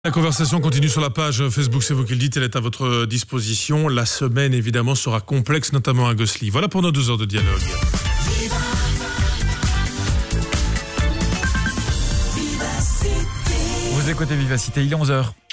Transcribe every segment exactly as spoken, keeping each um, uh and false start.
La conversation continue sur la page Facebook, c'est vous qui le dites, elle est à votre disposition. La semaine, évidemment, sera complexe, notamment à Gosselies. Voilà pour nos deux heures de dialogue. Vous écoutez Vivacité, il est onze heures.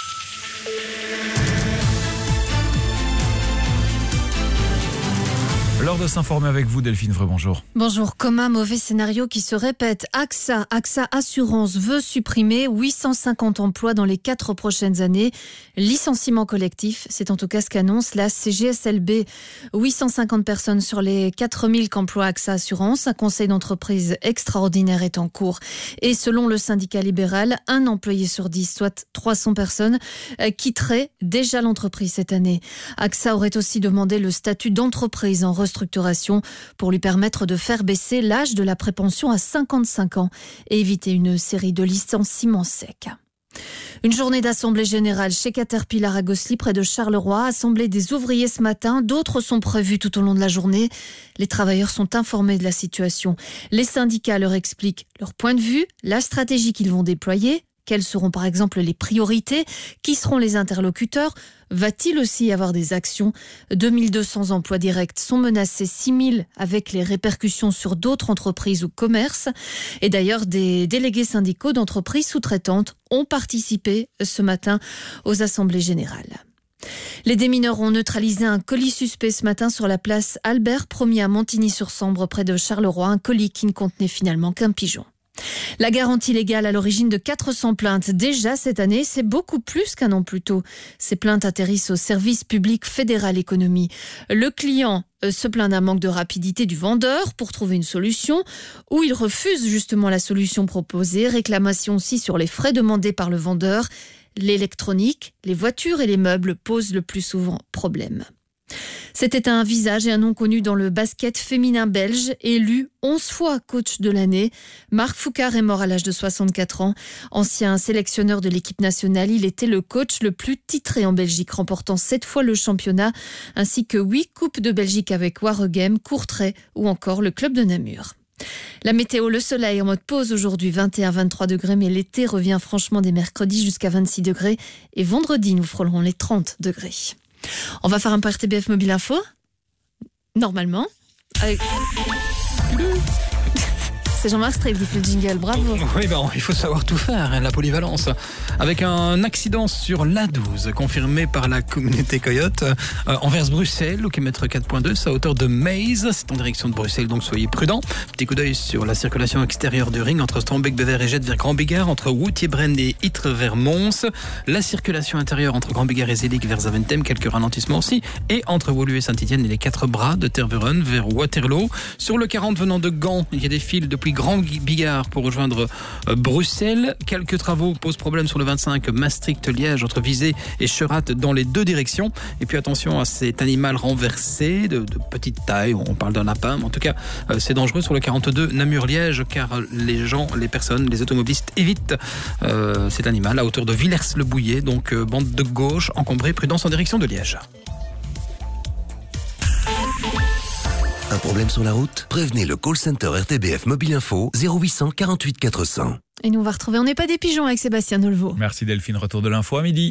L'heure de s'informer avec vous, Delphine Vreux, bonjour. Bonjour. Comme un mauvais scénario qui se répète, AXA, AXA Assurance veut supprimer huit cent cinquante emplois dans les quatre prochaines années. Licenciement collectif, c'est en tout cas ce qu'annonce la C G S L B. huit cent cinquante personnes sur les quatre mille qu'emploie AXA Assurance. Un conseil d'entreprise extraordinaire est en cours. Et selon le syndicat libéral, un employé sur dix, soit trois cents personnes, quitterait déjà l'entreprise cette année. AXA aurait aussi demandé le statut d'entreprise en restructuration pour lui permettre de faire baisser l'âge de la prépension à cinquante-cinq ans et éviter une série de licenciements secs. Une journée d'assemblée générale chez Caterpillar à Gosselies, près de Charleroi. Assemblée des ouvriers ce matin, d'autres sont prévues tout au long de la journée. Les travailleurs sont informés de la situation. Les syndicats leur expliquent leur point de vue, la stratégie qu'ils vont déployer. Quelles seront par exemple les priorités? Qui seront les interlocuteurs? Va-t-il aussi y avoir des actions? deux mille deux cents emplois directs sont menacés, six mille avec les répercussions sur d'autres entreprises ou commerces. Et d'ailleurs, des délégués syndicaux d'entreprises sous-traitantes ont participé ce matin aux assemblées générales. Les démineurs ont neutralisé un colis suspect ce matin sur la place Albert Ier à Montigny-sur-Sambre, près de Charleroi. Un colis qui ne contenait finalement qu'un pigeon. La garantie légale à l'origine de quatre cents plaintes déjà cette année, c'est beaucoup plus qu'un an plus tôt. Ces plaintes atterrissent au service public fédéral économie. Le client se plaint d'un manque de rapidité du vendeur pour trouver une solution, ou il refuse justement la solution proposée. Réclamation aussi sur les frais demandés par le vendeur. L'électronique, les voitures et les meubles posent le plus souvent problème. C'était un visage et un nom connu dans le basket féminin belge, élu onze fois coach de l'année. Marc Foucard est mort à l'âge de soixante-quatre ans. Ancien sélectionneur de l'équipe nationale, il était le coach le plus titré en Belgique, remportant sept fois le championnat, ainsi que huit coupes de Belgique avec Waregem, Courtrai ou encore le club de Namur. La météo, le soleil en mode pause aujourd'hui, vingt et un à vingt-trois degrés, mais l'été revient franchement dès mercredi jusqu'à vingt-six degrés. Et vendredi, nous frôlerons les trente degrés. On va faire un point R T B F Mobile Info, normalement. Avec... C'est Jean-Marc Streb qui fait le jingle, bravo. Oui, ben, il faut savoir tout faire, hein, la polyvalence. Avec un accident sur l'A douze, confirmé par la communauté Coyote, euh, envers Bruxelles, au kilomètre quatre virgule deux, à hauteur de Maze. C'est en direction de Bruxelles, donc soyez prudents. Petit coup d'œil sur la circulation extérieure du ring, entre Strombeek-Bever et Jette vers Grand-Bigard, entre Woutier-Brenne et Ytre vers Mons. La circulation intérieure entre Grand-Bigard et Zelig vers Zaventem, quelques ralentissements aussi. Et entre Woluwe et Saint-Etienne et les quatre bras de Tervuren vers Waterloo. Sur le quarante venant de Gand, il y a des files depuis Grand Bigard pour rejoindre euh, Bruxelles. Quelques travaux posent problème sur le vingt-cinq Maastricht-Liège entre Visé et Cherat dans les deux directions. Et puis attention à cet animal renversé de, de petite taille, on parle d'un lapin, mais en tout cas euh, c'est dangereux sur le quarante-deux Namur-Liège car les gens, les personnes, les automobilistes évitent euh, cet animal à hauteur de Villers-le-Bouillet, donc euh, bande de gauche encombrée, prudence en direction de Liège. Un problème sur la route? Prévenez le call center R T B F Mobile Info zéro huit cent quarante-huit quatre cents. Et nous on va retrouver On n'est pas des pigeons avec Sébastien Dolvo. Merci Delphine, retour de l'info à midi.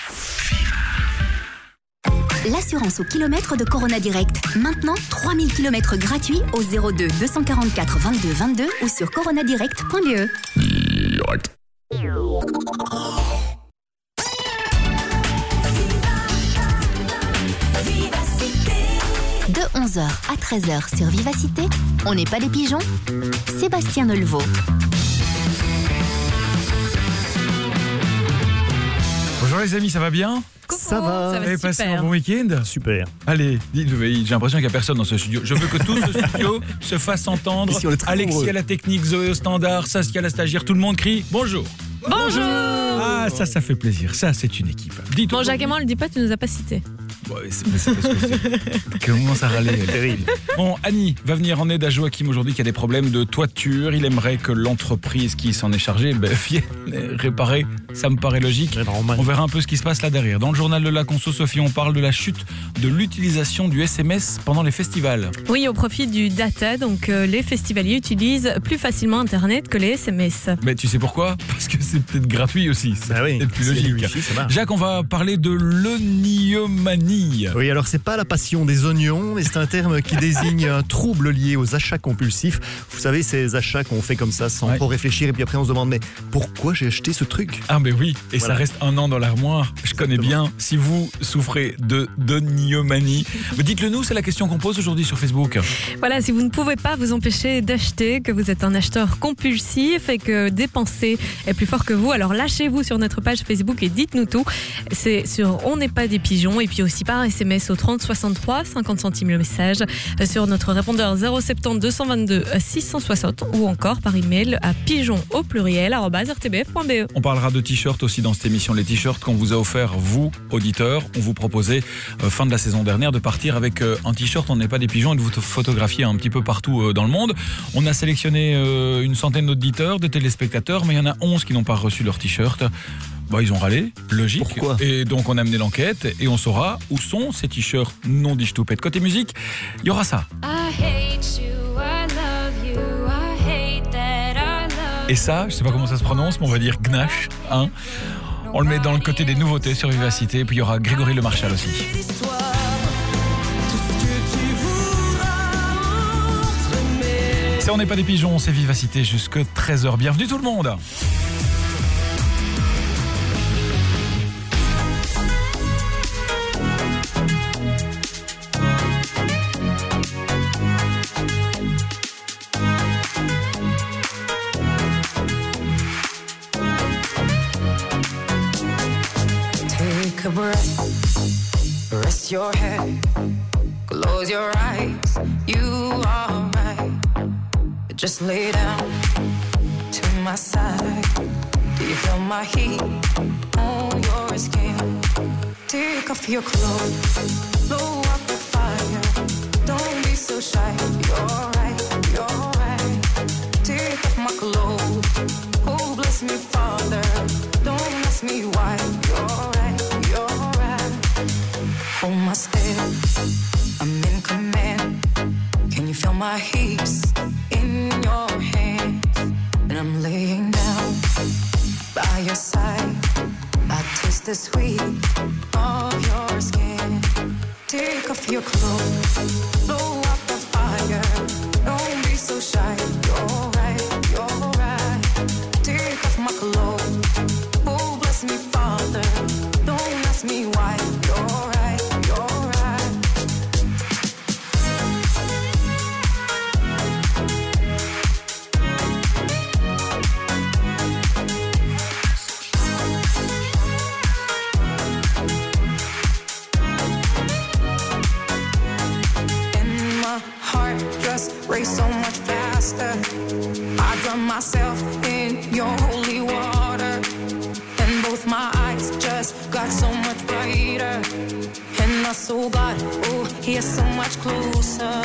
L'assurance au kilomètre de Corona Direct. Maintenant, trois mille kilomètres gratuits au zéro deux deux cent quarante-quatre vingt-deux vingt-deux ou sur coronadirect point b e. Direct. De onze heures à treize heures sur Vivacité, On n'est pas des pigeons, Sébastien Dolvo. Bonjour les amis, ça va bien? Coucou, ça va. Vous avez passé un bon week-end? Super. Allez, dites, j'ai l'impression qu'il n'y a personne dans ce studio. Je veux que tout ce studio se fasse entendre. Ici, Alexis à la technique, Zoé au standard, Saskia à la stagiaire, tout le monde crie bonjour. Bonjour. Ah, ça, ça fait plaisir. Ça, c'est une équipe. Dites Bon, Jacques et moi, on le dit pas, tu nous as pas cité. Ouais, c'est, mais c'est parce que c'est... Comment ça râler, elle. Terrible. Bon, Annie va venir en aide à Joachim aujourd'hui qui a des problèmes de toiture. Il aimerait que l'entreprise qui s'en est chargée ben, vienne réparer. Ça me paraît logique. On verra un peu ce qui se passe là derrière. Dans le journal de la Conso, Sophie, on parle de la chute de l'utilisation du S M S pendant les festivals. Oui, au profit du data. Donc, euh, les festivaliers utilisent plus facilement Internet que les S M S. Mais tu sais pourquoi ? Parce que c'est peut-être gratuit aussi. C'est bah oui, peut-être plus c'est logique. Wifi, ça marche. Jacques, on va parler de l'oniomanie. Oui, alors c'est pas la passion des oignons, mais c'est un terme qui désigne un trouble lié aux achats compulsifs. Vous savez, ces achats qu'on fait comme ça sans Ouais. trop réfléchir et puis après on se demande mais pourquoi j'ai acheté ce truc ? Ah mais oui, et Voilà. ça reste un an dans l'armoire. Je connais Exactement. bien. Si vous souffrez de d'oniomanie, mais dites-le nous, c'est la question qu'on pose aujourd'hui sur Facebook. Voilà, si vous ne pouvez pas vous empêcher d'acheter, que vous êtes un acheteur compulsif et que dépenser est plus fort que vous, alors lâchez-vous sur notre page Facebook et dites-nous tout. C'est sur On n'est pas des pigeons et puis aussi par S M S au trente soixante-trois, cinquante centimes le message, sur notre répondeur zéro sept zéro deux cent vingt-deux six cent soixante ou encore par email à pigeon au pluriel arobase r t b f point b e. On parlera de t-shirts aussi dans cette émission. Les t-shirts qu'on vous a offert, vous, auditeurs. On vous proposait, euh, fin de la saison dernière, de partir avec euh, un t-shirt On n'est pas des pigeons et de vous photographier un petit peu partout euh, dans le monde. On a sélectionné euh, une centaine d'auditeurs, de téléspectateurs, mais il y en a onze qui n'ont pas reçu leur t-shirt. Bah, ils ont râlé, logique. Pourquoi ? Et donc on a mené l'enquête et on saura où sont ces t-shirts non dichtoupette. Côté musique, il y aura ça. Et ça, je sais pas comment ça se prononce, mais on va dire Gnache, hein. On le met dans le côté des nouveautés sur Vivacité. Et puis il y aura Grégory Le Marchal aussi. C'est On n'est pas des pigeons, c'est Vivacité jusque treize heures. Bienvenue tout le monde. Take a breath, rest your head, close your eyes, you are right. Just lay down to my side. Do you feel my heat on your skin? Take off your clothes, blow up the fire. Don't be so shy, you're right, you're right. Take off my clothes, oh bless me Father. Don't ask me why, you're right, you're right. Hold my step, I'm in command. Can you feel my hips in your hands? And I'm laying down by your side. I taste the sweet of your skin. Take off your clothes, blow up the fire. Don't be so shy, you're right, you're right. Take off my clothes, oh bless me Father. Don't ask me why, you're right, you're right. And my heart just race so much faster. I drown myself in your holy water. And both my eyes just got so much brighter. And I saw God, oh, He is so much closer.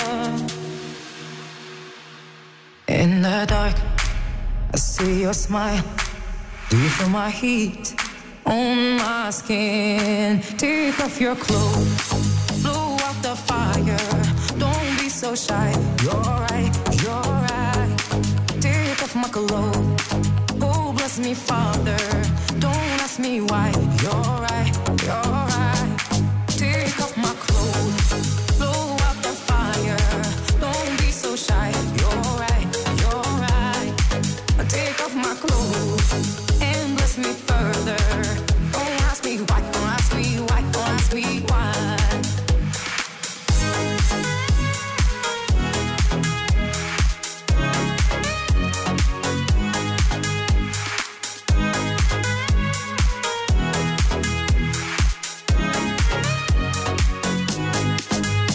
In the dark, I see your smile. Do you feel my heat on my skin? Take off your clothes, blow out the fire. Don't be so shy, you're right, you're right. Take off my clothes, oh bless me Father. Don't ask me why, you're right, you're right. Take off my clothes, blow out the fire. Don't be so shy, you're right, you're right. Take off my clothes and bless me further. Don't ask me why, don't ask me why, don't ask me why.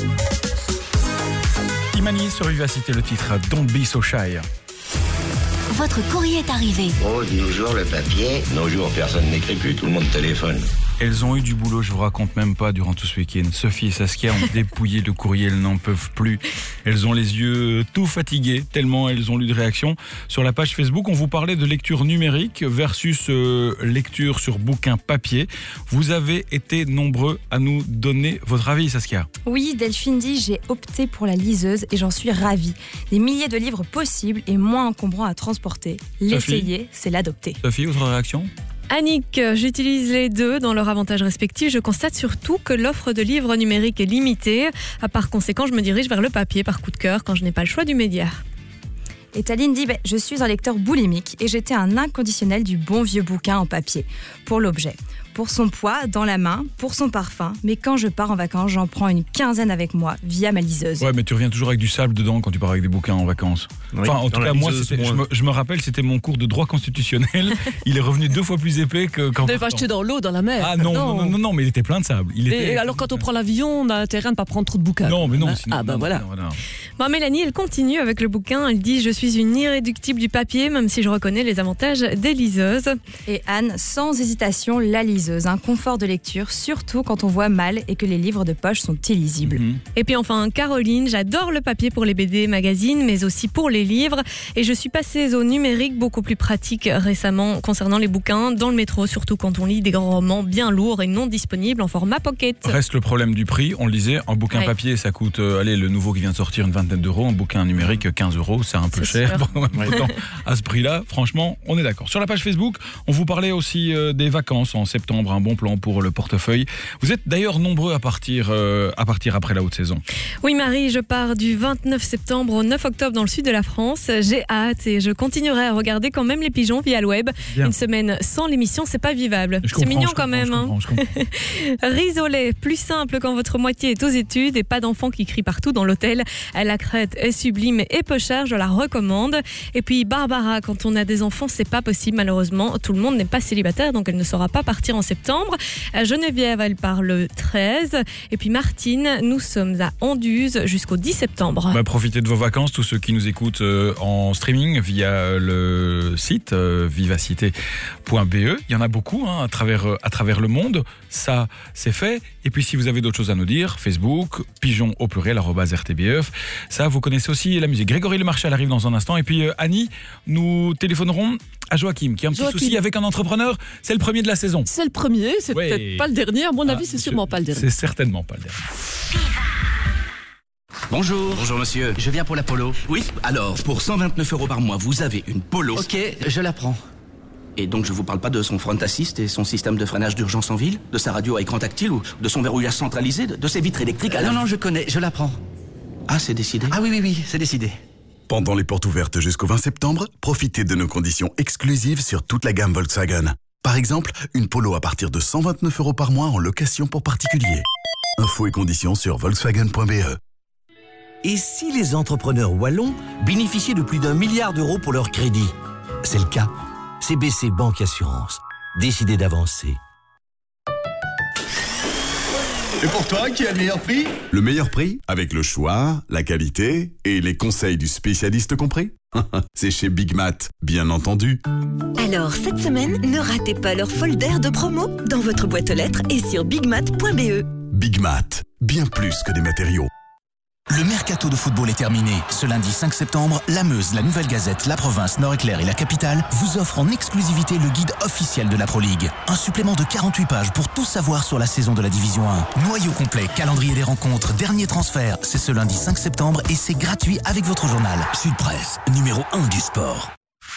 Imani sur Vivacité, le titre Don't Be So Shy. votre courrier est arrivé. Oh, de nos jours, le papier. Nos jours, personne n'écrit plus, tout le monde téléphone. Elles ont eu du boulot, je vous raconte même pas, durant tout ce week-end. Sophie et Saskia ont dépouillé le courrier, elles n'en peuvent plus. Elles ont les yeux tout fatigués, tellement elles ont lu de réactions. Sur la page Facebook, on vous parlait de lecture numérique versus euh, lecture sur bouquin papier. Vous avez été nombreux à nous donner votre avis, Saskia. Oui, Delphine dit, j'ai opté pour la liseuse et j'en suis ravie. Des milliers de livres possibles et moins encombrants à transporter. L'essayer, c'est l'adopter. Sophie, votre réaction ? Annick, j'utilise les deux dans leur avantage respectif. Je constate surtout que l'offre de livres numériques est limitée. Par conséquent, je me dirige vers le papier par coup de cœur quand je n'ai pas le choix du média. Et Taline dit, bah, je suis un lecteur boulimique et j'étais un inconditionnel du bon vieux bouquin en papier. Pour l'objet, pour son poids dans la main, pour son parfum. Mais quand je pars en vacances, j'en prends une quinzaine avec moi via ma liseuse. Ouais, mais tu reviens toujours avec du sable dedans quand tu pars avec des bouquins en vacances. Oui, enfin, en tout cas, moi, liseuse, c'était, je, me, je me rappelle, c'était mon cours de droit constitutionnel. Il est revenu deux fois plus épais que quand. Vous n'avez pas acheté dans l'eau, dans la mer. Ah non, non, non, non, non, mais il était plein de sable. Il était... Et alors, quand on prend l'avion, on a intérêt à ne pas prendre trop de bouquins. Non, mais non. Ah, Sinon, ah bah non, voilà. Non, non. Bon, Mélanie, elle continue avec le bouquin. Elle dit, je suis une irréductible du papier, même si je reconnais les avantages des liseuses. Et Anne, sans hésitation, la liseuse. Un confort de lecture, surtout quand on voit mal et que les livres de poche sont illisibles. Mm-hmm. Et puis enfin, Caroline, j'adore le papier pour les B D, magazines, mais aussi pour les livres. Et je suis passée au numérique, beaucoup plus pratique récemment concernant les bouquins, dans le métro, surtout quand on lit des grands romans bien lourds et non disponibles en format pocket. Reste le problème du prix, on le disait, un bouquin Ouais. papier ça coûte, euh, allez, le nouveau qui vient de sortir, une vingtaine d'euros, un bouquin numérique quinze euros, c'est un peu C'est cher. sûr. Bon, autant, à ce prix-là, franchement, on est d'accord. Sur la page Facebook, on vous parlait aussi euh, des vacances en septembre, un bon plan pour le portefeuille. Vous êtes d'ailleurs nombreux à partir, euh, à partir après la haute saison. Oui Marie, je pars du vingt-neuf septembre au neuf octobre dans le sud de la France. J'ai hâte et je continuerai à regarder quand même les pigeons via le web. Bien. Une semaine sans l'émission, c'est pas vivable. Je C'est comprends, mignon je quand comprends, même. je hein. comprends, je comprends. Risolet, plus simple quand votre moitié est aux études et pas d'enfants qui crient partout dans l'hôtel. La crête est sublime et peu chère, je la recommande. Et puis Barbara, quand on a des enfants, c'est pas possible malheureusement. Tout le monde n'est pas célibataire, donc elle ne saura pas partir en septembre. Geneviève, elle part le treize. Et puis Martine, nous sommes à Anduze jusqu'au dix septembre. Bah, profitez de vos vacances, tous ceux qui nous écoutent euh, en streaming via le site euh, vivacité point b e. Il y en a beaucoup hein, à, travers, euh, à travers le monde. Ça, c'est fait. Et puis si vous avez d'autres choses à nous dire, Facebook, pigeon au pluriel, arobase R T B F. Ça, vous connaissez aussi la musique. Grégory Le Marchal arrive dans un instant. Et puis euh, Annie, nous téléphonerons à Joachim, qui a un petit Joachim. souci avec un entrepreneur. C'est le premier de la saison. C'est le premier, c'est Ouais. peut-être pas le dernier. À mon Ah, avis, c'est je- sûrement pas le dernier. C'est certainement pas le dernier. Bonjour. Bonjour monsieur. Je viens pour la Polo. Oui, alors, pour cent vingt-neuf euros par mois, vous avez une Polo. Ok, je la prends. Et donc je vous parle pas de son front assist et son système de freinage d'urgence en ville, de sa radio à écran tactile ou de son verrouillage centralisé, de, de ses vitres électriques à la... Non, non, je connais, je la prends. Ah, c'est décidé. Ah oui, oui, oui, c'est décidé. Pendant les portes ouvertes jusqu'au vingt septembre, profitez de nos conditions exclusives sur toute la gamme Volkswagen. Par exemple, une Polo à partir de cent vingt-neuf euros par mois en location pour particuliers. Infos et conditions sur volkswagen point b e. Et si les entrepreneurs wallons bénéficiaient de plus d'un milliard d'euros pour leur crédit? C'est le cas. C B C Banque Assurance. Décidez d'avancer. Et pour toi, qui a le meilleur prix? Le meilleur prix, avec le choix, la qualité et les conseils du spécialiste compris. C'est chez Big Mat, bien entendu. Alors, cette semaine, ne ratez pas leur folder de promo dans votre boîte aux lettres et sur bigmat point b e. Big Mat, bien plus que des matériaux. Le mercato de football est terminé. Ce lundi cinq septembre, la Meuse, la Nouvelle Gazette, la Province, Nord-Éclair et la Capitale vous offrent en exclusivité le guide officiel de la Pro League. Un supplément de quarante-huit pages pour tout savoir sur la saison de la Division un. Noyau complet, calendrier des rencontres, dernier transfert. C'est ce lundi cinq septembre et c'est gratuit avec votre journal. Sud Presse, numéro un du sport.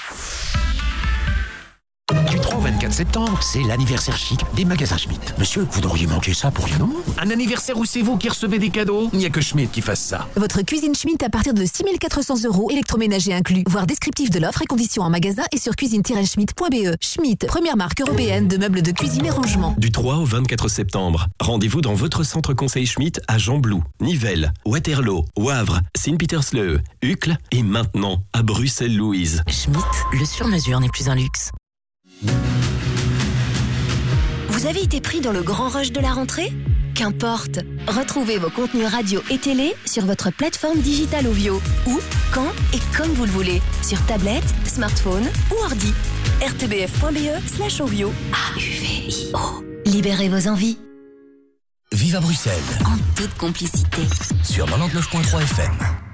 Du trois au vingt-quatre septembre, c'est l'anniversaire chic des magasins Schmitt. Monsieur, vous n'auriez manqué ça pour rien au monde. Un anniversaire où c'est vous qui recevez des cadeaux? Il n'y a que Schmitt qui fasse ça. Votre cuisine Schmitt à partir de six mille quatre cents euros, électroménager inclus. Voir descriptif de l'offre et conditions en magasin et sur cuisine tiret schmitt point b e. Schmitt, première marque européenne de meubles de cuisine et rangement. Du trois au vingt-quatre septembre, rendez-vous dans votre centre conseil Schmitt à Jean-Blou, Nivelles, Waterloo, Wavre, Saint-Petersleu, Uccle et maintenant à Bruxelles-Louise. Schmitt, le sur-mesure n'est plus un luxe. Vous avez été pris dans le grand rush de la rentrée? Qu'importe. Retrouvez vos contenus radio et télé sur votre plateforme digitale Ovio. Où, quand et comme vous le voulez. Sur tablette, smartphone ou ordi. r t b f point b e slash Ovio. A U V I O. Libérez vos envies. Vive à Bruxelles. En toute complicité. Sur quatre-vingt-dix-neuf virgule trois F M.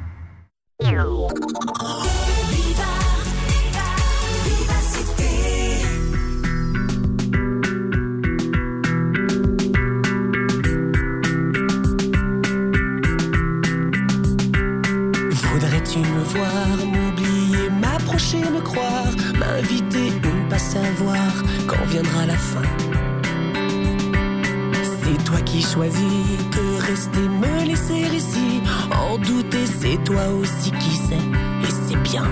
Voudrais-tu me voir, m'oublier, m'approcher, me croire, m'inviter ou ne pas savoir quand viendra la fin? C'est toi qui choisis de rester, me laisser ici, en douter, c'est toi aussi qui sais, et c'est bien.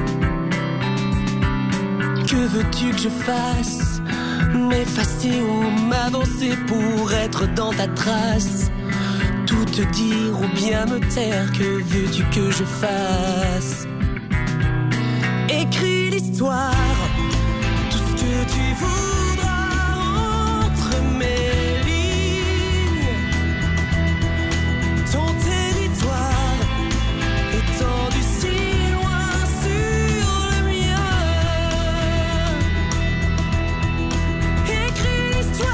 Que veux-tu que je fasse? M'effacer ou m'avancer pour être dans ta trace? Tout te dire ou bien me taire, que veux-tu que je fasse? Écris l'histoire, tout ce que tu voudras entre mes lignes. Ton territoire étendu si loin sur le mien. Écris l'histoire.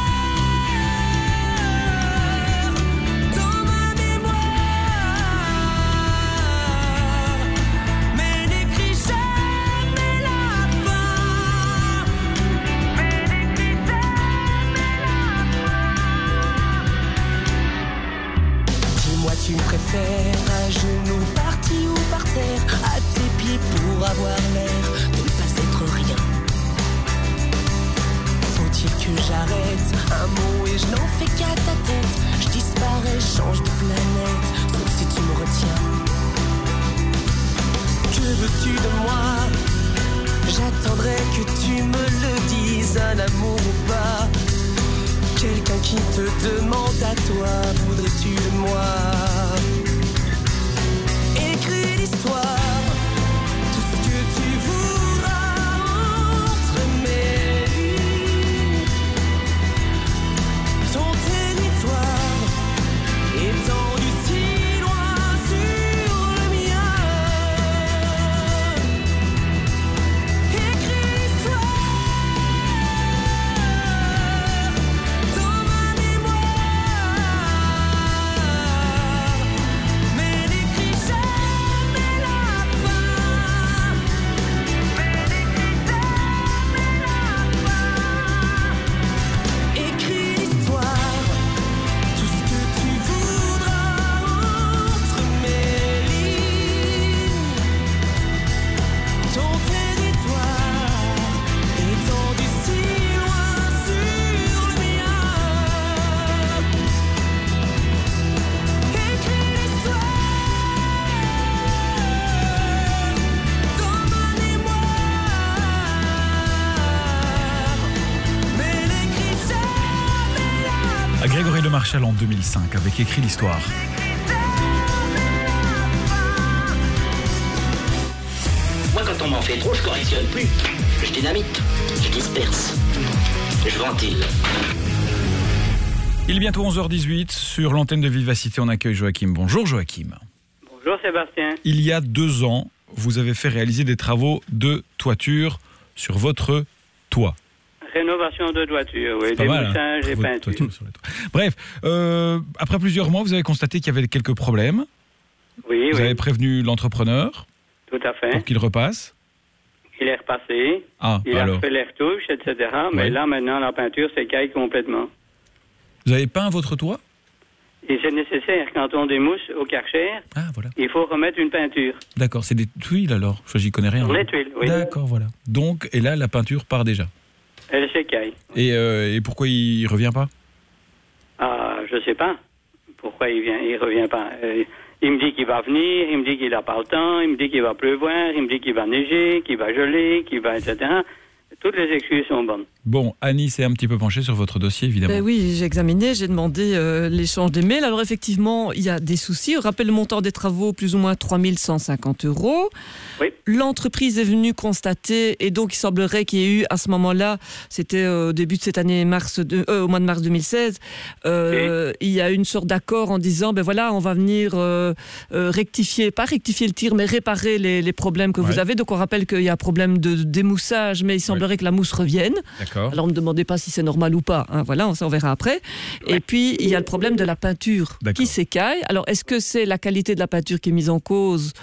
Tu préfères à genoux, parti ou par terre, à tes pieds pour avoir l'air de ne pas être rien. Faut-il que j'arrête un mot et je n'en fais qu'à ta tête? Je disparais, change de planète, sauf si tu me retiens. Que veux-tu de moi? J'attendrai que tu me le dises, un amour ou pas. Quelqu'un qui te demande à toi, voudrais-tu de moi? Écris l'histoire, tout ce que tu voudras entre mes lignes. Ton territoire étendu si loin sur le mien. Écris l'histoire. Grégory Le Marchal en deux mille cinq avec Écrit l'histoire. Moi, quand on m'en fait trop, je correctionne plus. Je dynamite, je disperse, je ventile. Il est bientôt onze heures dix-huit. Sur l'antenne de Vivacité, on accueille Joachim. Bonjour Joachim. Bonjour Sébastien. Il y a deux ans, vous avez fait réaliser des travaux de toiture sur votre toit. Rénovation de toiture, oui, démoussage et peinture. Bref, euh, après plusieurs mois, vous avez constaté qu'il y avait quelques problèmes. Oui, vous oui. avez prévenu l'entrepreneur. Tout à fait. Pour qu'il repasse. Il est repassé. Ah, il alors. a fait les retouches, et cetera. Mais Ouais. là, maintenant, la peinture s'écaille complètement. Vous avez peint votre toit? Et c'est nécessaire, quand on démousse au Karcher, ah, voilà. il faut remettre une peinture. D'accord, c'est des tuiles alors? Enfin, j'y connais rien. Sur les tuiles, oui. D'accord, voilà. Donc, et là, la peinture part déjà. Elle s'écaille. Et, euh, et pourquoi il revient pas? Ah, je sais pas. Pourquoi il vient, il revient pas. Euh, il me dit qu'il va venir, il me dit qu'il n'a pas le temps, il me dit qu'il va pleuvoir, il me dit qu'il va neiger, qu'il va geler, qu'il va, et cetera. Toutes les excuses sont bonnes. Bon, Annie s'est un petit peu penchée sur votre dossier, évidemment. Ben oui, j'ai examiné, j'ai demandé euh, l'échange des mails. Alors effectivement, il y a des soucis. On rappelle le montant des travaux, plus ou moins trois mille cent cinquante euros. Oui. L'entreprise est venue constater, et donc il semblerait qu'il y ait eu à ce moment-là, c'était au euh, début de cette année, mars de, euh, au mois de mars deux mille seize, euh, oui. il y a eu une sorte d'accord en disant, ben voilà, on va venir euh, euh, rectifier, pas rectifier le tir, mais réparer les, les problèmes que ouais. vous avez. Donc on rappelle qu'il y a un problème de démoussage, mais il semblerait ouais. que la mousse revienne. D'accord. Alors, ne me demandez pas si c'est normal ou pas. Hein, voilà, on s'en verra après. Ouais. Et puis, il y a le problème de la peinture D'accord. qui s'écaille. Alors, est-ce que c'est la qualité de la peinture qui est mise en cause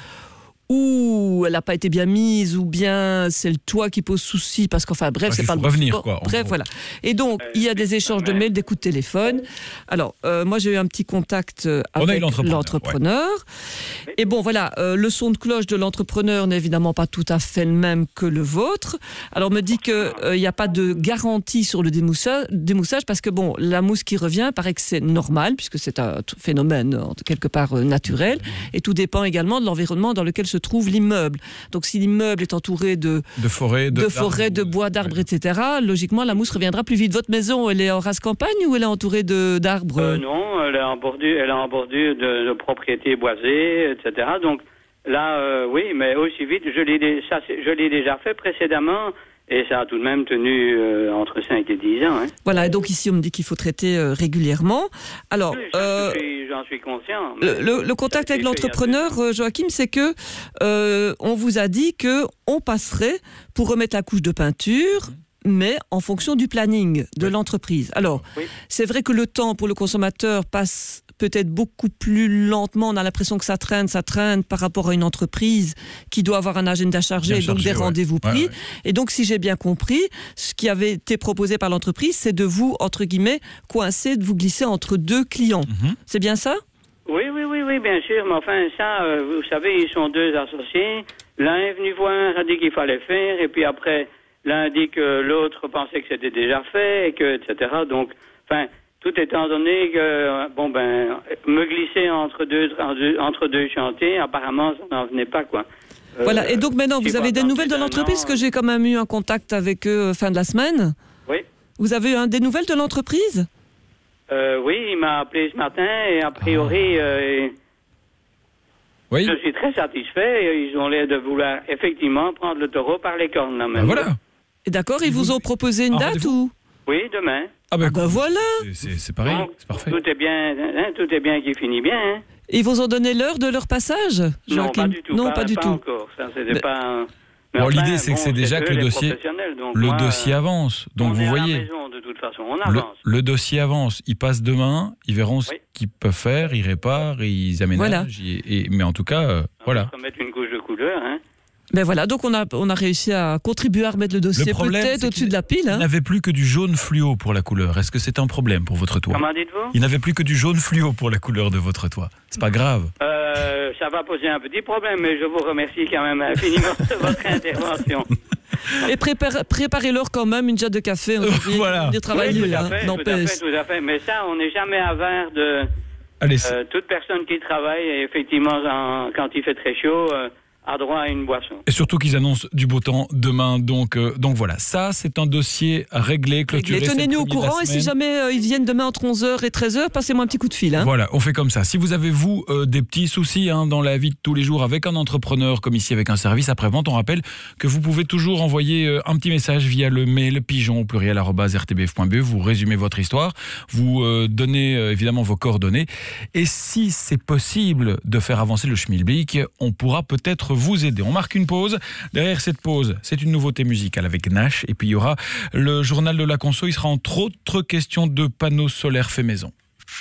ou elle n'a pas été bien mise, ou bien c'est le toit qui pose souci, parce qu'enfin bref, ouais, c'est pas le revenir, quoi. Bref, voilà. Et donc, il y a des échanges de mails, des coups de téléphone. Alors, euh, moi, j'ai eu un petit contact avec l'entrepreneur. l'entrepreneur. Ouais. Et bon, voilà, euh, le son de cloche de l'entrepreneur n'est évidemment pas tout à fait le même que le vôtre. Alors, on me dit qu'il euh, n'y a pas de garantie sur le démoussage, démoussage, parce que bon, la mousse qui revient, paraît que c'est normal, puisque c'est un phénomène quelque part euh, naturel, et tout dépend également de l'environnement dans lequel se trouve l'immeuble. Donc si l'immeuble est entouré de, de forêts, de, de, forêt, de bois, d'arbres, ouais. et cetera, logiquement la mousse reviendra plus vite. Votre maison, elle est en rase campagne ou elle est entourée de, d'arbres euh, Non, elle est en bordure, elle est en bordure de, de propriétés boisées, et cetera. Donc là, euh, oui, mais aussi vite, je l'ai, ça, je l'ai déjà fait précédemment. Et ça a tout de même tenu euh, entre cinq et dix ans. Hein. Voilà, et donc ici on me dit qu'il faut traiter euh, régulièrement. Alors, oui, euh, je suis, j'en suis conscient. Le, le, le contact avec l'entrepreneur, euh, Joachim, c'est que euh, on vous a dit que on passerait pour remettre la couche de peinture, mais en fonction du planning de oui. l'entreprise. Alors, oui. c'est vrai que le temps pour le consommateur passe peut-être beaucoup plus lentement. On a l'impression que ça traîne, ça traîne par rapport à une entreprise qui doit avoir un agenda chargé, et donc chargé, des ouais. rendez-vous pris. Ouais, ouais. Et donc, si j'ai bien compris, ce qui avait été proposé par l'entreprise, c'est de vous, entre guillemets, coincer, de vous glisser entre deux clients. Mm-hmm. C'est bien ça ? Oui, oui, oui, oui, bien sûr. Mais enfin, ça, euh, vous savez, ils sont deux associés. L'un est venu voir, a dit qu'il fallait faire, et puis après, l'un dit que l'autre pensait que c'était déjà fait, et que, et cetera. Donc, enfin... Tout étant donné que, bon ben, me glisser entre deux, entre deux chantiers, apparemment, ça n'en venait pas, quoi. Euh, voilà, et donc maintenant, vous avez des nouvelles de l'entreprise, parce que j'ai quand même eu un contact avec eux fin de la semaine. Oui. Vous avez eu un, des nouvelles de l'entreprise ? euh, Oui, il m'a appelé ce matin, et a priori, euh, oui. je suis très satisfait. Ils ont l'air de vouloir, effectivement, prendre le taureau par les cornes, là, même. Ben voilà. Et d'accord, ils vous ont proposé une date ou ? Oui, demain. Ah ben, ah ben voilà. C'est, c'est pareil, donc, c'est parfait. Tout est bien, hein, tout est bien qui finit bien. Hein. Ils vous ont donné l'heure de leur passage, Joachim ? Non, pas du tout. Non, pas, pas du pas tout. Encore. Ça, c'était Mais... pas. Bon, enfin, l'idée, c'est bon, que c'est déjà que le dossier, le moi, dossier avance. Donc on vous est voyez, à la maison, de toute façon, on avance. Le, le dossier avance. Ils passent demain, ils verront oui. ce qu'ils peuvent faire, ils réparent, ils aménagent. Voilà. Et, et, mais en tout cas, euh, on voilà. va remettre une couche de couleur, hein. Ben voilà, donc on a, on a réussi à contribuer à remettre le dossier le problème, peut-être au-dessus de la pile. Hein. Il n'avait plus que du jaune fluo pour la couleur. Est-ce que c'est un problème pour votre toit ? Comment dites-vous ? Il n'avait plus que du jaune fluo pour la couleur de votre toit. C'est pas grave. Euh, ça va poser un petit problème, mais je vous remercie quand même infiniment de votre intervention. Et prépare, préparez-leur quand même une jatte de café. On euh, voilà. Oui, tout à fait, tout à fait, tout à fait. Mais ça, on n'est jamais avare de Allez, euh, toute personne qui travaille. Et effectivement, en, quand il fait très chaud... Euh, a droit à une boisson. Et surtout qu'ils annoncent du beau temps demain. Donc, euh, donc voilà, ça c'est un dossier réglé, clôturé. Tenez-nous au courant et si jamais euh, ils viennent demain entre onze heures et treize heures, passez-moi un petit coup de fil. Hein. Voilà, on fait comme ça. Si vous avez, vous, euh, des petits soucis hein, dans la vie de tous les jours avec un entrepreneur, comme ici avec un service après-vente, on rappelle que vous pouvez toujours envoyer euh, un petit message via le mail pigeon au pluriel arobase r t b f point b e. Vous résumez votre histoire, vous euh, donnez euh, évidemment vos coordonnées. Et si c'est possible de faire avancer le schmilblick, on pourra peut-être vous aider. On marque une pause. Derrière cette pause, c'est une nouveauté musicale avec Nash. Et puis il y aura le journal de la conso. Il sera entre autres question de panneaux solaires faits maison.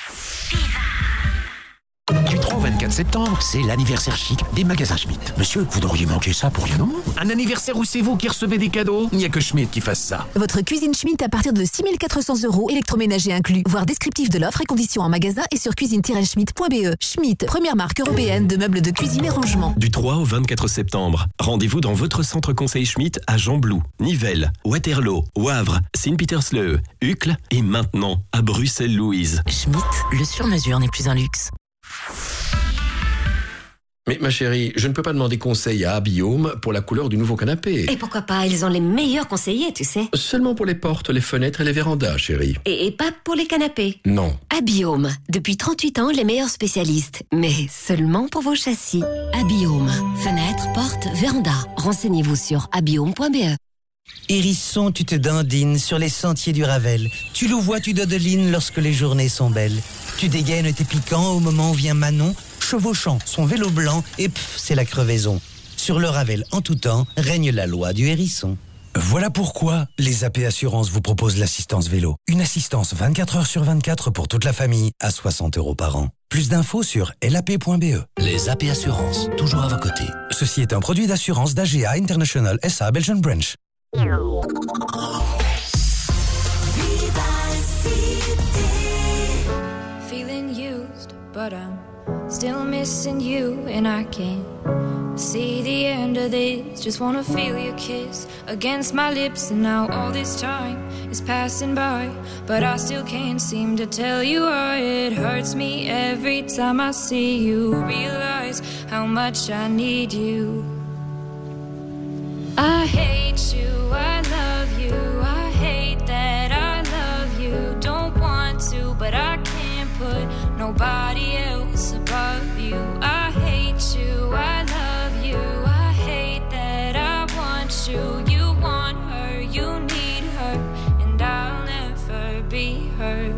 Du trois au vingt-quatre septembre, c'est l'anniversaire chic des magasins Schmitt. Monsieur, vous n'auriez manqué ça pour rien au monde. Un anniversaire où c'est vous qui recevez des cadeaux ? Il n'y a que Schmitt qui fasse ça. Votre cuisine Schmitt à partir de six mille quatre cents euros, électroménager inclus. Voir descriptif de l'offre et conditions en magasin et sur cuisine tiret schmitt point b e. Schmitt, première marque européenne de meubles de cuisine et rangement. Du trois au vingt-quatre septembre, rendez-vous dans votre centre conseil Schmitt à Jean-Blou, Nivelles, Waterloo, Wavre, Saint-Petersleu, Uccle et maintenant à Bruxelles-Louise. Schmitt, le sur-mesure n'est plus un luxe. Mais ma chérie, je ne peux pas demander conseil à Abiome pour la couleur du nouveau canapé. Et pourquoi pas, ils ont les meilleurs conseillers, tu sais. Seulement pour les portes, les fenêtres et les vérandas, chérie. Et, et pas pour les canapés. Non. Abiome, depuis trente-huit ans, les meilleurs spécialistes. Mais seulement pour vos châssis. Abiome, fenêtres, portes, vérandas. Renseignez-vous sur abiome point b e. Hérisson, tu te dandines sur les sentiers du Ravel. Tu louvois, tu dodelines lorsque les journées sont belles. Tu dégaines tes piquants au moment où vient Manon, chevauchant son vélo blanc, et pff, c'est la crevaison. Sur le Ravel, en tout temps, règne la loi du hérisson. Voilà pourquoi les A P Assurances vous proposent l'assistance vélo. Une assistance vingt-quatre heures sur vingt-quatre pour toute la famille à soixante euros par an. Plus d'infos sur l a p point b e. Les A P Assurances, toujours à vos côtés. Ceci est un produit d'assurance d'A G A International S A Belgian Branch. Feeling used, but I'm still missing you, and I can't see the end of this. Just wanna feel your kiss against my lips, and now all this time is passing by, but I still can't seem to tell you why. It hurts me every time I see you, realize how much I need you. I hate you, I love you, I hate that I love you. Don't want to, but I can't put nobody else above you. I hate you, I love you, I hate that I want you. You want her, you need her, and I'll never be her.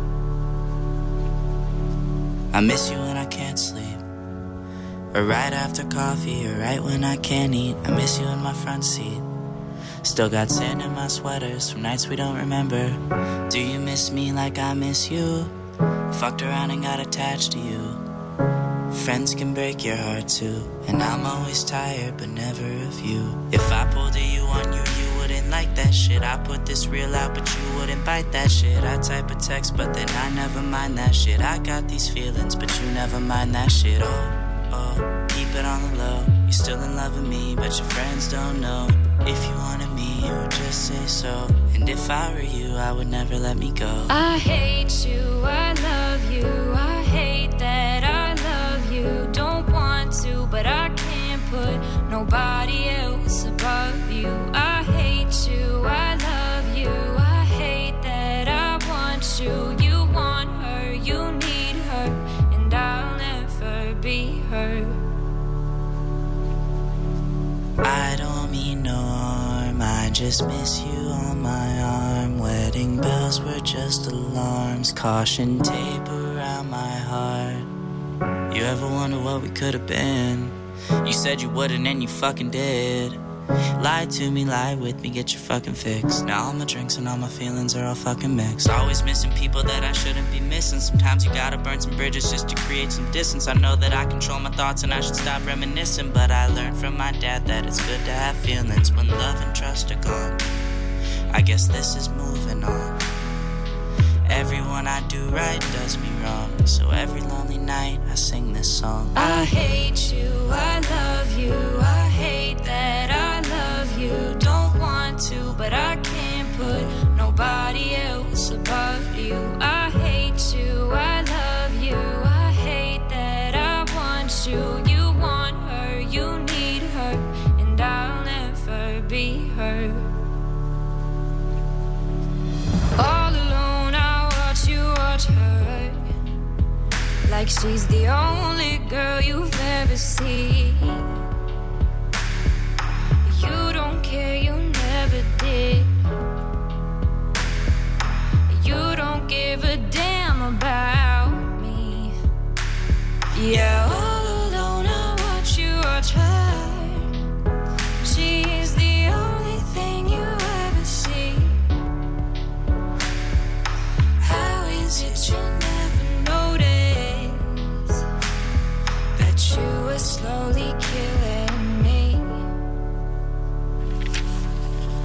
I miss you when I can't sleep, or right after coffee, or right when I can't eat. I miss you in my front seat. Still got sand in my sweaters from nights we don't remember. Do you miss me like I miss you? Fucked around and got attached to you. Friends can break your heart too, and I'm always tired but never of you. If I pulled a you on you, you wouldn't like that shit. I put this real out but you wouldn't bite that shit. I type a text but then I never mind that shit. I got these feelings but you never mind that shit. Oh, oh, keep it on the low. You're still in love with me but your friends don't know. If you wanted me, you would just say so. And if I were you, I would never let me go. I hate you, I love you, I hate that I love you. Don't want to, but I can't put nobody else above you. I hate you, I love you, I hate that I want you. You want her, you need her, and I'll never be her. I don't mean no harm, I just miss you on my arm. Wedding bells were just alarms, caution tape around my heart. You ever wonder what we could have been? You said you wouldn't and you fucking did. Lie to me, lie with me, get your fucking fix. Now all my drinks and all my feelings are all fucking mixed. Always missing people that I shouldn't be missing. Sometimes you gotta burn some bridges just to create some distance. I know that I control my thoughts and I should stop reminiscing, but I learned from my dad that it's good to have feelings when love and trust are gone. I guess this is moving on. Everyone I do right does me wrong, so every lonely night I sing this song. I hate you, I love you, I hate that I love you. Don't want to, but I can't put nobody else above you. I hate you, I love you, I hate that I want you. You want her, you need her, and I'll never be her. All alone I watch you watch her, like she's the only girl you've ever seen. You don't care, you never did. You don't give a damn about me. Yeah, all alone I watch you watch her. She's the only thing you ever see. How is it you never notice that you were slowly killing me?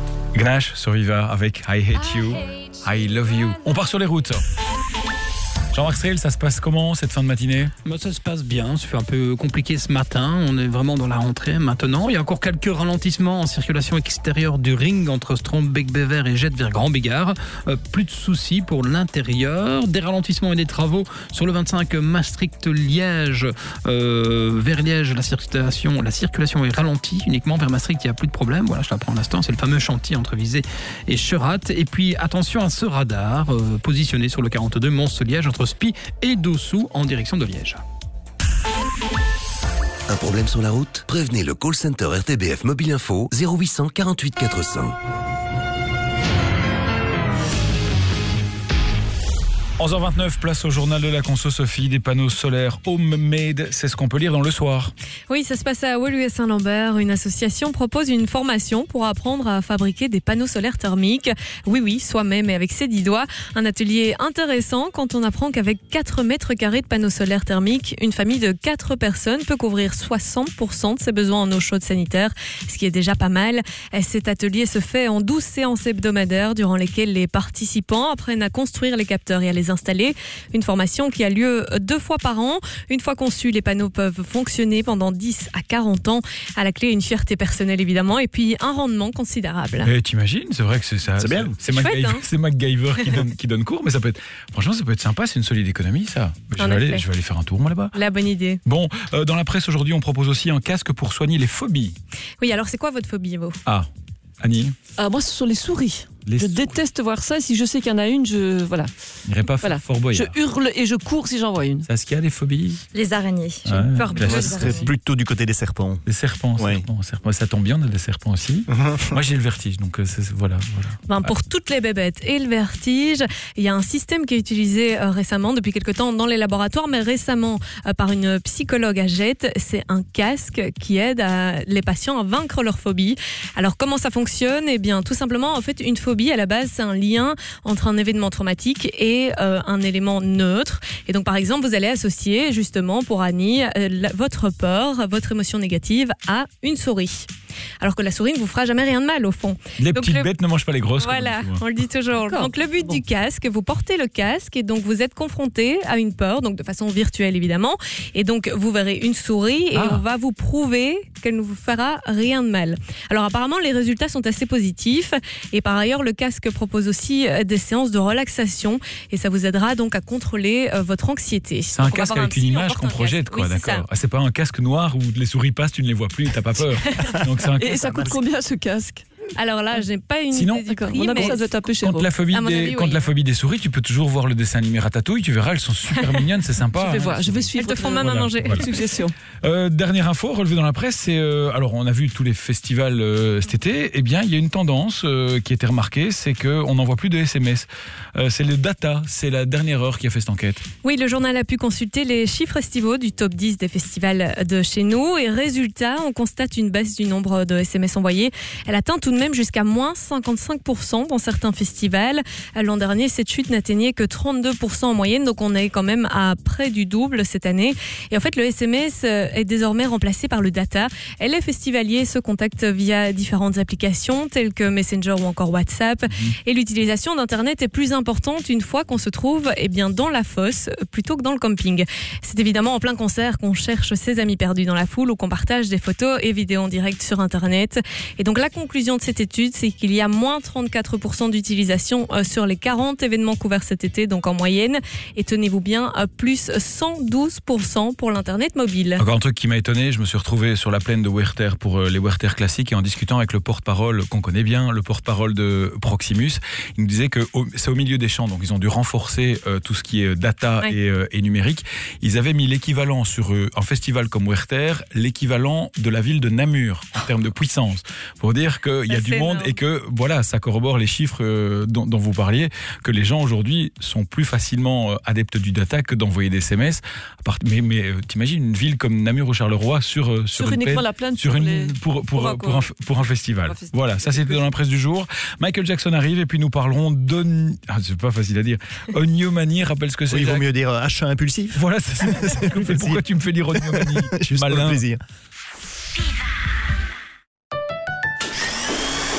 Gnash sur Viva avec I Hate You, I Love You. On part sur les routes. Jean-Marc Strel, ça se passe comment cette fin de matinée ? Bah, ça se passe bien, c'est un peu compliqué ce matin, on est vraiment dans la rentrée maintenant. Il y a encore quelques ralentissements en circulation extérieure du ring entre Strombeek-Bever et Jette vers Grand-Bigard. Euh, plus de soucis pour l'intérieur, des ralentissements et des travaux sur le vingt-cinq Maastricht-Liège. Euh, vers Liège, la circulation, la circulation est ralentie, uniquement vers Maastricht il n'y a plus de problème. Voilà, je l'apprends à l'instant, c'est le fameux chantier entre Visé et Cherat. Et puis attention à ce radar euh, positionné sur le quarante-deux Mons-Liège entre Spie et Dossou en direction de Liège. Un problème sur la route ? Prévenez le call center R T B F Mobile Info zéro huit cent quarante-huit quatre cents. onze heures vingt-neuf, place au journal de la conso Sophie, des panneaux solaires homemade, c'est ce qu'on peut lire dans Le Soir. Oui, ça se passe à Woluwe Saint-Lambert. Une association propose une formation pour apprendre à fabriquer des panneaux solaires thermiques. Oui, oui, soi-même et avec ses dix doigts. Un atelier intéressant quand on apprend qu'avec quatre mètres carrés de panneaux solaires thermiques, une famille de quatre personnes peut couvrir soixante pour cent de ses besoins en eau chaude sanitaire, ce qui est déjà pas mal. Cet atelier se fait en douze séances hebdomadaires durant lesquelles les participants apprennent à construire les capteurs et à les installer. Une formation qui a lieu deux fois par an. Une fois conçus, les panneaux peuvent fonctionner pendant dix à quarante ans. À la clé, une fierté personnelle évidemment et puis un rendement considérable. Et t'imagines, c'est vrai que c'est ça. C'est bien. C'est, Chouette, MacGyver, hein. c'est MacGyver qui donne, qui donne cours, mais ça peut être, franchement, ça peut être sympa, c'est une solide économie ça. Je vais, aller, je vais aller faire un tour moi là-bas. La bonne idée. Bon, euh, dans la presse aujourd'hui, on propose aussi un casque pour soigner les phobies. Oui, alors c'est quoi votre phobie, vous ? Ah, Annie ? Ah, moi, ce sont les souris. Les je sou- déteste voir ça. Si je sais qu'il y en a une, je voilà. N'irait pas voilà. Fort Boyard. Je hurle et je cours si j'en vois une. Saskia a des phobies ? Les araignées. J'ai Ouais, peur classique. de Ce serait plutôt du côté des serpents. Des serpents, Ouais. serpents, serpents. Ça tombe bien, on a des serpents aussi. Moi, j'ai le vertige, donc euh, c'est, c'est- voilà. voilà. Ben, pour toutes les bébêtes et le vertige, il y a un système qui est utilisé euh, récemment, depuis quelque temps dans les laboratoires, mais récemment euh, par une psychologue à Jette. C'est un casque qui aide à, les patients à vaincre leur phobie. Alors comment ça fonctionne ? Eh bien tout simplement, en fait, une phobie à la base, c'est un lien entre un événement traumatique et euh, un élément neutre. Et donc par exemple, vous allez associer justement pour Annie euh, la, votre peur, votre émotion négative à une souris. Alors que la souris ne vous fera jamais rien de mal au fond. Les Donc, petites le... bêtes ne mangent pas les grosses. Voilà, comme on dit, on le dit toujours. D'accord. Donc le but du casque, vous portez le casque et donc vous êtes confronté à une peur, donc de façon virtuelle évidemment. Et donc vous verrez une souris et Ah. on va vous prouver qu'elle ne vous fera rien de mal. Alors apparemment les résultats sont assez positifs et par ailleurs le casque propose aussi euh, des séances de relaxation et ça vous aidera donc à contrôler euh, votre anxiété. C'est un Donc, on va casque voir un avec une psy, on image porte qu'on un projette, casque. quoi, Oui, c'est d'accord. ça. Ah, c'est pas un casque noir où les souris passent, tu ne les vois plus, t'as pas peur. Donc c'est un Et casque. ça coûte combien ce casque ? Alors là, j'ai pas une Sinon, idée du prix, mon avis, mais ça doit être un peu cher. Contre la phobie À mon des, avis, contre oui. la phobie des souris, tu peux toujours voir le dessin animé Ratatouille, tu verras, elles sont super mignonnes, c'est sympa. Je vais hein, voir, les je vais souris. suivre. Elles te font votre- même à Voilà, manger. voilà. Suggestion. Euh, dernière info relevée dans la presse, c'est euh, alors on a vu tous les festivals euh, cet été. Eh bien, il y a une tendance euh, qui a été remarquée, c'est que on n'envoie plus de S M S. Euh, c'est le data, c'est la dernière heure qui a fait cette enquête. Oui, le journal a pu consulter les chiffres estivaux du top dix des festivals de chez nous et résultat, on constate une baisse du nombre de S M S envoyés. Elle atteint tout de même jusqu'à moins cinquante-cinq pour cent dans certains festivals. L'an dernier, cette chute n'atteignait que trente-deux pour cent en moyenne, donc on est quand même à près du double cette année. Et en fait, le S M S est désormais remplacé par le data. Et les festivaliers se contactent via différentes applications telles que Messenger ou encore WhatsApp. Mmh. Et l'utilisation d'Internet est plus importante une fois qu'on se trouve eh bien, dans la fosse plutôt que dans le camping. C'est évidemment en plein concert qu'on cherche ses amis perdus dans la foule ou qu'on partage des photos et vidéos en direct sur Internet. Et donc la conclusion de cette étude, c'est qu'il y a moins trente-quatre pour cent d'utilisation sur les quarante événements couverts cet été, donc en moyenne. Et tenez-vous bien, plus cent douze pour cent pour l'Internet mobile. Encore un truc qui m'a étonné, je me suis retrouvé sur la plaine de Werther pour les Werther classiques et en discutant avec le porte-parole qu'on connaît bien, le porte-parole de Proximus, il me disait que c'est au milieu des champs, donc ils ont dû renforcer euh, tout ce qui est data ouais. et, euh, et numérique. Ils avaient mis l'équivalent sur euh, un festival comme Werther, l'équivalent de la ville de Namur en termes de puissance, pour dire qu'il y a du monde énorme. Et que voilà, ça corrobore les chiffres euh, dont, dont vous parliez, que les gens aujourd'hui sont plus facilement euh, adeptes du data que d'envoyer des S M S. Mais, mais euh, t'imagines une ville comme Namur ou Charleroi sur, euh, sur, sur une uniquement plaine, la plaine sur sur une, les... pour, pour, pour, pour, pour, un, pour un festival. Pour un festival. Voilà, ça c'était dans la presse du jour. Michael Jackson arrive et puis nous parlerons de... Ah, c'est pas facile à dire. Oniomanie, rappelle ce que c'est. Oui, il vaut mieux dire achat impulsif. Voilà, c'est, c'est, c'est, c'est pourquoi tu me fais dire Oniomanie. Juste malin. Pour le plaisir.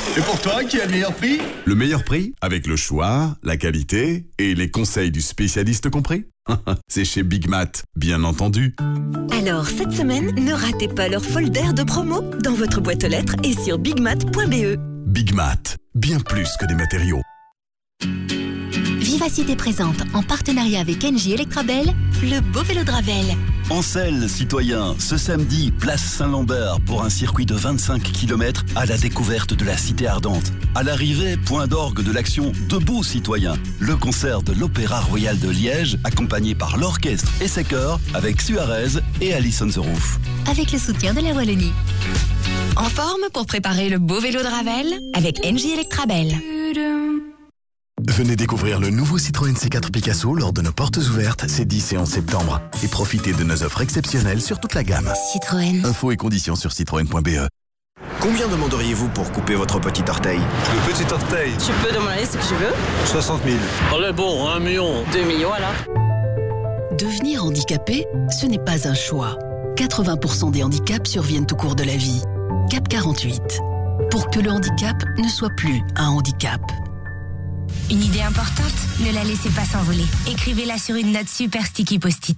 Et pour toi, qui a le meilleur prix? Le meilleur prix, avec le choix, la qualité et les conseils du spécialiste compris. C'est chez Big Mat, bien entendu. Alors, cette semaine, ne ratez pas leur folder de promo dans votre boîte aux lettres et sur bigmat point be. Big Mat, bien plus que des matériaux. Vivacité présente, en partenariat avec Engie Electrabel, le beau vélo de Ravel. Ancel, citoyen, ce samedi, place Saint-Lambert pour un circuit de vingt-cinq kilomètres à la découverte de la cité ardente. À l'arrivée, point d'orgue de l'action Debout, citoyen, le concert de l'Opéra Royal de Liège, accompagné par l'orchestre et ses chœurs, avec Suarez et Alice on the Roof. Avec le soutien de la Wallonie. En forme pour préparer le beau vélo de Ravel avec Engie Electrabel. Venez découvrir le nouveau Citroën C quatre Picasso lors de nos portes ouvertes ces dix et onze septembre et profitez de nos offres exceptionnelles sur toute la gamme. Citroën. Infos et conditions sur citroën point be. Combien demanderiez-vous pour couper votre petit orteil? Le petit orteil. Tu peux demander ce que tu veux. soixante mille. Allez bon, un million. Deux millions alors. Devenir handicapé, ce n'est pas un choix. quatre-vingts pour cent des handicaps surviennent au cours de la vie. Cap quarante-huit. Pour que le handicap ne soit plus un handicap. Une idée importante? Ne la laissez pas s'envoler. Écrivez-la sur une note super sticky post-it.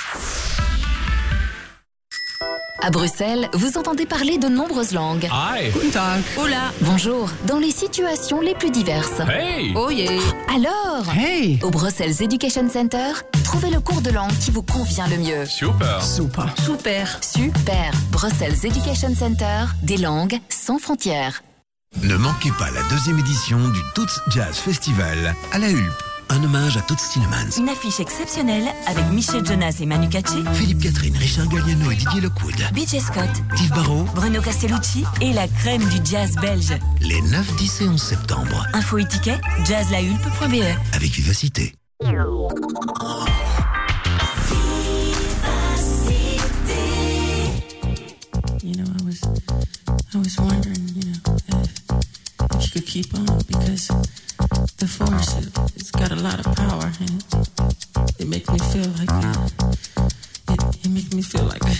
À Bruxelles, vous entendez parler de nombreuses langues. Hi. Guten Tag. Hola. Bonjour. Dans les situations les plus diverses. Hey. Oh yeah. Alors, Hey. Au Brussels Education Center, trouvez le cours de langue qui vous convient le mieux. Super. Super. Super. Super. Brussels Education Center, des langues sans frontières. Ne manquez pas la deuxième édition du Toots Jazz Festival à la Hulpe. Un hommage à Toots Tillemans. Une affiche exceptionnelle avec Michel Jonas et Manu Katché, Philippe Catherine, Richard Galliano et Didier Lockwood. B J Scott, Steve Barrault, Bruno Castellucci et la crème du jazz belge. Les neuf, dix et onze septembre. Info et tickets, jazz la hulpe point be. Avec vivacité. You know, I was, I was wondering, you know, if, if you could keep on, because the force, it, it's got a lot of power, and it, it makes me feel like, it, it makes me feel like.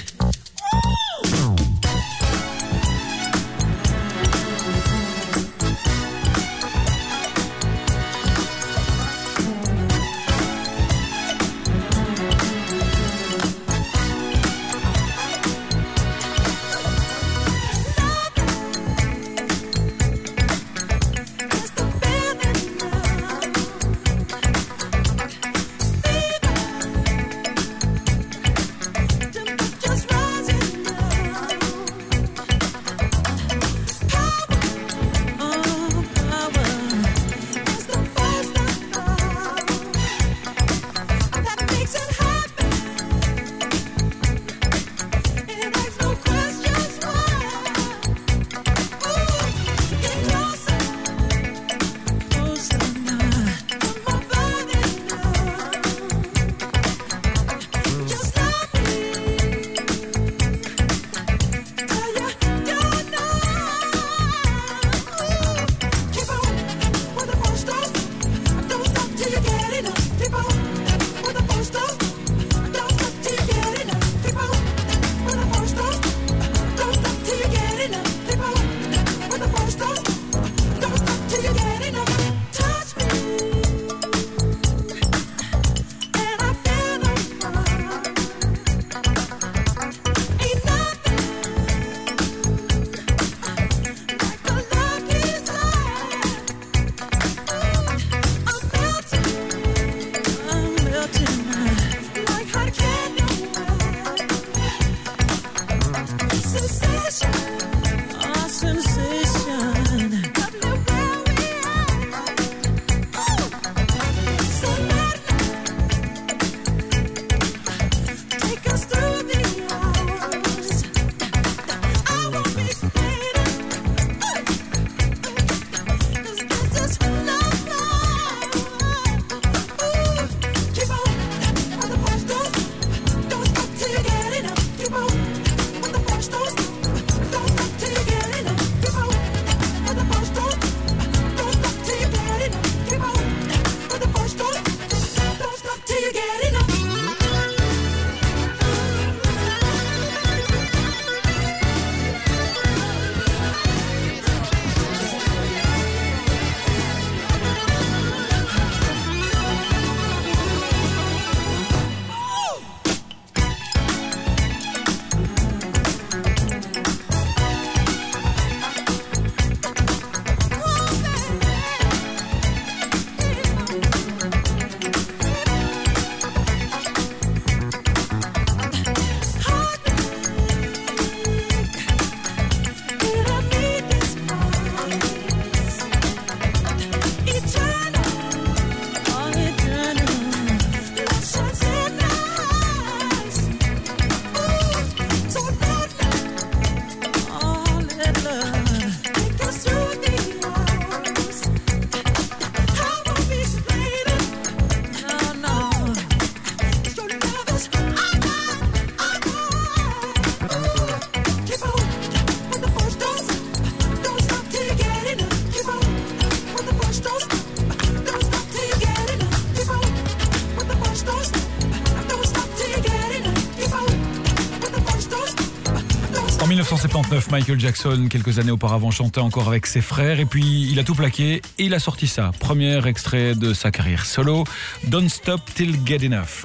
dix-neuf cent soixante-dix-neuf, Michael Jackson, quelques années auparavant, chantait encore avec ses frères et puis il a tout plaqué et il a sorti ça. Premier extrait de sa carrière solo, Don't Stop Till Get Enough.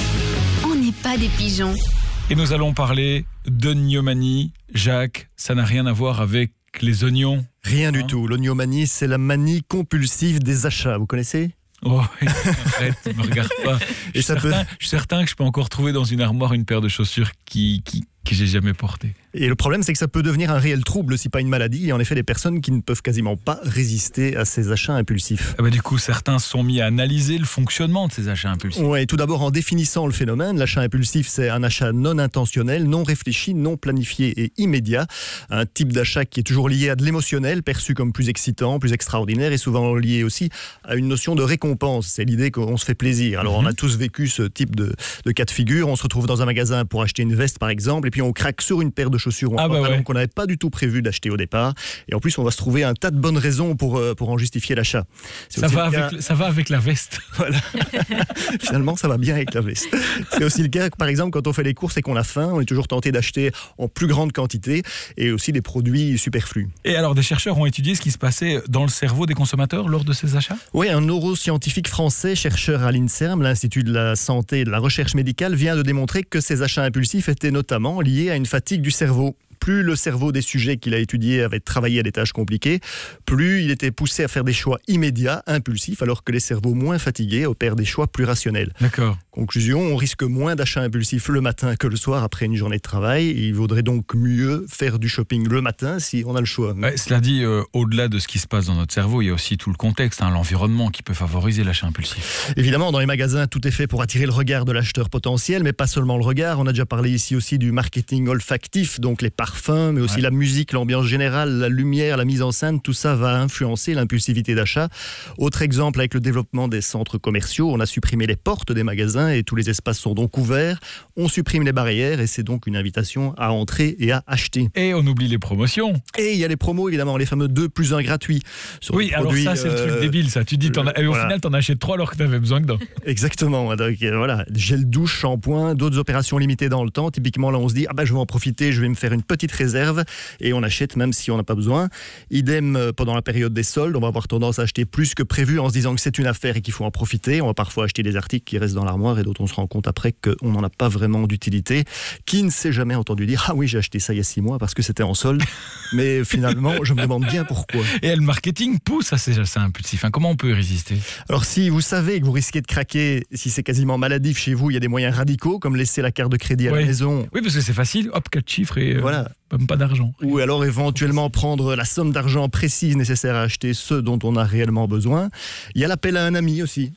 On n'est pas des pigeons. Et nous allons parler d'oniomanie. Jacques, ça n'a rien à voir avec les oignons. Rien du tout. L'oniomanie, c'est la manie compulsive des achats. Vous connaissez ? Oh, arrête, ne me regarde pas. Je suis, certain, peut... je suis certain que je peux encore trouver dans une armoire une paire de chaussures qui, qui, que j'ai jamais portée. Et le problème, c'est que ça peut devenir un réel trouble si pas une maladie. Et en effet, des personnes qui ne peuvent quasiment pas résister à ces achats impulsifs. Ah bah du coup, certains se sont mis à analyser le fonctionnement de ces achats impulsifs. Oui, tout d'abord en définissant le phénomène. L'achat impulsif, c'est un achat non intentionnel, non réfléchi, non planifié et immédiat. Un type d'achat qui est toujours lié à de l'émotionnel, perçu comme plus excitant, plus extraordinaire et souvent lié aussi à une notion de récompense. C'est l'idée qu'on se fait plaisir. Alors, mm-hmm. on a tous vécu ce type de, de cas de figure. On se retrouve dans un magasin pour acheter une veste, par exemple, et puis on craque sur une paire de chaussures ou un ah pantalon bah ouais. qu'on n'avait pas du tout prévu d'acheter au départ. Et en plus, on va se trouver un tas de bonnes raisons pour, pour en justifier l'achat. Ça va, avec, cas... ça va avec la veste. Voilà. Finalement, ça va bien avec la veste. C'est aussi le cas, par exemple, quand on fait les courses et qu'on a faim, on est toujours tenté d'acheter en plus grande quantité et aussi des produits superflus. Et alors, des chercheurs ont étudié ce qui se passait dans le cerveau des consommateurs lors de ces achats ? Oui, un neuroscientifique français, chercheur à l'INSERM, l'Institut de la santé et de la recherche médicale, vient de démontrer que ces achats impulsifs étaient notamment liés à une fatigue du cerveau. Plus le cerveau des sujets qu'il a étudiés avait travaillé à des tâches compliquées, plus il était poussé à faire des choix immédiats, impulsifs, alors que les cerveaux moins fatigués opèrent des choix plus rationnels. D'accord. Conclusion, on risque moins d'achats impulsifs le matin que le soir après une journée de travail. Il vaudrait donc mieux faire du shopping le matin si on a le choix. Ouais, cela dit, euh, au-delà de ce qui se passe dans notre cerveau, il y a aussi tout le contexte, hein, l'environnement qui peut favoriser l'achat impulsif. Évidemment, dans les magasins, tout est fait pour attirer le regard de l'acheteur potentiel, mais pas seulement le regard. On a déjà parlé ici aussi du marketing olfactif, donc les parfums, mais aussi ouais. la musique, l'ambiance générale, la lumière, la mise en scène, tout ça va influencer l'impulsivité d'achat. Autre exemple avec le développement des centres commerciaux, on a supprimé les portes des magasins et tous les espaces sont donc ouverts. On supprime les barrières et c'est donc une invitation à entrer et à acheter. Et on oublie les promotions. Et il y a les promos évidemment, les fameux deux plus un gratuits. Sur oui, alors produits, ça c'est euh, le truc débile ça. Tu dis, t'en as, et au voilà. final t'en achètes trois alors que t'avais besoin que d'un. Exactement. Donc euh, voilà, gel douche, shampoing, d'autres opérations limitées dans le temps. Typiquement là on se dit, ah ben je vais en profiter, je vais me faire une petite réserve et on achète même si on n'a pas besoin. Idem euh, pendant la période des soldes, on va avoir tendance à acheter plus que prévu en se disant que c'est une affaire et qu'il faut en profiter. On va parfois acheter des articles qui restent dans l'armoire et d'autres on se rend compte après qu'on n'en a pas vraiment d'utilité. Qui ne s'est jamais entendu dire « Ah oui, j'ai acheté ça il y a six mois parce que c'était en solde. » Mais finalement, je me demande bien pourquoi. Et le marketing pousse à ces achats impulsifs. Hein. Comment on peut y résister ? Alors si vous savez que vous risquez de craquer, si c'est quasiment maladif chez vous, il y a des moyens radicaux comme laisser la carte de crédit à oui. la maison. Oui, parce que c'est facile. Hop, quatre chiffres et... Euh... Voilà. Même pas d'argent. Ou alors éventuellement prendre la somme d'argent précise nécessaire à acheter ce dont on a réellement besoin. Il y a l'appel à un ami aussi.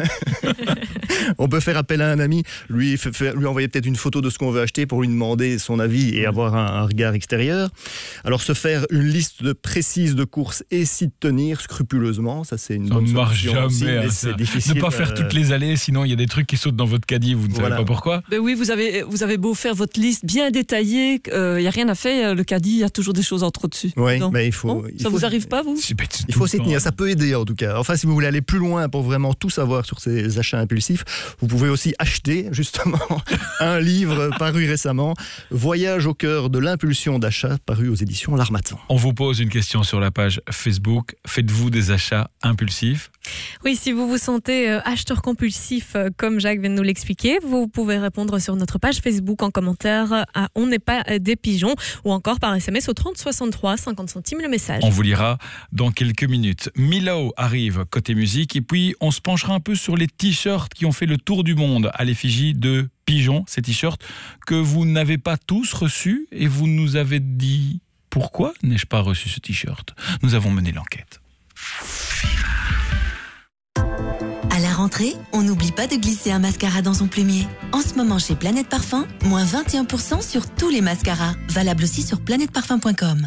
On peut faire appel à un ami, lui, faire, lui envoyer peut-être une photo de ce qu'on veut acheter pour lui demander son avis et avoir un, un regard extérieur. Alors se faire une liste de précise de courses et s'y tenir scrupuleusement, ça c'est une ça bonne ne marche solution jamais. aussi, mais ça. C'est difficile. Ne pas faire euh... toutes les allées, sinon il y a des trucs qui sautent dans votre caddie, vous ne voilà. savez pas pourquoi. Ben oui, vous avez, vous avez beau faire votre liste bien détaillée, il euh, n'y a rien à faire, le caddie, il y a toujours des choses en trop dessus. Oui, mais il faut... Bon, il ça faut, vous arrive pas, vous ? Il faut s'y tenir, ça peut aider en tout cas. Enfin, si vous voulez aller plus loin pour vraiment tout savoir sur ces achats impulsifs, vous pouvez aussi acheter justement un livre paru récemment, Voyage au cœur de l'impulsion d'achat, paru aux éditions L'Harmattan. On vous pose une question sur la page Facebook. Faites-vous des achats impulsifs ? Oui, si vous vous sentez euh, acheteur compulsif, euh, comme Jacques vient de nous l'expliquer, vous pouvez répondre sur notre page Facebook en commentaire à On n'est pas des pigeons ou encore par S M S au trente soixante-trois, cinquante centimes le message. On vous lira dans quelques minutes. Milo arrive côté musique et puis on se penchera un peu sur les t-shirts qui ont fait le tour du monde à l'effigie de pigeons, ces t-shirts que vous n'avez pas tous reçus et vous nous avez dit pourquoi n'ai-je pas reçu ce t-shirt ? Nous avons mené l'enquête. À la rentrée, on n'oublie pas de glisser un mascara dans son plumier. En ce moment chez Planète Parfum, moins vingt et un pour cent sur tous les mascaras. Valable aussi sur planète parfum point com.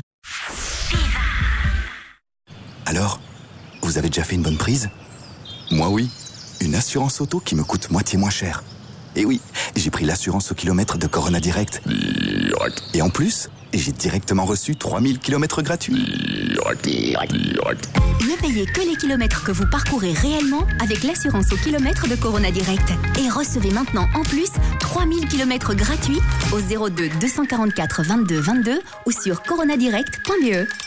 Alors, vous avez déjà fait une bonne prise ? Moi oui, une assurance auto qui me coûte moitié moins cher. Et oui, j'ai pris l'assurance au kilomètre de Corona Direct. Et en plus, j'ai directement reçu trois mille kilomètres gratuits. Ne payez que les kilomètres que vous parcourez réellement avec l'assurance au kilomètre de Corona Direct. Et recevez maintenant en plus trois mille kilomètres gratuits au zéro deux deux cent quarante-quatre vingt-deux vingt-deux ou sur coronadirect point b e.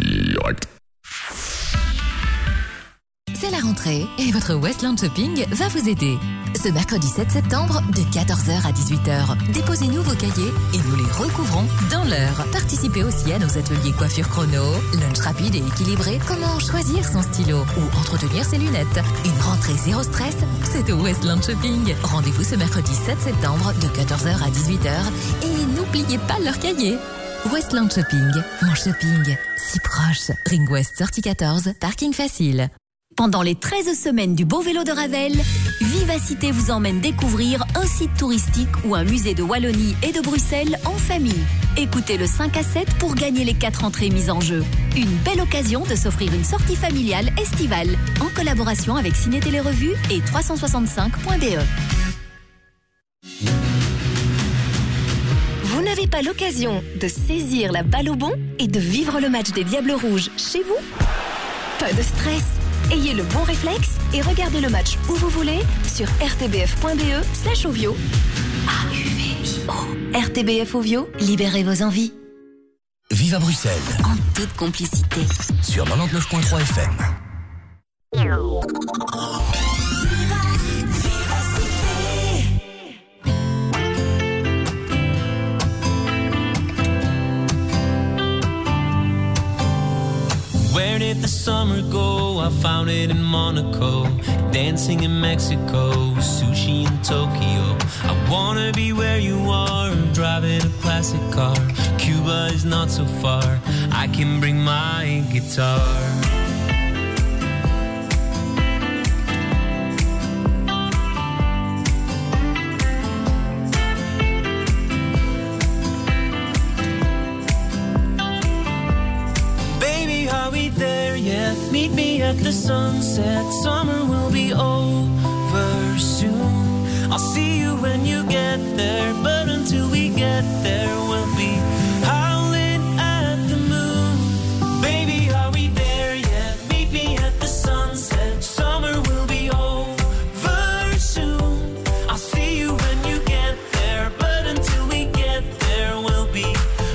C'est la rentrée et votre Westland Shopping va vous aider. Ce mercredi sept septembre, de quatorze heures à dix-huit heures, déposez-nous vos cahiers et nous les recouvrons dans l'heure. Participez aussi à nos ateliers coiffure chrono, lunch rapide et équilibré, comment choisir son stylo ou entretenir ses lunettes. Une rentrée zéro stress, c'est au Westland Shopping. Rendez-vous ce mercredi sept septembre, de quatorze heures à dix-huit heures et n'oubliez pas leur cahier. Westland Shopping, mon shopping, si proche. Ring West sortie quatorze, parking facile. Pendant les treize semaines du Beau Vélo de Ravel, Vivacité vous emmène découvrir un site touristique ou un musée de Wallonie et de Bruxelles en famille. Écoutez le cinq à sept pour gagner les quatre entrées mises en jeu. Une belle occasion de s'offrir une sortie familiale estivale en collaboration avec Ciné Télé Revue et trois cent soixante-cinq point b e. Vous n'avez pas l'occasion de saisir la balle au bon et de vivre le match des Diables Rouges chez vous? Pas de stress. Ayez le bon réflexe et regardez le match où vous voulez sur r t b f point b e slash ovio. A U V I O. R T B F Ovio, libérez vos envies. Vive à Bruxelles. En toute complicité. Sur quatre-vingt-dix-neuf virgule trois F M. Where did the summer go? I found it in Monaco, dancing in Mexico, sushi in Tokyo. I wanna be where you are, driving a classic car. Cuba is not so far, I can bring my guitar. Meet me at the sunset, summer will be over soon. I'll see you when you get there, but until we get there, we'll be howling at the moon. Baby, are we there yet? Meet me at the sunset, summer will be over soon. I'll see you when you get there, but until we get there, we'll be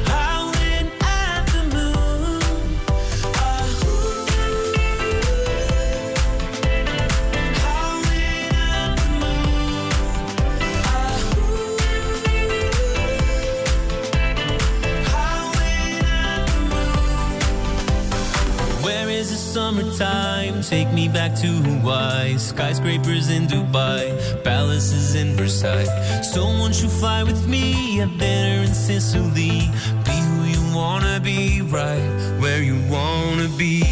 summertime, take me back to Hawaii, skyscrapers in Dubai, palaces in Versailles. So won't you fly with me at dinner in Sicily? Be who you wanna be, right where you wanna be.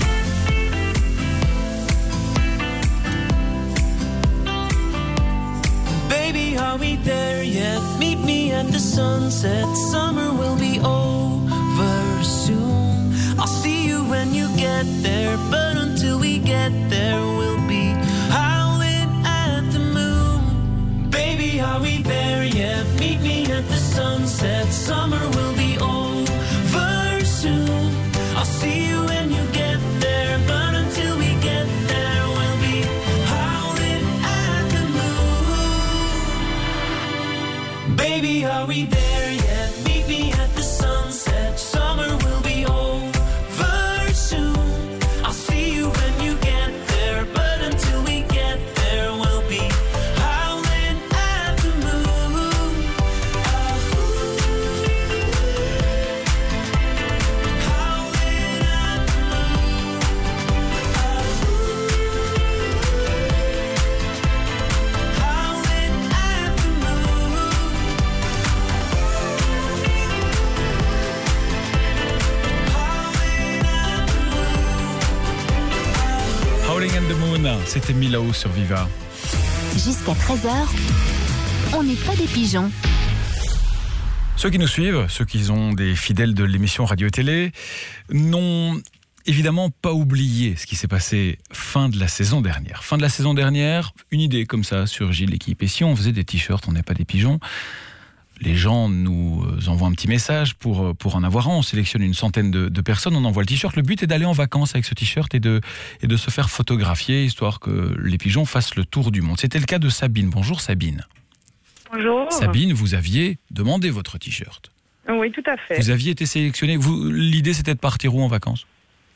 Baby, are we there yet? Meet me at the sunset, summer will be over soon. I'll see you when you get there, but until we get there, we'll be howling at the moon. Baby, are we there yet? Meet me at the sunset, summer will be over soon. I'll see you when you get there, but until we get there, we'll be howling at the moon. Baby, are we there yet? Meet me at the sunset, summer will be over. C'était Milao sur Viva. Jusqu'à treize heures, on n'est pas des pigeons. Ceux qui nous suivent, ceux qui sont des fidèles de l'émission Radio et Télé, n'ont évidemment pas oublié ce qui s'est passé fin de la saison dernière. Fin de la saison dernière, une idée comme ça surgit l'équipe. Et si on faisait des t-shirts, on n'est pas des pigeons, les gens nous envoient un petit message pour, pour en avoir un. On sélectionne une centaine de, de personnes, on envoie le t-shirt. Le but est d'aller en vacances avec ce t-shirt et de, et de se faire photographier, histoire que les pigeons fassent le tour du monde. C'était le cas de Sabine. Bonjour Sabine. Bonjour. Sabine, vous aviez demandé votre t-shirt. Oui, tout à fait. Vous aviez été sélectionnée. Vous, l'idée, c'était de partir où en vacances ?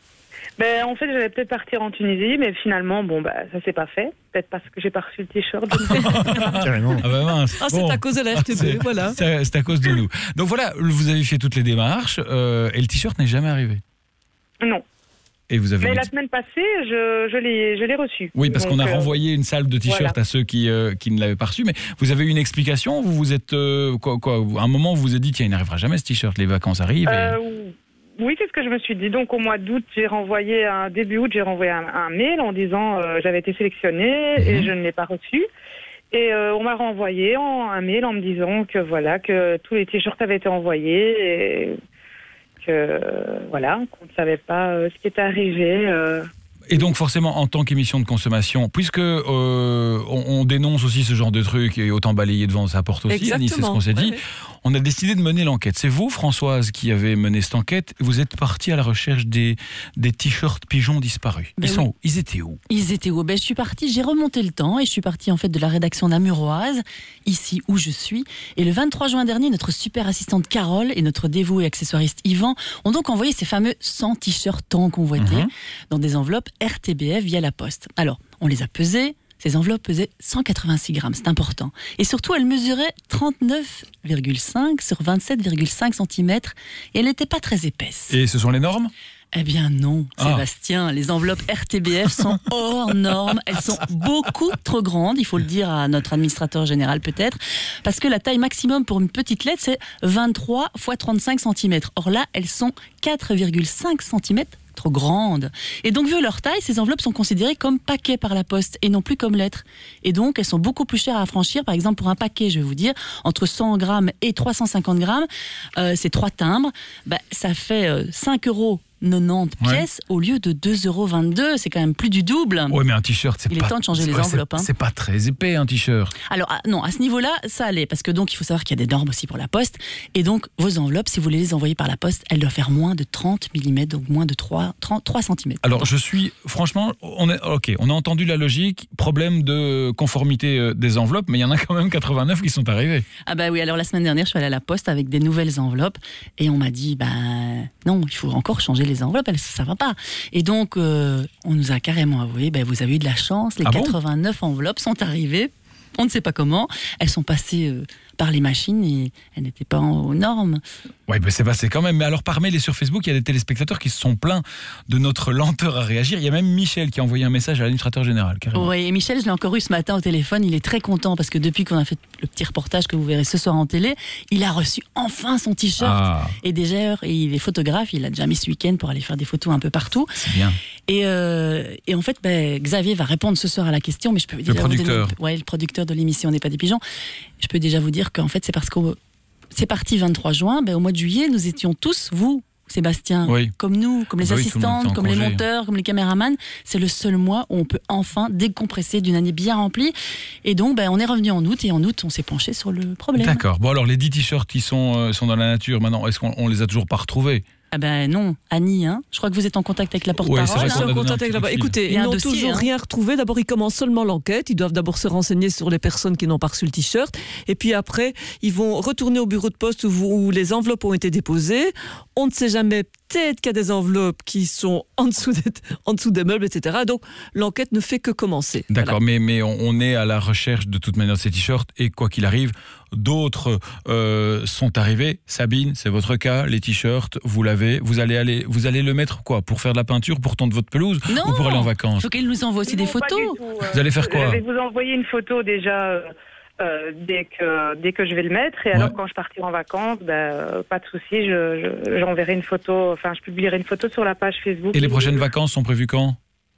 Ben, en fait, j'allais peut-être partir en Tunisie, mais finalement, bon, bah, ça s'est pas fait. Peut-être parce que j'ai pas reçu le t-shirt. Carrément. Ah bah mince. Ah, c'est Bon. à cause de la R T B, C'est- voilà. C'est, c'est à cause de nous. Donc voilà, vous avez fait toutes les démarches euh, et le t-shirt n'est jamais arrivé. Non. Et vous avez Mais mis- la semaine passée, je, je l'ai, je l'ai reçu. Oui, parce Donc, qu'on a euh, renvoyé une salve de t-shirts voilà. à ceux qui, euh, qui ne l'avaient pas reçu. Mais vous avez eu une explication ? Vous vous êtes euh, quoi, quoi À un moment, vous vous êtes dit tiens, il n'arrivera jamais ce t-shirt. Les vacances arrivent. et- Euh, oui, c'est ce que je me suis dit. Donc au mois d'août, j'ai renvoyé un début août, j'ai renvoyé un, un mail en disant euh, j'avais été sélectionnée et je ne l'ai pas reçu. Et euh, on m'a renvoyé en, un mail en me disant que voilà que tous les t-shirts avaient été envoyés et que euh, voilà qu'on ne savait pas euh, ce qui était arrivé. euh. Et donc forcément, en tant qu'émission de consommation, puisque euh, on, on dénonce aussi ce genre de trucs et autant balayer devant sa porte aussi, Exactement. Annie, c'est ce qu'on s'est dit, Ouais, ouais. on a décidé de mener l'enquête. C'est vous, Françoise, qui avez mené cette enquête. Vous êtes partie à la recherche des, des t-shirts pigeons disparus. Ben Ils sont oui. où ? Ils étaient où ? Ils étaient où? Ben, je suis partie, j'ai remonté le temps et je suis partie en fait de la rédaction namuroise, ici où je suis. Et le vingt-trois juin dernier, notre super assistante Carole et notre dévoué accessoiriste Yvan ont donc envoyé ces fameux cent t-shirts tant convoités Mhm. dans des enveloppes R T B F via la poste. Alors, on les a pesées. Ces enveloppes pesaient cent quatre-vingt-six grammes, c'est important. Et surtout, elles mesuraient trente-neuf virgule cinq sur vingt-sept virgule cinq centimètres et elles n'étaient pas très épaisses. Et ce sont les normes ? Eh bien non, Ah. Sébastien, les enveloppes R T B F sont hors normes, elles sont beaucoup trop grandes, il faut le dire à notre administrateur général peut-être, parce que la taille maximum pour une petite lettre c'est vingt-trois fois trente-cinq centimètres. Or là, elles sont quatre virgule cinq centimètres trop grandes. Et donc, vu leur taille, ces enveloppes sont considérées comme paquets par la poste et non plus comme lettres. Et donc, elles sont beaucoup plus chères à affranchir. Par exemple, pour un paquet, je vais vous dire, entre cent grammes et trois cent cinquante grammes, euh, c'est trois timbres, bah, ça fait euh, cinq euros quatre-vingt-dix Ouais. pièces au lieu de deux euros vingt-deux. C'est quand même plus du double. Oui, mais un t-shirt, c'est Il est pas... temps de changer c'est les pas- enveloppes, C'est, hein. c'est pas très épais, un t-shirt. Alors, ah, non, à ce niveau-là, ça allait. Parce que donc, il faut savoir qu'il y a des normes aussi pour la poste. Et donc, vos enveloppes, si vous voulez les envoyer par la poste, elles doivent faire moins de trente millimètres, donc moins de trois, trente, trois centimètres. Alors, je suis... Franchement, on est, ok, on a entendu la logique. Problème de conformité euh, des enveloppes, mais il y en a quand même quatre-vingt-neuf qui sont arrivés. Ah bah oui, alors la semaine dernière, je suis allée à la poste avec des nouvelles enveloppes et on m'a dit, ben non, il faut encore changer les enveloppes, elles, ça va pas. Et donc, euh, on nous a carrément avoué, ben vous avez eu de la chance, les Ah bon quatre-vingt-neuf enveloppes sont arrivées, on ne sait pas comment, elles sont passées euh, par les machines et elles n'étaient pas en- aux normes. Oui, mais c'est passé quand même. Mais alors, par mail et sur Facebook, il y a des téléspectateurs qui se sont plaints de notre lenteur à réagir. Il y a même Michel qui a envoyé un message à l'administrateur général, carrément. Oui, et Michel, je l'ai encore eu ce matin au téléphone, il est très content parce que depuis qu'on a fait le petit reportage que vous verrez ce soir en télé, il a reçu enfin son t-shirt. Ah. Et déjà, et il est photographe, il a déjà mis ce week-end pour aller faire des photos un peu partout. C'est bien. Et, euh, et en fait, ben, Xavier va répondre ce soir à la question, mais je peux déjà vous producteur. donner, ouais, le producteur de l'émission n'est pas des pigeons. Je peux déjà vous dire qu'en fait, c'est parce que c'est parti vingt-trois juin, ben, au mois de juillet, nous étions tous, vous, Sébastien, Oui. comme nous, comme les Bah oui, tout le monde assistantes, était en comme les congé. monteurs, comme les caméramans. C'est le seul mois où on peut enfin décompresser d'une année bien remplie. Et donc, ben, on est revenu en août, et en août, on s'est penché sur le problème. D'accord. Bon, alors, les dix t-shirts qui sont, euh, sont dans la nature, maintenant, est-ce qu'on on les a toujours pas retrouvés ? Ah ben non, Annie, hein, je crois que vous êtes en contact avec la porte-parole. Ouais, c'est vrai Ils qu'on sont a en donné contact un avec petit là-bas. coup de fil. Écoutez, Il y a ils un n'ont dossier, toujours hein. rien retrouvé. D'abord, ils commencent seulement l'enquête. Ils doivent d'abord se renseigner sur les personnes qui n'ont pas reçu le t-shirt. Et puis après, ils vont retourner au bureau de poste où, vous- où les enveloppes ont été déposées. On ne sait jamais, peut-être qu'il y a des enveloppes qui sont en dessous des, en dessous des meubles, et cetera. Donc, l'enquête ne fait que commencer. D'accord, mais, mais on, on est à la recherche de toute manière de ces t-shirts et quoi qu'il arrive, d'autres euh, sont arrivés. Sabine, c'est votre cas, les t-shirts, vous l'avez, vous allez aller, vous allez le mettre quoi, pour faire de la peinture, pour tondre votre pelouse Non, ou pour aller en il vacances? faut qu'elle nous envoie aussi des Non, pas photos. du tout, euh, Vous allez faire quoi? Je vais vous envoyer une photo déjà euh, euh, dès, que, dès que je vais le mettre. Et Ouais. alors, quand je partirai en vacances, ben, euh, pas de souci, je, je- j'enverrai une photo, enfin, je publierai une photo sur la page Facebook. Et les prochaines vacances sont prévues quand?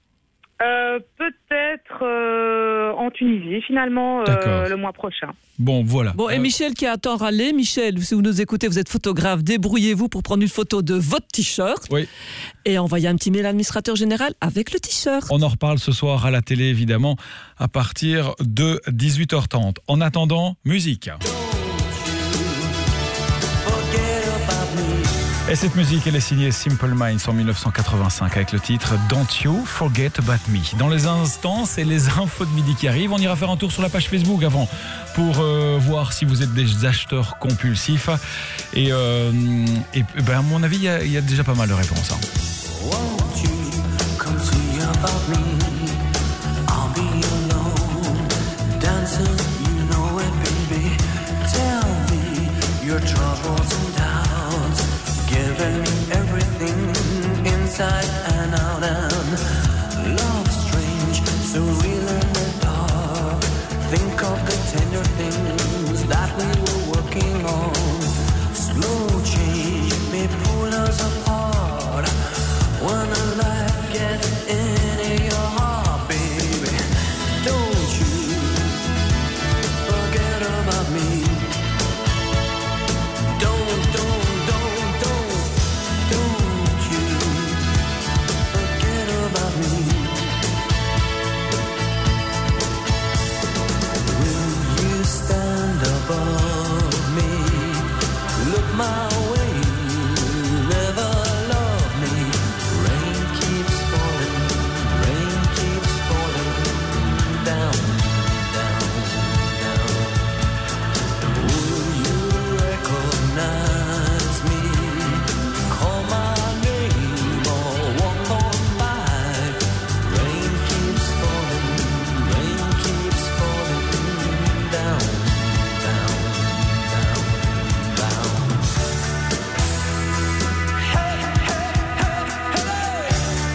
Euh, Peut-être euh, en Tunisie, finalement, D'accord. euh, le mois prochain. Bon, voilà. Bon, et Michel qui a tant râlé, Michel, si vous nous écoutez, vous êtes photographe, débrouillez-vous pour prendre une photo de votre t-shirt Oui. et envoyer un petit mail à l'administrateur général avec le t-shirt. On en reparle ce soir à la télé, évidemment, à partir de dix-huit heures trente. En attendant, musique. Et cette musique, elle est signée Simple Minds en dix-neuf cent quatre-vingt-cinq avec le titre Don't You Forget About Me. Dans les instants, c'est les infos de midi qui arrivent. On ira faire un tour sur la page Facebook avant pour euh, voir si vous êtes des acheteurs compulsifs. Et, euh, et ben, à mon avis, il y, y a déjà pas mal de réponses. Hein. Won't you come see about me? I'll be alone, dancing, you know it, baby. Tell me your troubles and doubts, giving me everything inside and out. And love strange, so real in the dark. Think of the tender things that we were working on. Slow change may pull us apart. When a life gets into your heart, baby, don't you forget about me. Don't, don't, don't, don't, don't you forget about me. Will you stand above me? Look my way, never love me. Rain keeps falling, rain keeps falling down, down, down. Will you recognize me? Call my name or walk on by. Rain keeps falling, rain keeps falling down, down, down, down. Hey, hey, hey, hey.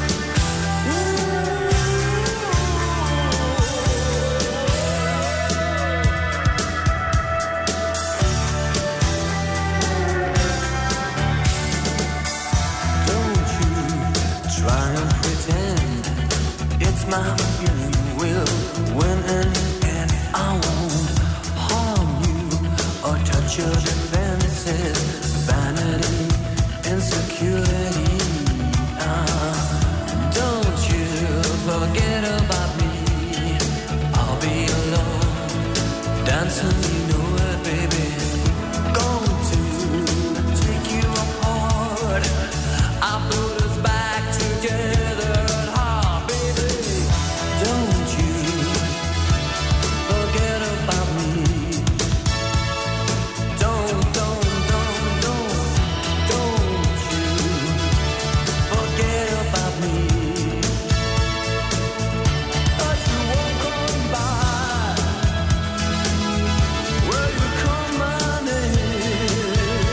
Don't you try and pretend it's my feeling will win in the end. I won't harm you or touch your defenses. Vanity, insecurity. Ah, don't you forget about me. I'll be alone, dancing, you know it, baby. Going to take you apart. I put us back together at heart, baby. Don't you forget about me. Don't, don't, don't, don't, don't you forget about me. But you won't come by. Will you come my name?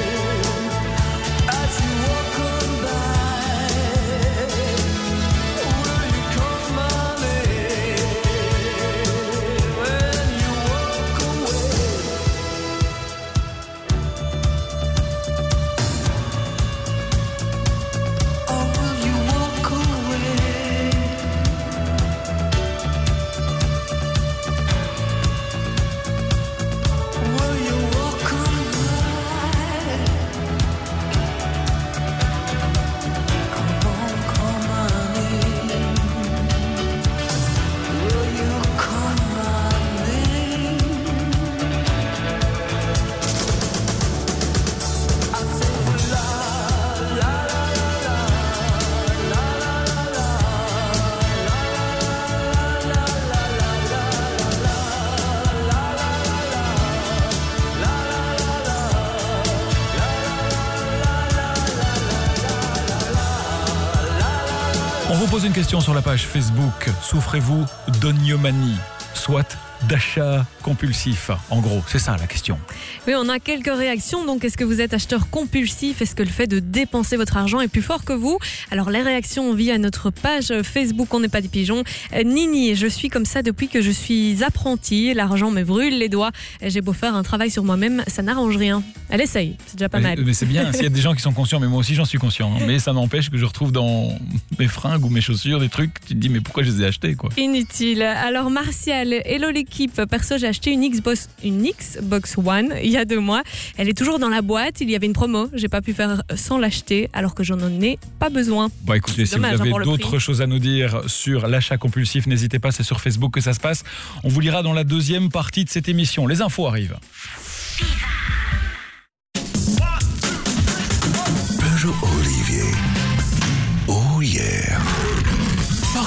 As you walk on by, will you come my name? When you walk away. Or will you walk away? Will you walk away? Come on, call my name. Will you call my name? I say la la la la la la la On vous pose une question sur la page Facebook. Souffrez-vous d'oniomanie, soit d'achat compulsif? En gros, c'est ça la question. Oui, on a quelques réactions. Donc, est-ce que vous êtes acheteur compulsif? Est-ce que le fait de dépenser votre argent est plus fort que vous? Alors, les réactions via notre page Facebook On n'est pas des pigeons. Euh, Nini, je suis comme ça depuis que je suis apprentie. L'argent me brûle les doigts. J'ai beau faire un travail sur moi-même, ça n'arrange rien. Elle essaye, c'est déjà pas mais, mal. Mais c'est bien, s'il y a des gens qui sont conscients, mais moi aussi j'en suis conscient. Hein. Mais ça n'empêche que je retrouve dans mes fringues ou mes chaussures des trucs, tu te dis mais pourquoi je les ai achetés quoi? Inutile. Alors Martial, hello l'équipe. Perso, j'ai acheté une Xbox, une Xbox One il y a deux mois. Elle est toujours dans la boîte. Il y avait une promo. J'ai pas pu faire sans l'acheter alors que j'en ai pas besoin. Bon, écoutez, si dommage, vous avez hein, d'autres choses à nous dire sur l'achat compulsif, n'hésitez pas. C'est sur Facebook que ça se passe. On vous lira dans la deuxième partie de cette émission. Les infos arrivent. Peugeot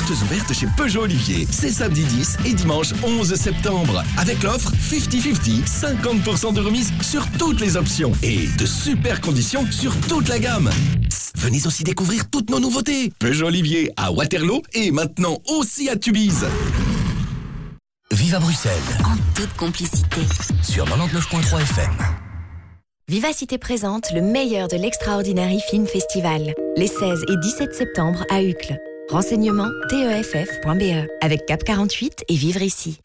portes ouvertes chez Peugeot Olivier. C'est samedi dix et dimanche onze septembre. Avec l'offre cinquante cinquante, cinquante pour cent de remise sur toutes les options. Et de super conditions sur toute la gamme. Psst, venez aussi découvrir toutes nos nouveautés. Peugeot Olivier à Waterloo et maintenant aussi à Tubize. Viva Bruxelles. En toute complicité. Sur quatre-vingt-dix-neuf virgule trois F M. Vivacité présente le meilleur de l'Extraordinary Film Festival. Les seize et dix-sept septembre à Uccle. Renseignements T E F F point B E avec Cap quarante-huit et Vivre ici.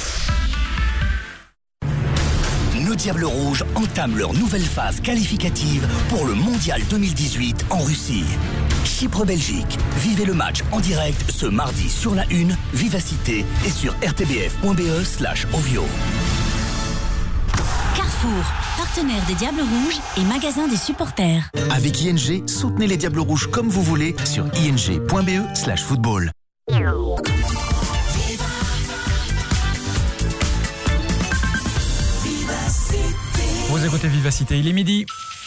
Nos Diables Rouges entament leur nouvelle phase qualificative pour le Mondial deux mille dix-huit en Russie. Chypre-Belgique. Vivez le match en direct ce mardi sur la une, Vivacité et sur r t b f point b e slash ovio. Carrefour, partenaire des Diables Rouges et magasin des supporters. Avec I N G, soutenez les Diables Rouges comme vous voulez sur i n g point b e slash football. Vous écoutez Vivacité, il est midi.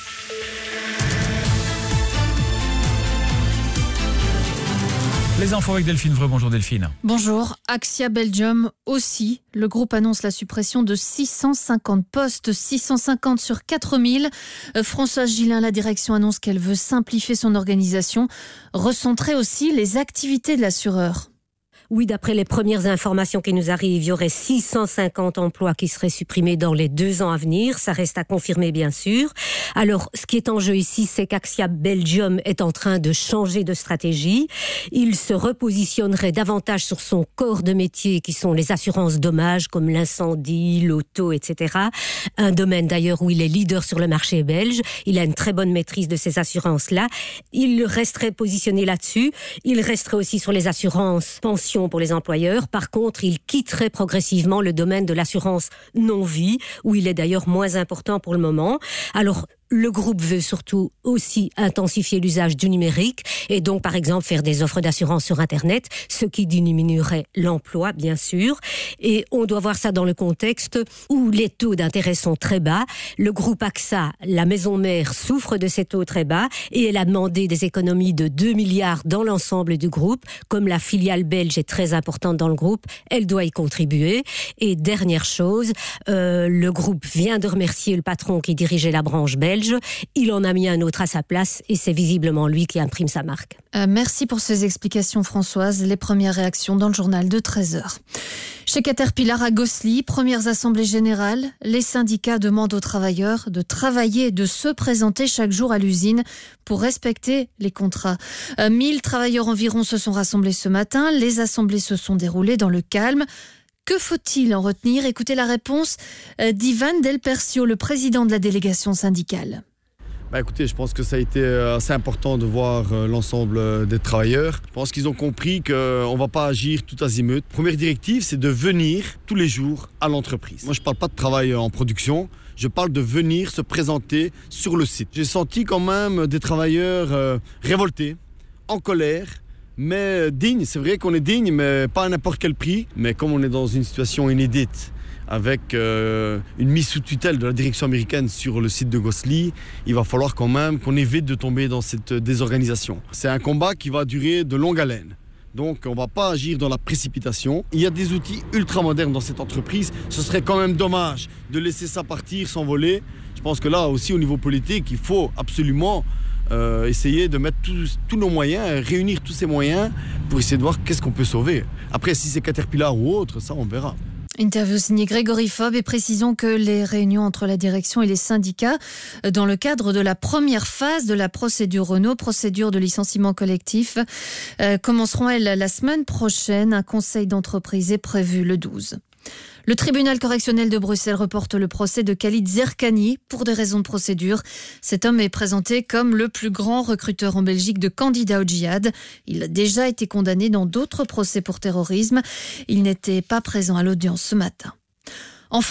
Les infos avec Delphine Vreux. Bonjour Delphine. Bonjour. Axia Belgium aussi. Le groupe annonce la suppression de six cent cinquante postes, six cent cinquante sur quatre mille. Euh, Françoise Gillin, la direction, annonce qu'elle veut simplifier son organisation, recentrer aussi les activités de l'assureur. Oui, d'après les premières informations qui nous arrivent, il y aurait six cent cinquante emplois qui seraient supprimés dans les deux ans à venir. Ça reste à confirmer, bien sûr. Alors, ce qui est en jeu ici, c'est qu'Axia Belgium est en train de changer de stratégie. Il se repositionnerait davantage sur son corps de métier, qui sont les assurances dommages, comme l'incendie, l'auto, et cetera. Un domaine d'ailleurs où il est leader sur le marché belge. Il a une très bonne maîtrise de ces assurances-là. Il resterait positionné là-dessus. Il resterait aussi sur les assurances pensions pour les employeurs. Par contre, il quitterait progressivement le domaine de l'assurance non-vie, où il est d'ailleurs moins important pour le moment. Alors, le groupe veut surtout aussi intensifier l'usage du numérique et donc, par exemple, faire des offres d'assurance sur Internet, ce qui diminuerait l'emploi, bien sûr. Et on doit voir ça dans le contexte où les taux d'intérêt sont très bas. Le groupe AXA, la maison mère, souffre de ces taux très bas et elle a demandé des économies de deux milliards dans l'ensemble du groupe. Comme la filiale belge est très importante dans le groupe, elle doit y contribuer. Et dernière chose, euh, le groupe vient de remercier le patron qui dirigeait la branche belge. Il en a mis un autre à sa place et c'est visiblement lui qui imprime sa marque. Euh, merci pour ces explications, Françoise. Les premières réactions dans le journal de treize heures. Chez Caterpillar à Gosselies, premières assemblées générales, les syndicats demandent aux travailleurs de travailler et de se présenter chaque jour à l'usine pour respecter les contrats. Euh, mille travailleurs environ se sont rassemblés ce matin. Les assemblées se sont déroulées dans le calme. Que faut-il en retenir ? Écoutez la réponse d'Ivan Del Percio, le président de la délégation syndicale. Bah écoutez, je pense que ça a été assez important de voir l'ensemble des travailleurs. Je pense qu'ils ont compris qu'on ne va pas agir tout azimut. Première directive, c'est de venir tous les jours à l'entreprise. Moi, je ne parle pas de travail en production. Je parle de venir se présenter sur le site. J'ai senti quand même des travailleurs révoltés, en colère, mais digne. C'est vrai qu'on est digne, mais pas à n'importe quel prix. Mais comme on est dans une situation inédite, avec euh, une mise sous tutelle de la direction américaine sur le site de Gosselies, il va falloir quand même qu'on évite de tomber dans cette désorganisation. C'est un combat qui va durer de longue haleine. Donc on ne va pas agir dans la précipitation. Il y a des outils ultra modernes dans cette entreprise. Ce serait quand même dommage de laisser ça partir, s'envoler. Je pense que là aussi, au niveau politique, il faut absolument Euh, essayer de mettre tous, tous nos moyens, réunir tous ces moyens pour essayer de voir qu'est-ce qu'on peut sauver. Après, si c'est Caterpillar ou autre, ça on verra. Interview signée Grégory Fob et précisons que les réunions entre la direction et les syndicats dans le cadre de la première phase de la procédure Renault, procédure de licenciement collectif, euh, commenceront elles la semaine prochaine. Un conseil d'entreprise est prévu le douze. Le tribunal correctionnel de Bruxelles reporte le procès de Khalid Zerkani pour des raisons de procédure. Cet homme est présenté comme le plus grand recruteur en Belgique de candidats au djihad. Il a déjà été condamné dans d'autres procès pour terrorisme. Il n'était pas présent à l'audience ce matin. En France,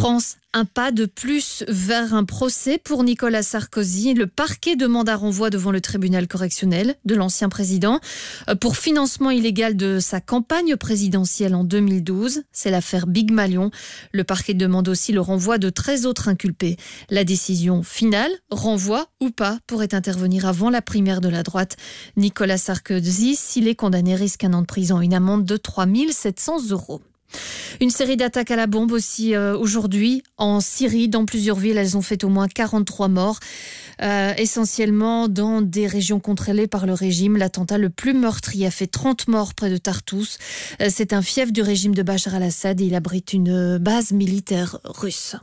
Un pas de plus vers un procès pour Nicolas Sarkozy. Le parquet demande un renvoi devant le tribunal correctionnel de l'ancien président pour financement illégal de sa campagne présidentielle en deux mille douze. C'est l'affaire Big Malion. Le parquet demande aussi le renvoi de treize autres inculpés. La décision finale, renvoi ou pas, pourrait intervenir avant la primaire de la droite. Nicolas Sarkozy, s'il est condamné, risque un an de prison et une amende de trois mille sept cents euros. Une série d'attaques à la bombe aussi euh, aujourd'hui en Syrie. Dans plusieurs villes, elles ont fait au moins quarante-trois morts, euh, essentiellement dans des régions contrôlées par le régime. L'attentat le plus meurtrier a fait trente morts près de Tartous. Euh, c'est un fief du régime de Bachar al-Assad et il abrite une base militaire russe.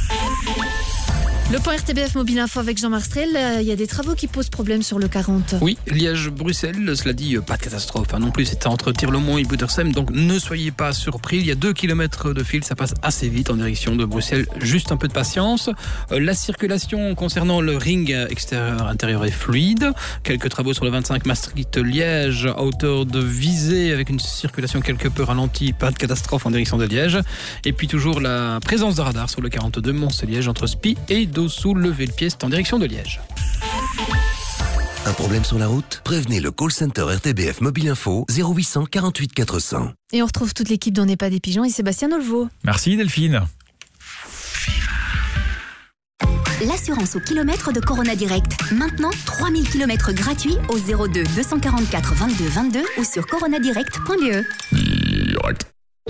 Le point R T B F Mobile Info avec Jean Marstrel. Il y a des travaux qui posent problème sur le quarante. Oui, Liège-Bruxelles, cela dit, pas de catastrophe hein, non plus. C'est entre Tirlemont et Boudersem, donc ne soyez pas surpris. Il y a deux kilomètres de fil, ça passe assez vite en direction de Bruxelles. Juste un peu de patience. Euh, la circulation concernant le ring extérieur-intérieur est fluide. Quelques travaux sur le vingt-cinq Maastricht-Liège à hauteur de Visé avec une circulation quelque peu ralentie. Pas de catastrophe en direction de Liège. Et puis toujours la présence de radar sur le quarante-deux Mons-Liège entre Spie et sous lever le pied, c'est en direction de Liège. Un problème sur la route? Prévenez le call center R T B F Mobile Info zéro huit cent quarante-huit quatre cents. Et on retrouve toute l'équipe d'On n'est pas des pigeons et Sébastien Olvo. Merci Delphine. L'assurance au kilomètre de Corona Direct. Maintenant, trois mille kilomètres gratuits au zéro deux deux cent quarante-quatre vingt-deux vingt-deux ou sur coronadirect point b e. Direct.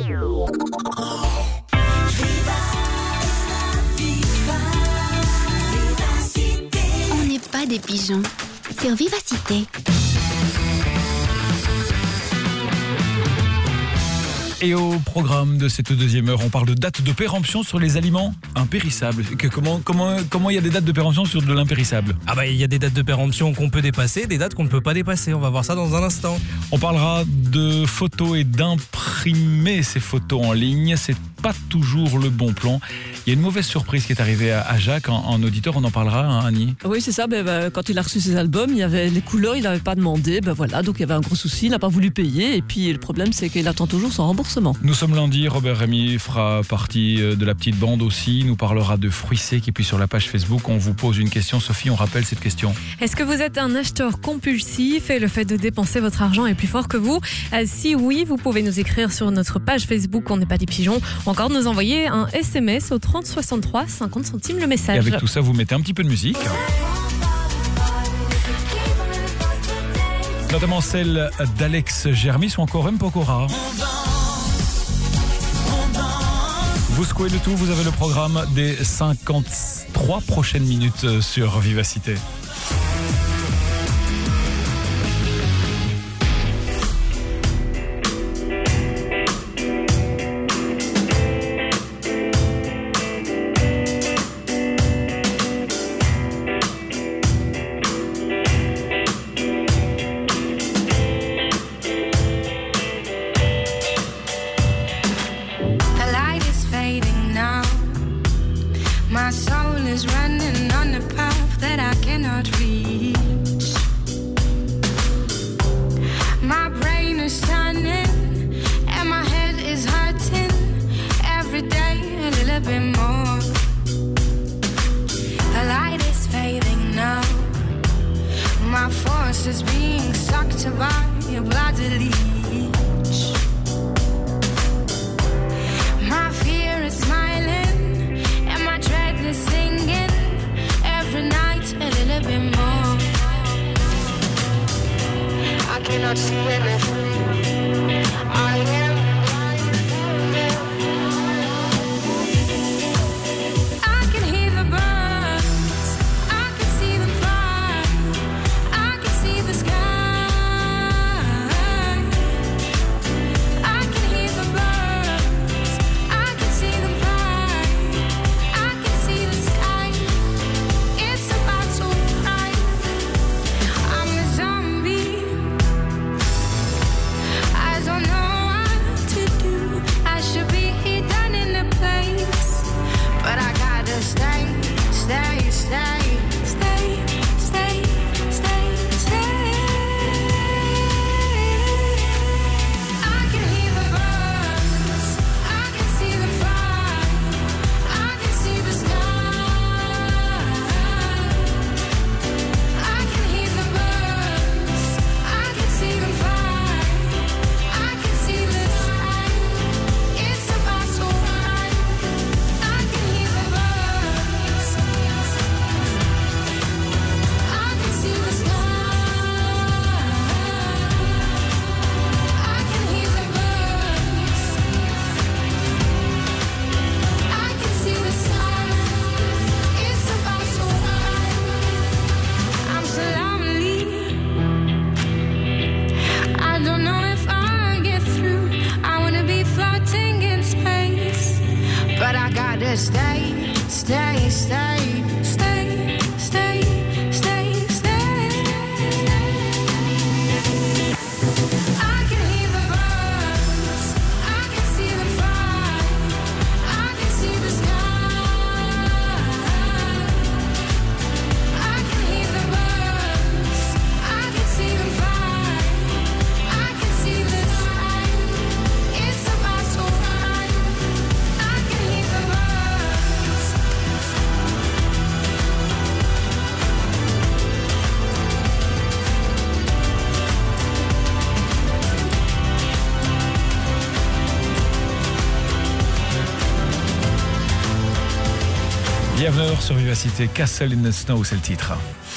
Pas des pigeons sur Vivacité. Et au programme de cette deuxième heure, on parle de date de péremption sur les aliments impérissables. Que, comment, comment, comment il y a des dates de péremption sur de l'impérissable? Ah bah il y a des dates de péremption qu'on peut dépasser, des dates qu'on ne peut pas dépasser. On va voir ça dans un instant. On parlera de photos et d'imprimer ces photos en ligne. C'est pas toujours le bon plan. Il y a une mauvaise surprise qui est arrivée à Jacques en, en auditeur. On en parlera, hein, Annie? Oui, c'est ça. Ben, ben, quand il a reçu ses albums, il y avait les couleurs, il n'avait pas demandé. Ben voilà, donc il y avait un gros souci. Il n'a pas voulu payer. Et puis le problème, c'est qu'il attend toujours son remboursement. Nous sommes lundi. Robert Rémy fera partie de la petite bande aussi. Il nous parlera de fruits secs. Et puis sur la page Facebook, on vous pose une question. Sophie, on rappelle cette question. Est-ce que vous êtes un acheteur compulsif et le fait de dépenser votre argent est plus fort que vous? euh, Si oui, vous pouvez nous écrire sur notre page Facebook On n'est pas des pigeons. Ou encore nous envoyer un S M S au trente soixante-trois, cinquante centimes le message. Et avec tout ça, vous mettez un petit peu de musique. Notamment celle d'Alex Germis ou encore M. Pokora. Vous secouez le tout, vous avez le programme des cinquante-trois prochaines minutes sur Vivacité. stay, stay, stay, stay, stay. I can hear the birds, I can see them fly, I can see the sky. I can hear the birds, I can see them fly, I can see the sky. It's about so right. I can hear the birds. Bienvenue sur Vivacité, Castle in the Snow, c'est le titre.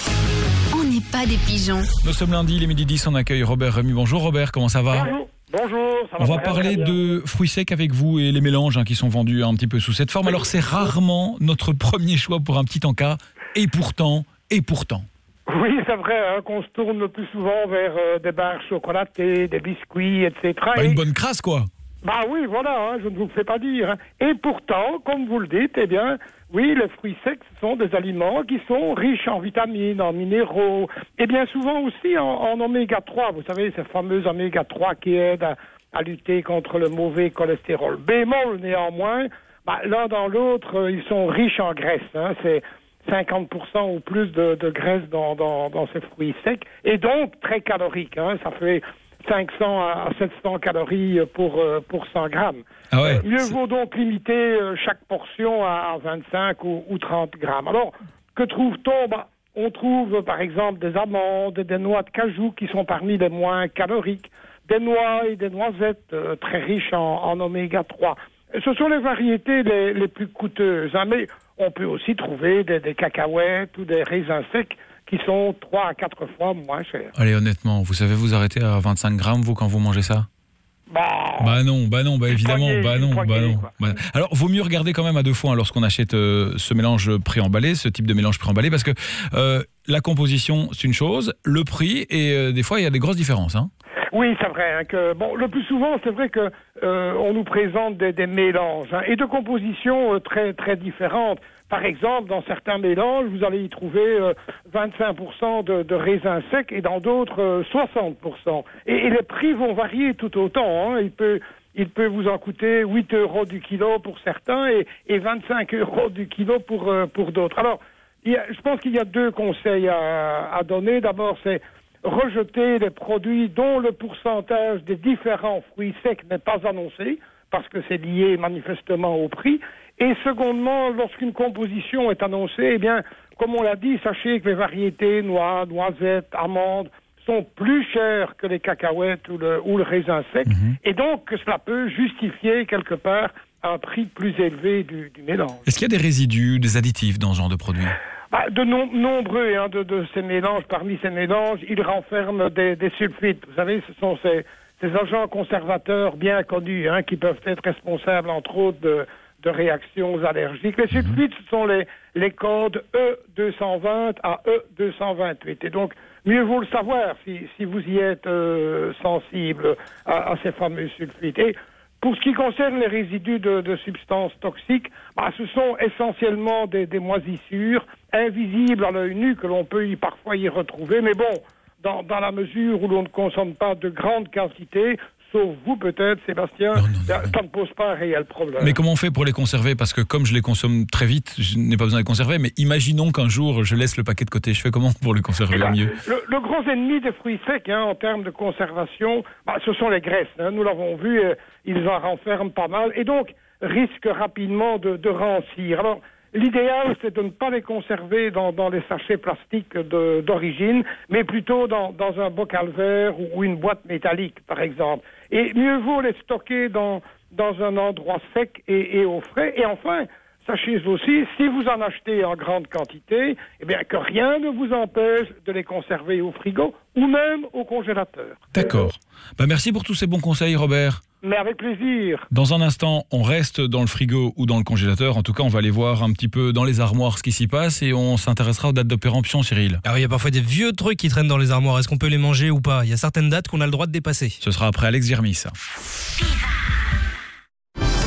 On n'est pas des pigeons. Nous sommes lundi, les midi dix, on accueille Robert Remy. Bonjour Robert, comment ça va? Bonjour. Bonjour, ça va On va très, parler très bien. de fruits secs avec vous et les mélanges hein, qui sont vendus un petit peu sous cette forme. Alors c'est rarement notre premier choix pour un petit encas, et pourtant, et pourtant. Oui, c'est vrai hein, qu'on se tourne le plus souvent vers euh, des barres chocolatées, des biscuits, et cetera. Bah, Et- une bonne crasse quoi. Bah oui, voilà, hein, je ne vous le fais pas dire. hein. Et pourtant, comme vous le dites, eh bien, oui, les fruits secs ce sont des aliments qui sont riches en vitamines, en minéraux, et bien souvent aussi en, en oméga trois. Vous savez, ces fameux oméga trois qui aident à, à lutter contre le mauvais cholestérol. Bémol, néanmoins, bah, l'un dans l'autre, euh, ils sont riches en graisse. Hein, c'est cinquante pour cent ou plus de, de graisse dans, dans, dans ces fruits secs, et donc très caloriques. Hein, ça fait cinq cents à sept cents calories pour, euh, pour cent grammes. Ah ouais, Mieux vaut donc limiter euh, chaque portion à, à vingt-cinq ou, ou trente grammes. Alors, que trouve-t-on? Bah, on trouve euh, par exemple des amandes, des noix de cajou qui sont parmi les moins caloriques, des noix et des noisettes euh, très riches en, en oméga trois. Ce sont les variétés les, les plus coûteuses, hein, mais on peut aussi trouver des, des cacahuètes ou des raisins secs qui sont trois à quatre fois moins chers. Allez honnêtement, vous savez vous arrêter à vingt-cinq grammes vous quand vous mangez ça? Bah, Bah non, bah non, bah évidemment, poignée, bah une non, bah poignée, non. quoi. Bah- Alors, vaut mieux regarder quand même à deux fois hein, lorsqu'on achète euh, ce mélange préemballé, ce type de mélange préemballé, parce que euh, la composition, c'est une chose, le prix, et euh, des fois, il y a des grosses différences. Hein. Oui, c'est vrai. Hein, que bon, le plus souvent, c'est vrai que euh, on nous présente des, des mélanges hein, et de compositions euh, très très différentes. Par exemple, dans certains mélanges, vous allez y trouver euh, vingt-cinq pour cent de, de raisins secs et dans d'autres euh, soixante pour cent. Et, et les prix vont varier tout autant. Hein. Il peut il peut vous en coûter huit euros du kilo pour certains et, et vingt-cinq euros du kilo pour euh, pour d'autres. Alors, il y a, je pense qu'il y a deux conseils à, à donner. D'abord, c'est rejeter les produits dont le pourcentage des différents fruits secs n'est pas annoncé, parce que c'est lié manifestement au prix. Et secondement, lorsqu'une composition est annoncée, eh bien, comme on l'a dit, sachez que les variétés noix, noisettes, amandes sont plus chères que les cacahuètes ou le, ou le raisin sec, et donc que cela peut justifier quelque part un prix plus élevé du, du mélange. Est-ce qu'il y a des résidus, des additifs dans ce genre de produit? Bah, de nom- nombreux hein, de, de ces mélanges, parmi ces mélanges, ils renferment des, des sulfites. Vous savez, ce sont ces, ces agents conservateurs bien connus hein, qui peuvent être responsables, entre autres, de, de réactions allergiques. Les sulfites, ce sont les, les codes E deux cent vingt à E deux cent vingt-huit. Et donc, mieux vaut le savoir si, si vous y êtes euh, sensible à, à ces fameux sulfites. Et pour ce qui concerne les résidus de, de substances toxiques, bah, ce sont essentiellement des, des moisissures invisibles à l'œil nu que l'on peut y, parfois y retrouver. Mais bon, dans, dans la mesure où l'on ne consomme pas de grandes quantités, sauf vous peut-être, Sébastien, ça ne pose pas un réel problème. Mais comment on fait pour les conserver? Parce que comme je les consomme très vite, je n'ai pas besoin de les conserver, mais imaginons qu'un jour je laisse le paquet de côté, je fais comment pour les conserver au mieux? Le, le gros ennemi des fruits secs hein, en termes de conservation, bah, ce sont les graisses. Hein. Nous l'avons vu, euh, ils en renferment pas mal et donc risquent rapidement de, de rancir. Alors, l'idéal, c'est de ne pas les conserver dans, dans les sachets plastiques de- d'origine, mais plutôt dans, dans un bocal verre ou, ou une boîte métallique, par exemple. Et mieux vaut les stocker dans, dans un endroit sec et, et au frais. Et enfin, sachez aussi, si vous en achetez en grande quantité, eh bien, que rien ne vous empêche de les conserver au frigo ou même au congélateur. D'accord. Bah, merci pour tous ces bons conseils, Robert. Mais avec plaisir. Dans un instant, on reste dans le frigo ou dans le congélateur. En tout cas, on va aller voir un petit peu dans les armoires ce qui s'y passe et on s'intéressera aux dates de péremption, Cyril. Alors il y a parfois des vieux trucs qui traînent dans les armoires. Est-ce qu'on peut les manger ou pas? Il y a certaines dates qu'on a le droit de dépasser. Ce sera après Alex Zirmis.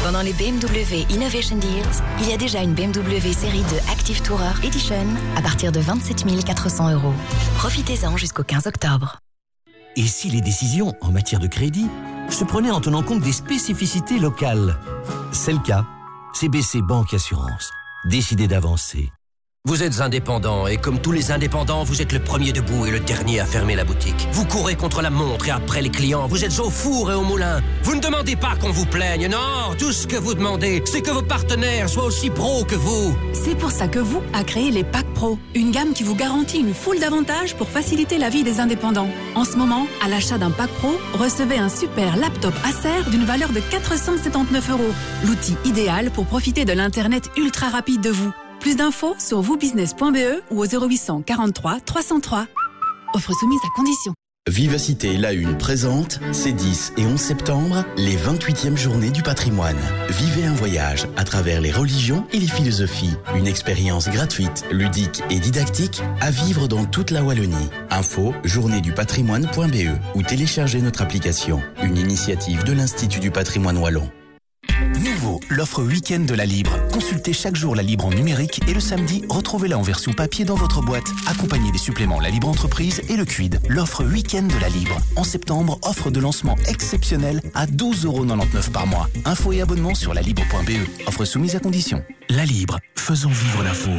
Pendant les B M W Innovation Deals, il y a déjà une B M W série deux Active Tourer Edition à partir de vingt-sept mille quatre cents euros. Profitez-en jusqu'au quinze octobre. Et si les décisions en matière de crédit se prenaient en tenant compte des spécificités locales? C'est le cas. C B C Banque Assurance. Décidez d'avancer. Vous êtes indépendant et comme tous les indépendants, vous êtes le premier debout et le dernier à fermer la boutique. Vous courez contre la montre et après les clients, vous êtes au four et au moulin. Vous ne demandez pas qu'on vous plaigne, non. Tout ce que vous demandez, c'est que vos partenaires soient aussi pros que vous. C'est pour ça que vous a créé les Packs Pro, une gamme qui vous garantit une foule d'avantages pour faciliter la vie des indépendants. En ce moment, à l'achat d'un Pack Pro, recevez un super laptop Acer d'une valeur de quatre cent soixante-dix-neuf euros. L'outil idéal pour profiter de l'internet ultra rapide de vous. Plus d'infos sur vous business point b e ou au zéro huit cent quarante-trois trois cent trois. Offre soumise à condition. Vivacité La Une présente, ces dix et onze septembre, les vingt-huitièmes journées du patrimoine. Vivez un voyage à travers les religions et les philosophies. Une expérience gratuite, ludique et didactique à vivre dans toute la Wallonie. Info journée du patrimoine point b e ou téléchargez notre application. Une initiative de l'Institut du patrimoine wallon. Nouveau, l'offre week-end de la Libre. Consultez chaque jour la Libre en numérique et le samedi, retrouvez-la en version papier dans votre boîte. Accompagnez des suppléments La Libre Entreprise et le Quid. L'offre week-end de la Libre. En septembre, offre de lancement exceptionnelle à douze euros quatre-vingt-dix-neuf par mois. Infos et abonnements sur la libre point b e. Offre soumise à condition. La Libre, faisons vivre l'info.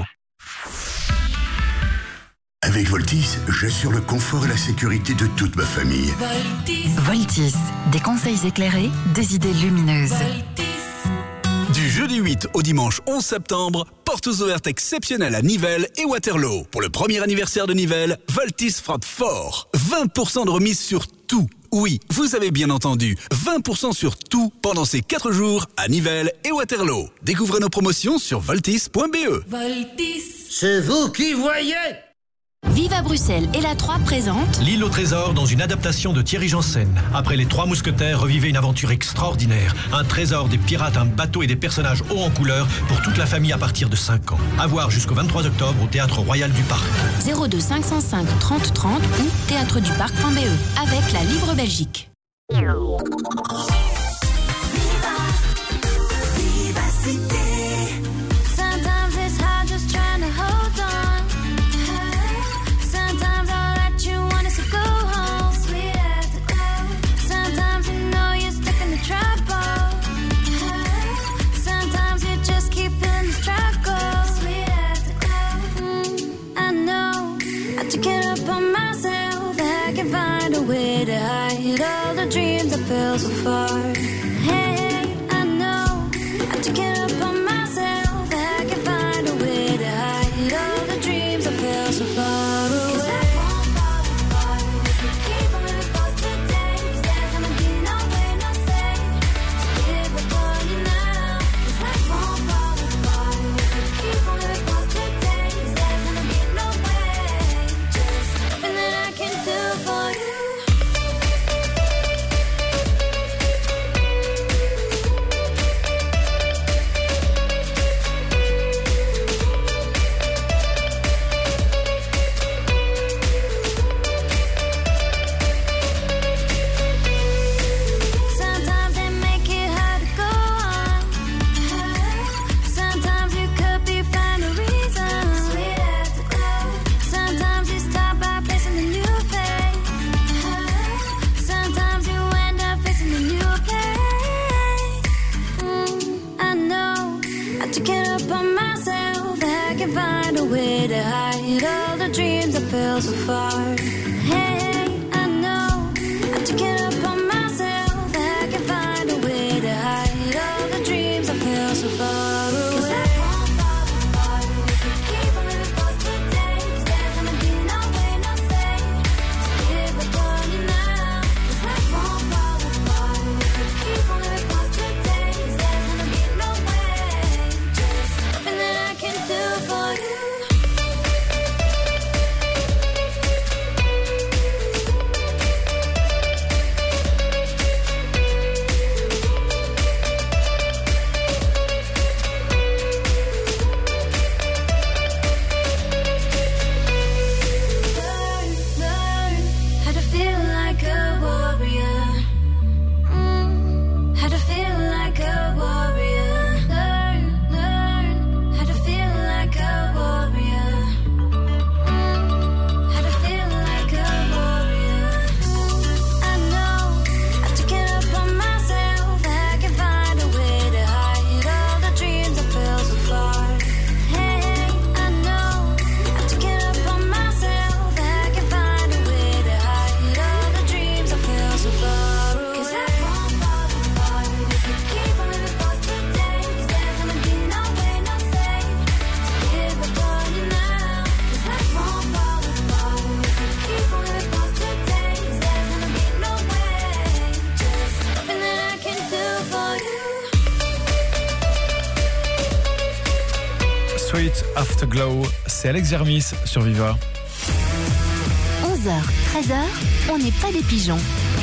Avec Voltis, j'assure le confort et la sécurité de toute ma famille. Voltis. Voltis, des conseils éclairés, des idées lumineuses. Voltis. Du jeudi huit au dimanche onze septembre, portes ouvertes exceptionnelles à Nivelles et Waterloo. Pour le premier anniversaire de Nivelles, Voltis frappe fort. vingt pour cent de remise sur tout. Oui, vous avez bien entendu, vingt pour cent sur tout pendant ces quatre jours à Nivelles et Waterloo. Découvrez nos promotions sur voltis point b e. Voltis. C'est vous qui voyez. Viva Bruxelles et la trois présente L'île au trésor dans une adaptation de Thierry Janssen. Après les trois mousquetaires, revivez une aventure extraordinaire. Un trésor, des pirates, un bateau et des personnages hauts en couleur pour toute la famille à partir de cinq ans. À voir jusqu'au vingt-trois octobre au Théâtre Royal du Parc. zéro deux cinq cent cinq trente trente ou théâtre du parc point b e avec la Libre Belgique. fell so far. Hey, I know I have to get up on myself. I can find a way to hide all the dreams I fell so far away. So far. Hey, I know I have to get up on myself. I can find a way to hide all the dreams I feel so far away. suite, Afterglow, c'est Alex Germis sur Viva. onze heures, treize heures, on n'est pas des pigeons.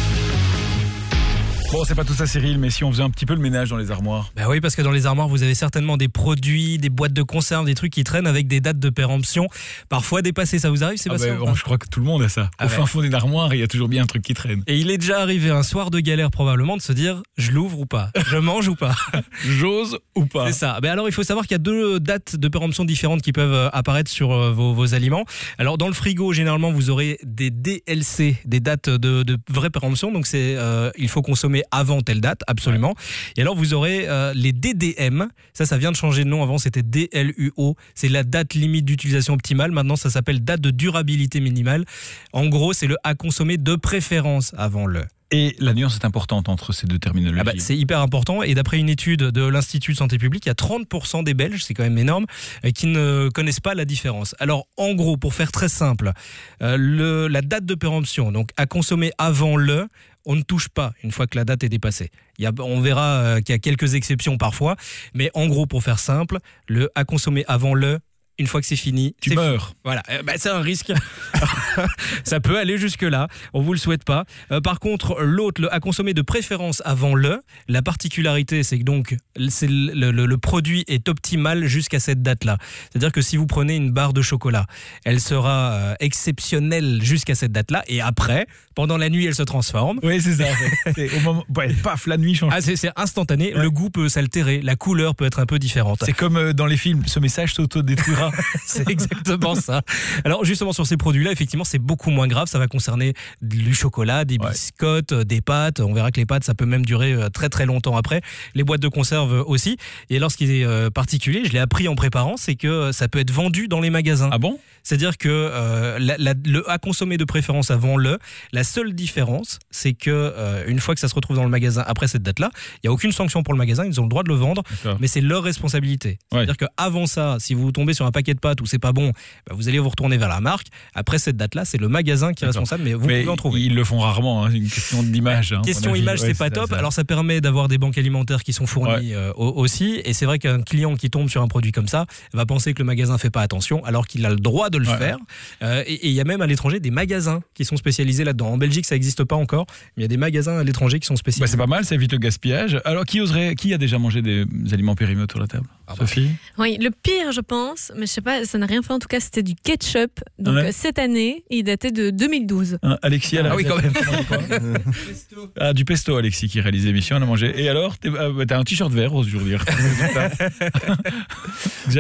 Bon, c'est pas tout ça Cyril, mais si on faisait un petit peu le ménage dans les armoires. Bah oui, parce que dans les armoires, vous avez certainement des produits, des boîtes de conserve, des trucs qui traînent avec des dates de péremption, parfois dépassées. Ça vous arrive, Sébastien? Ah bah, bon, je crois que tout le monde a ça. Ah Au ouais. fin fond d'une armoire, il y a toujours bien un truc qui traîne. Et il est déjà arrivé un soir de galère probablement de se dire, je l'ouvre ou pas, je mange ou pas, j'ose ou pas. C'est ça. Mais alors il faut savoir qu'il y a deux dates de péremption différentes qui peuvent apparaître sur vos, vos aliments. Alors dans le frigo, généralement, vous aurez des D L C, des dates de, de vraie péremption. Donc c'est, euh, il faut consommer avant telle date. Absolument. Et alors vous aurez euh, les D D M, ça ça vient de changer de nom, avant c'était D L U O, c'est la date limite d'utilisation optimale, maintenant ça s'appelle date de durabilité minimale. En gros c'est le à consommer de préférence avant le. Et la nuance est importante entre ces deux terminologies. Ah bah, c'est hyper important, et d'après une étude de l'Institut de santé publique, il y a trente pour cent des Belges, c'est quand même énorme, qui ne connaissent pas la différence. Alors en gros, pour faire très simple, euh, le, la date de péremption, donc à consommer avant le, on ne touche pas une fois que la date est dépassée. Il y a, on verra euh, qu'il y a quelques exceptions parfois, mais en gros, pour faire simple, le à consommer avant le, une fois que c'est fini, tu c'est meurs. Fini. Voilà, euh, bah, c'est un risque. Ça peut aller jusque là. On vous le souhaite pas. Euh, par contre, l'autre, le à consommer de préférence avant le. La particularité, c'est que donc c'est le, le, le produit est optimal jusqu'à cette date-là. C'est-à-dire que si vous prenez une barre de chocolat, elle sera euh, exceptionnelle jusqu'à cette date-là, et après, pendant la nuit, elle se transforme. Oui, c'est ça. C'est au moment, ouais, paf, la nuit change. Ah, c'est, c'est instantané. Ouais. Le goût peut s'altérer, la couleur peut être un peu différente. C'est comme euh, dans les films, ce message s'auto-détruira. C'est exactement ça. Alors justement sur ces produits-là, effectivement, c'est beaucoup moins grave. Ça va concerner du chocolat, des ouais. biscottes, des pâtes. On verra que les pâtes, ça peut même durer très très longtemps après. Les boîtes de conserve aussi. Et alors, ce qui est particulier, je l'ai appris en préparant, c'est que ça peut être vendu dans les magasins. Ah bon ? C'est-à-dire que euh, la, la, le à consommer de préférence avant le, la seule différence, c'est que euh, une fois que ça se retrouve dans le magasin après cette date-là, il n'y a aucune sanction pour le magasin, ils ont le droit de le vendre, D'accord. mais c'est leur responsabilité. C'est-à-dire ouais. qu'avant ça, si vous tombez sur un paquet de pâtes où c'est pas bon, bah vous allez vous retourner vers la marque. Après cette date-là, c'est le magasin qui est D'accord. responsable, mais vous mais pouvez en trouver. Ils le font rarement, hein. C'est une question d'image. Hein, question image, ouais, c'est pas c'est top. Ça. Alors ça permet d'avoir des banques alimentaires qui sont fournies ouais. euh, aussi, et c'est vrai qu'un client qui tombe sur un produit comme ça va penser que le magasin fait pas attention, alors qu'il a le droit de le ouais. faire. Euh, et il y a même à l'étranger des magasins qui sont spécialisés là-dedans. En Belgique, ça n'existe pas encore, mais il y a des magasins à l'étranger qui sont spécialisés. Bah c'est pas mal, ça évite le gaspillage. Alors, qui oserait, qui a déjà mangé des aliments périmés autour de la table ? Ah bah. Sophie ? Oui, le pire, je pense, mais je sais pas, ça n'a rien fait en tout cas, c'était du ketchup. Donc ouais. cette année, il datait de deux mille douze. Hein, Alexis, elle a ah oui, quand même. Ah, du pesto, Alexis, qui réalise l'émission, on a mangé. Et alors, t'es, euh, t'as un t-shirt vert aujourd'hui. Jack ?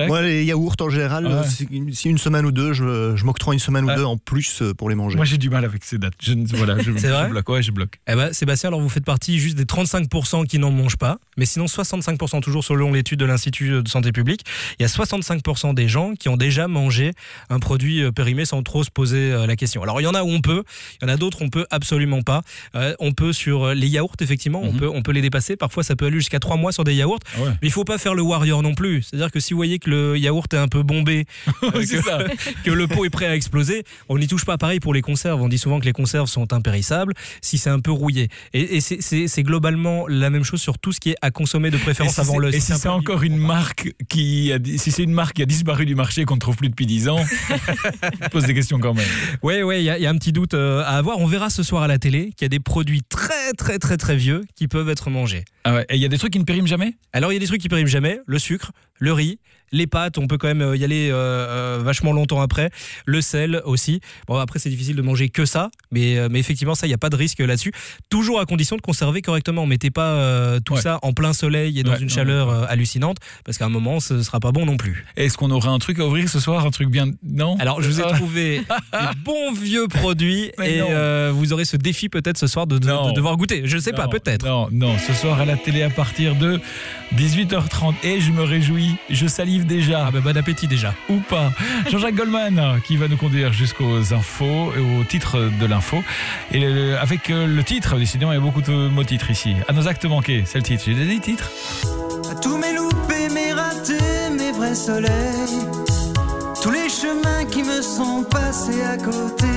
Moi, les yaourts en général, ouais. si, si une semaine ou deux, je, je m'octroie une semaine ah. ou deux en plus pour les manger. Moi, j'ai du mal avec ces dates. Je, voilà, je, C'est je vrai bloque. Ouais, je bloque. Eh ben, Sébastien, alors vous faites partie juste des trente-cinq pour cent qui n'en mangent pas, mais sinon soixante-cinq pour cent, toujours selon l'étude de l'Institut de santé publique, il y a soixante-cinq pour cent des gens qui ont déjà mangé un produit périmé sans trop se poser la question. Alors il y en a où on peut, il y en a d'autres où on peut absolument pas. Euh, on peut sur les yaourts, effectivement, mm-hmm. on peut on peut les dépasser. Parfois ça peut aller jusqu'à trois mois sur des yaourts, ah ouais. mais il faut pas faire le warrior non plus. C'est-à-dire que si vous voyez que le yaourt est un peu bombé, euh, que, ça. que le pot est prêt à exploser, on n'y touche pas. Pareil pour les conserves, on dit souvent que les conserves sont impérissables si c'est un peu rouillé. Et, et c'est, c'est, c'est globalement la même chose sur tout ce qui est à consommer de préférence si avant le. Et si c'est encore une marque qui a, si c'est une marque qui a disparu du marché qu'on ne trouve plus depuis dix ans, je pose des questions quand même. Ouais, ouais, il y, y a un petit doute euh, à avoir. On verra ce soir à la télé qu'il y a des produits très, très, très, très vieux qui peuvent être mangés. Ah ouais. Et il y a des trucs qui ne périment jamais ? Alors il y a des trucs qui périment jamais. Le sucre, le riz, les pâtes, on peut quand même y aller euh, euh, vachement longtemps après. Le sel aussi. Bon, après, c'est difficile de manger que ça, mais, euh, mais effectivement, ça, il n'y a pas de risque là-dessus. Toujours à condition de conserver correctement. Mettez pas euh, tout ouais. ça en plein soleil et dans ouais, une non, chaleur euh, hallucinante, parce qu'à un moment, ce ne sera pas bon non plus. Est-ce qu'on aurait un truc à ouvrir ce soir ? Un truc bien... Non ? Alors, je vous ai trouvé des bons vieux produits et euh, vous aurez ce défi peut-être ce soir de, de, de devoir goûter. Je ne sais non, pas, peut-être. Non, non, ce soir à la télé à partir de dix-huit heures trente. Et je me réjouis, je salive déjà. Ah ben, bon appétit déjà. Ou pas. Jean-Jacques Goldman qui va nous conduire jusqu'aux infos, au titre de l'info. Et le, avec le titre, décidément, il y a beaucoup de mots titres ici. À nos actes manqués, c'est le titre. J'ai des titres. À tous mes loupés, mes ratés, mes vrais soleils, tous les chemins qui me sont passés à côté,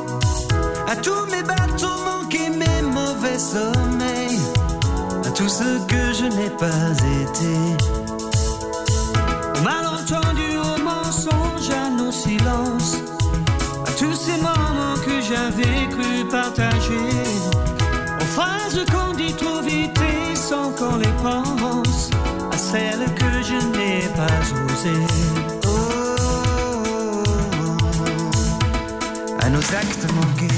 à tous mes bateaux manqués, mes mauvais sommeils, à tout ce que je n'ai pas été. Malentendu au silence, à tous ces moments que j'avais cru partager, aux phrases qu'on dit trop vite et sans qu'on les pense, à celles que je n'ai pas osées. Oh, oh, oh, à nos actes manqués.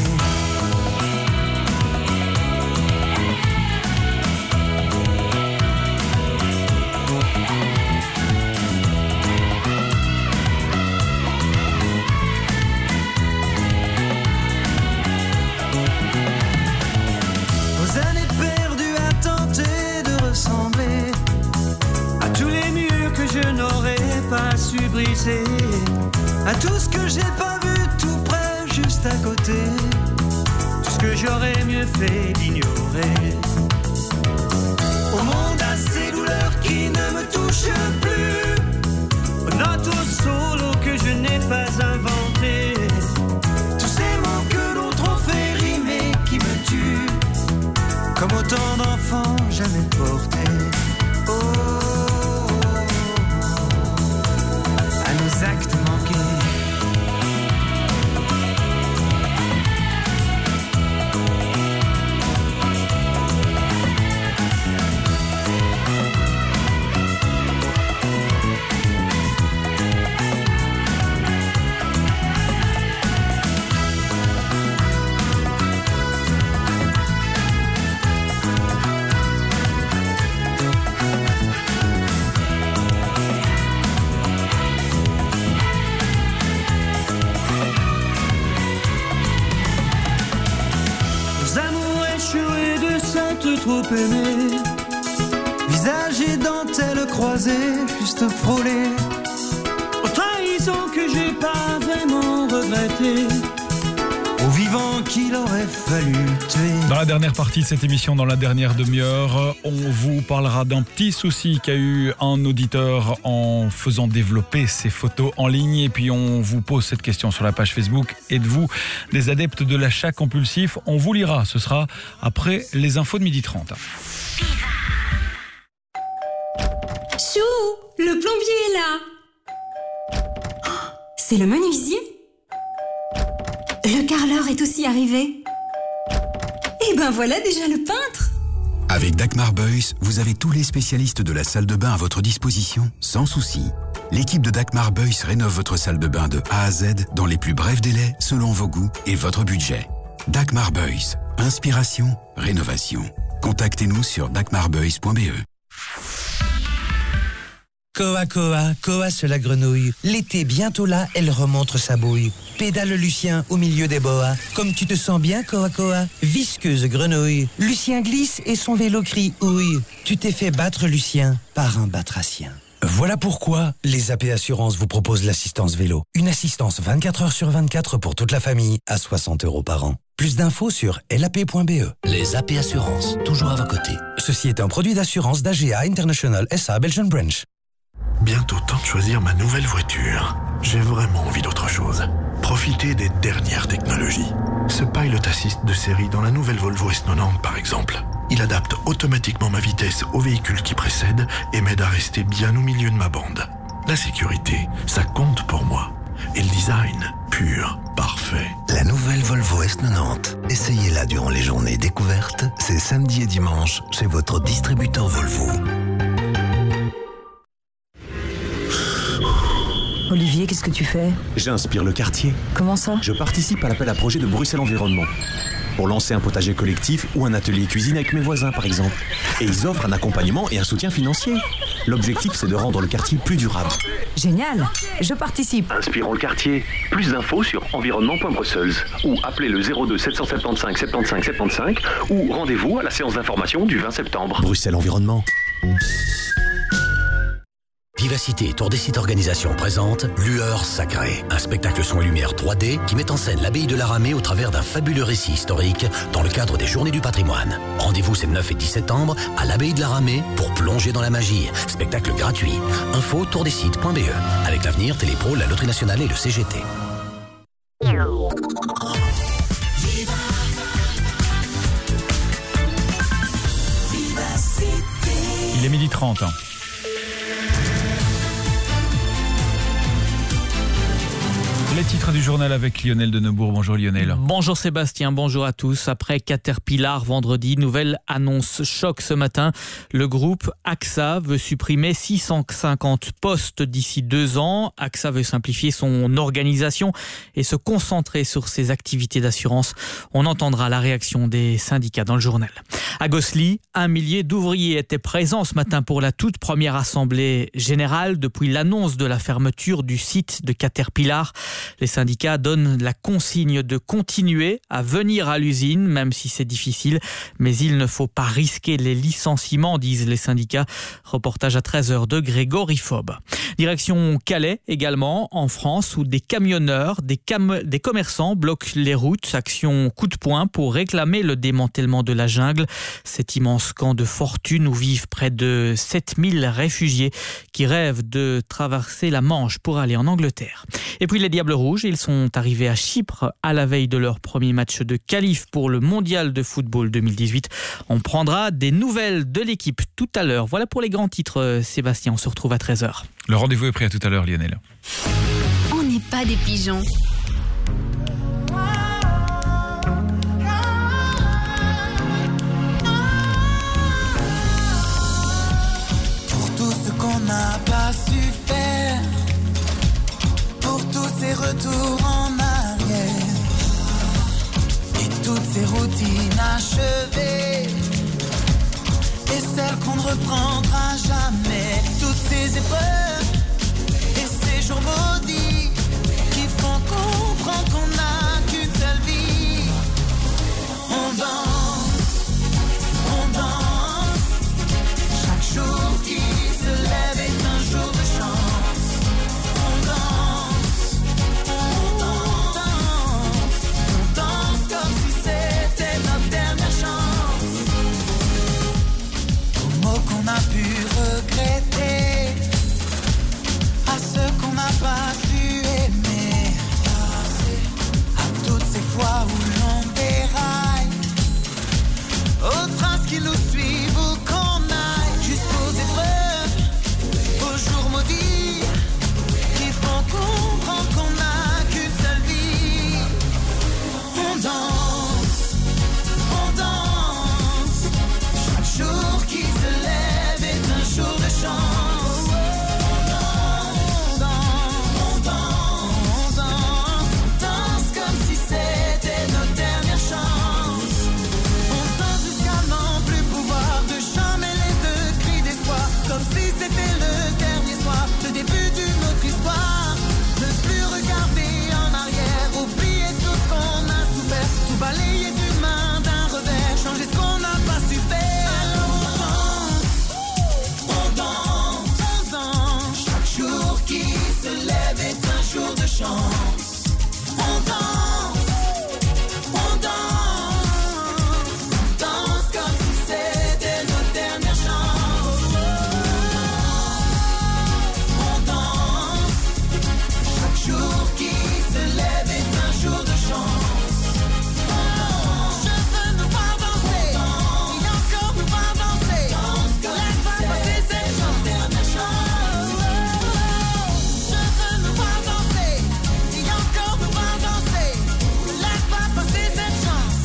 Briser à tout ce que j'ai pas vu tout près, juste à côté, tout ce que j'aurais mieux fait d'ignorer. Au monde à ces douleurs qui ne me touchent plus, aux notes au solo que je n'ai pas inventé, tous ces mots que l'autre ont fait rimer qui me tuent, comme autant d'enfants jamais portés. Oh, actes manqués. Trop aimé, visage et dentelle croisée, juste frôlé, aux trahisons que j'ai pas vraiment regretté, aux vivants qu'il aurait fallu tuer. Dans la dernière partie de cette émission, dans la dernière demi-heure, on vous parlera d'un petit souci qu'a eu un auditeur en faisant développer ses photos en ligne. Et puis on vous pose cette question sur la page Facebook. Êtes-vous des adeptes de l'achat compulsif? On vous lira, ce sera après les infos de midi trente. Chou, le plombier est là. Oh, c'est le menuisier? Le carreleur est aussi arrivé. Et ben voilà déjà le peintre. Avec Dagmar Beuys, vous avez tous les spécialistes de la salle de bain à votre disposition, sans souci. L'équipe de Dagmar Beuys rénove votre salle de bain de A à Z dans les plus brefs délais, selon vos goûts et votre budget. Dagmar Beuys, inspiration, rénovation. Contactez-nous sur dagmar beuys point b e. Koa Koa, Koa c'est la grenouille. L'été bientôt là, elle remontre sa bouille. Pédale Lucien au milieu des boas. Comme tu te sens bien, Koa Koa. Visqueuse grenouille. Lucien glisse et son vélo crie ouille. Tu t'es fait battre, Lucien, par un batracien. Voilà pourquoi les A P Assurances vous proposent l'assistance vélo. Une assistance vingt-quatre heures sur vingt-quatre pour toute la famille à soixante euros par an. Plus d'infos sur l a p point b e. Les A P Assurances, toujours à vos côtés. Ceci est un produit d'assurance d'A G A International S A Belgian Branch. Bientôt temps de choisir ma nouvelle voiture. J'ai vraiment envie d'autre chose. Profiter des dernières technologies. Ce Pilot Assist de série dans la nouvelle Volvo S quatre-vingt-dix par exemple. Il adapte automatiquement ma vitesse au véhicule qui précède et m'aide à rester bien au milieu de ma bande. La sécurité, ça compte pour moi. Et le design, pur, parfait. La nouvelle Volvo S quatre-vingt-dix. Essayez-la durant les journées découvertes. C'est samedi et dimanche chez votre distributeur Volvo. Olivier, qu'est-ce que tu fais? J'inspire le quartier. Comment ça? Je participe à l'appel à projet de Bruxelles Environnement. Pour lancer un potager collectif ou un atelier cuisine avec mes voisins, par exemple. Et ils offrent un accompagnement et un soutien financier. L'objectif, c'est de rendre le quartier plus durable. Génial, je participe. Inspirons le quartier. Plus d'infos sur environnement point bruxelles ou appelez le zéro deux sept cent soixante-quinze soixante-quinze soixante-quinze ou rendez-vous à la séance d'information du vingt septembre. Bruxelles Environnement. Vivacité Tour des Sites Organisation présente Lueur Sacrée, un spectacle son et lumière trois D qui met en scène l'abbaye de la Ramée au travers d'un fabuleux récit historique dans le cadre des Journées du patrimoine. Rendez-vous ces neuf et dix septembre à l'abbaye de la Ramée pour plonger dans la magie. Spectacle gratuit. Info tour des sites point b e. Avec l'avenir, Télépro, la Loterie Nationale et le C G T. Il est midi trente. Les titres du journal avec Lionel de Neubourg. Bonjour Lionel. Bonjour Sébastien, bonjour à tous. Après Caterpillar vendredi, nouvelle annonce choc ce matin. Le groupe AXA veut supprimer six cent cinquante postes d'ici deux ans. AXA veut simplifier son organisation et se concentrer sur ses activités d'assurance. On entendra la réaction des syndicats dans le journal. À Gosselies, un millier d'ouvriers étaient présents ce matin pour la toute première assemblée générale depuis l'annonce de la fermeture du site de Caterpillar. Les syndicats donnent la consigne de continuer à venir à l'usine, même si c'est difficile. Mais il ne faut pas risquer les licenciements, disent les syndicats. Reportage à treize heures de Grégory Fob. Direction Calais également, en France, où des camionneurs, des, cam- des commerçants bloquent les routes. Action coup de poing pour réclamer le démantèlement de la jungle. Cet immense camp de fortune où vivent près de sept mille réfugiés qui rêvent de traverser la Manche pour aller en Angleterre. Et puis les Diables Rouges, ils sont arrivés à Chypre à la veille de leur premier match de qualif pour le Mondial de football deux mille dix-huit. On prendra des nouvelles de l'équipe tout à l'heure. Voilà pour les grands titres, Sébastien. On se retrouve à treize heures. Le rendez-vous est pris, à tout à l'heure, Lionel. On n'est pas des pigeons. Pour tout ce qu'on n'a pas su faire, pour tous ces retours en arrière et toutes ces routines achevées et celles qu'on ne reprendra jamais, toutes ces épreuves et ces jours maudits qui font comprendre qu'on n'a qu'une seule vie. On danse, on danse, chaque jour qui se lève est un jour de chance. On danse, on danse, on danse comme si c'était notre dernière chance. Aux mots qu'on a pu regretter, à ceux qu'on n'a pas su aimer, à toutes ces fois où l'on déraille, aux traces qui nous suivent ou qu'on aille, jusqu'aux épreuves, aux jours maudits qui font comprendre qu'on n'a qu'une seule vie. On danse, on danse, chaque jour qui se lève est un jour de chance. On danse, on danse, on danse, on danse comme si c'était notre dernière chance. On danse jusqu'à n'en plus pouvoir, de jamais les deux cris d'espoir, comme si c'était le dernier soir, le début d'une autre histoire. Ne plus regarder en arrière, oublier tout ce qu'on a souffert, tout balayer d'une main d'un revers, changer ce qu'on n'a pas su faire. Alors on danse, on danse, on danse, chaque jour qui se lève est un jour de chance. On danse, on danse, on danse comme si c'était notre dernière chance. On danse, chaque jour qui se lève est un jour de chance. Je veux nous voir danser, et encore nous voir danser. Laisse pas passer cette chance, dernière chance. Je veux nous voir danser, et encore nous voir danser. Laisse pas passer cette chance.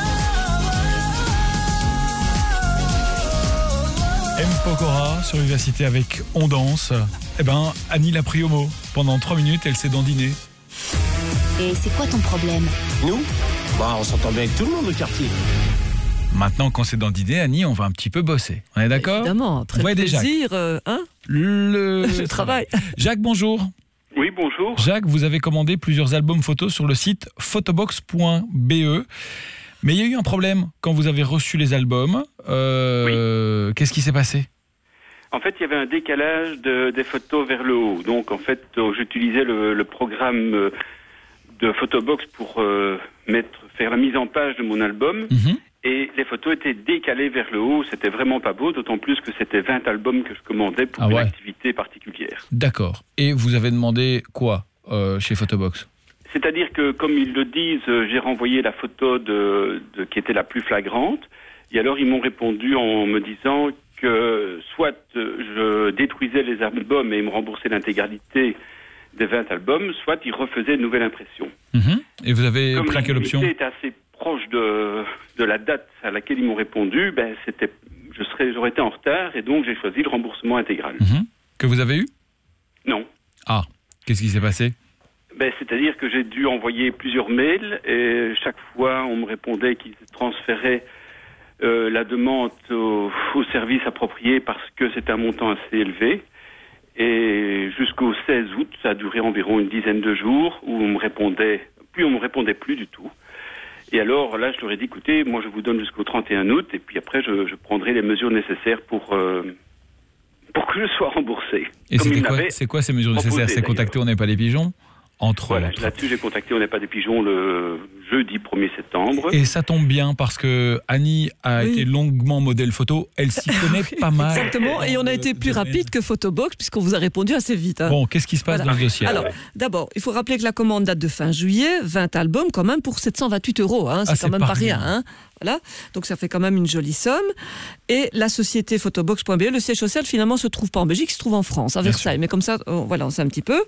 M. Pokora sur Vivacité avec On danse. Eh ben, Annie l'a pris au mot. Pendant trois minutes, elle s'est dandinée. Et c'est quoi ton problème? Nous Bah, on s'entend bien avec tout le monde au quartier. Maintenant qu'on s'est dandiné, Annie, on va un petit peu bosser. On est d'accord? Évidemment, très On va aider plaisir, euh, hein Le Le travail. Jacques, bonjour. Oui, bonjour. Jacques, vous avez commandé plusieurs albums photos sur le site photobox point b e. Mais il y a eu un problème quand vous avez reçu les albums. Euh, Qu'est-ce qui s'est passé? En fait, il y avait un décalage de, des photos vers le haut. Donc, en fait, euh, j'utilisais le, le programme euh, de Photobox pour euh, mettre, faire la mise en page de mon album. Mm-hmm. Et les photos étaient décalées vers le haut. C'était vraiment pas beau, d'autant plus que c'était vingt albums que je commandais pour Ah une ouais. activité particulière. D'accord. Et vous avez demandé quoi euh, chez Photobox? C'est-à-dire que, comme ils le disent, euh, j'ai renvoyé la photo de, de, qui était la plus flagrante. Et alors, ils m'ont répondu en me disant que soit euh, je détruisais les albums et ils me remboursaient l'intégralité des vingt albums, soit ils refaisaient une nouvelle impression. Mmh. Et vous avez Comme pris quelle option ? Comme était assez proche de, de la date à laquelle ils m'ont répondu, ben, c'était, je serais, j'aurais été en retard et donc j'ai choisi le remboursement intégral. Mmh. Que vous avez eu ? Non. Ah, qu'est-ce qui s'est passé ? Ben, c'est-à-dire que j'ai dû envoyer plusieurs mails et chaque fois on me répondait qu'ils transféraient euh, la demande au, au service approprié parce que c'est un montant assez élevé. Et jusqu'au seize août, ça a duré environ une dizaine de jours où on me répondait, puis on me répondait plus du tout. Et alors là, je leur ai dit, écoutez, moi je vous donne jusqu'au trente et un août et puis après je, je prendrai les mesures nécessaires pour... Euh, pour que je sois remboursé. Et c'était quoi, c'est quoi ces mesures nécessaires ? C'est contacter On n'est pas des pigeons ? Entre voilà, autres. Là-dessus, j'ai contacté On n'est pas des pigeons le jeudi premier septembre. Et ça tombe bien parce que Annie a oui. été longuement modèle photo. Elle s'y connaît pas mal. Exactement. Et on a été plus rapide que Photobox puisqu'on vous a répondu assez vite. Hein. Bon, qu'est-ce qui se passe voilà. dans ce dossier ? Alors, d'abord, il faut rappeler que la commande date de fin juillet. vingt albums quand même pour sept cent vingt-huit euros. Hein. C'est ah, quand même pas rien. Hein. Voilà, donc ça fait quand même une jolie somme. Et la société photobox point b e, le siège social finalement se trouve pas en Belgique, il se trouve en France, à Versailles. Mais comme ça, on, voilà, on sait un petit peu.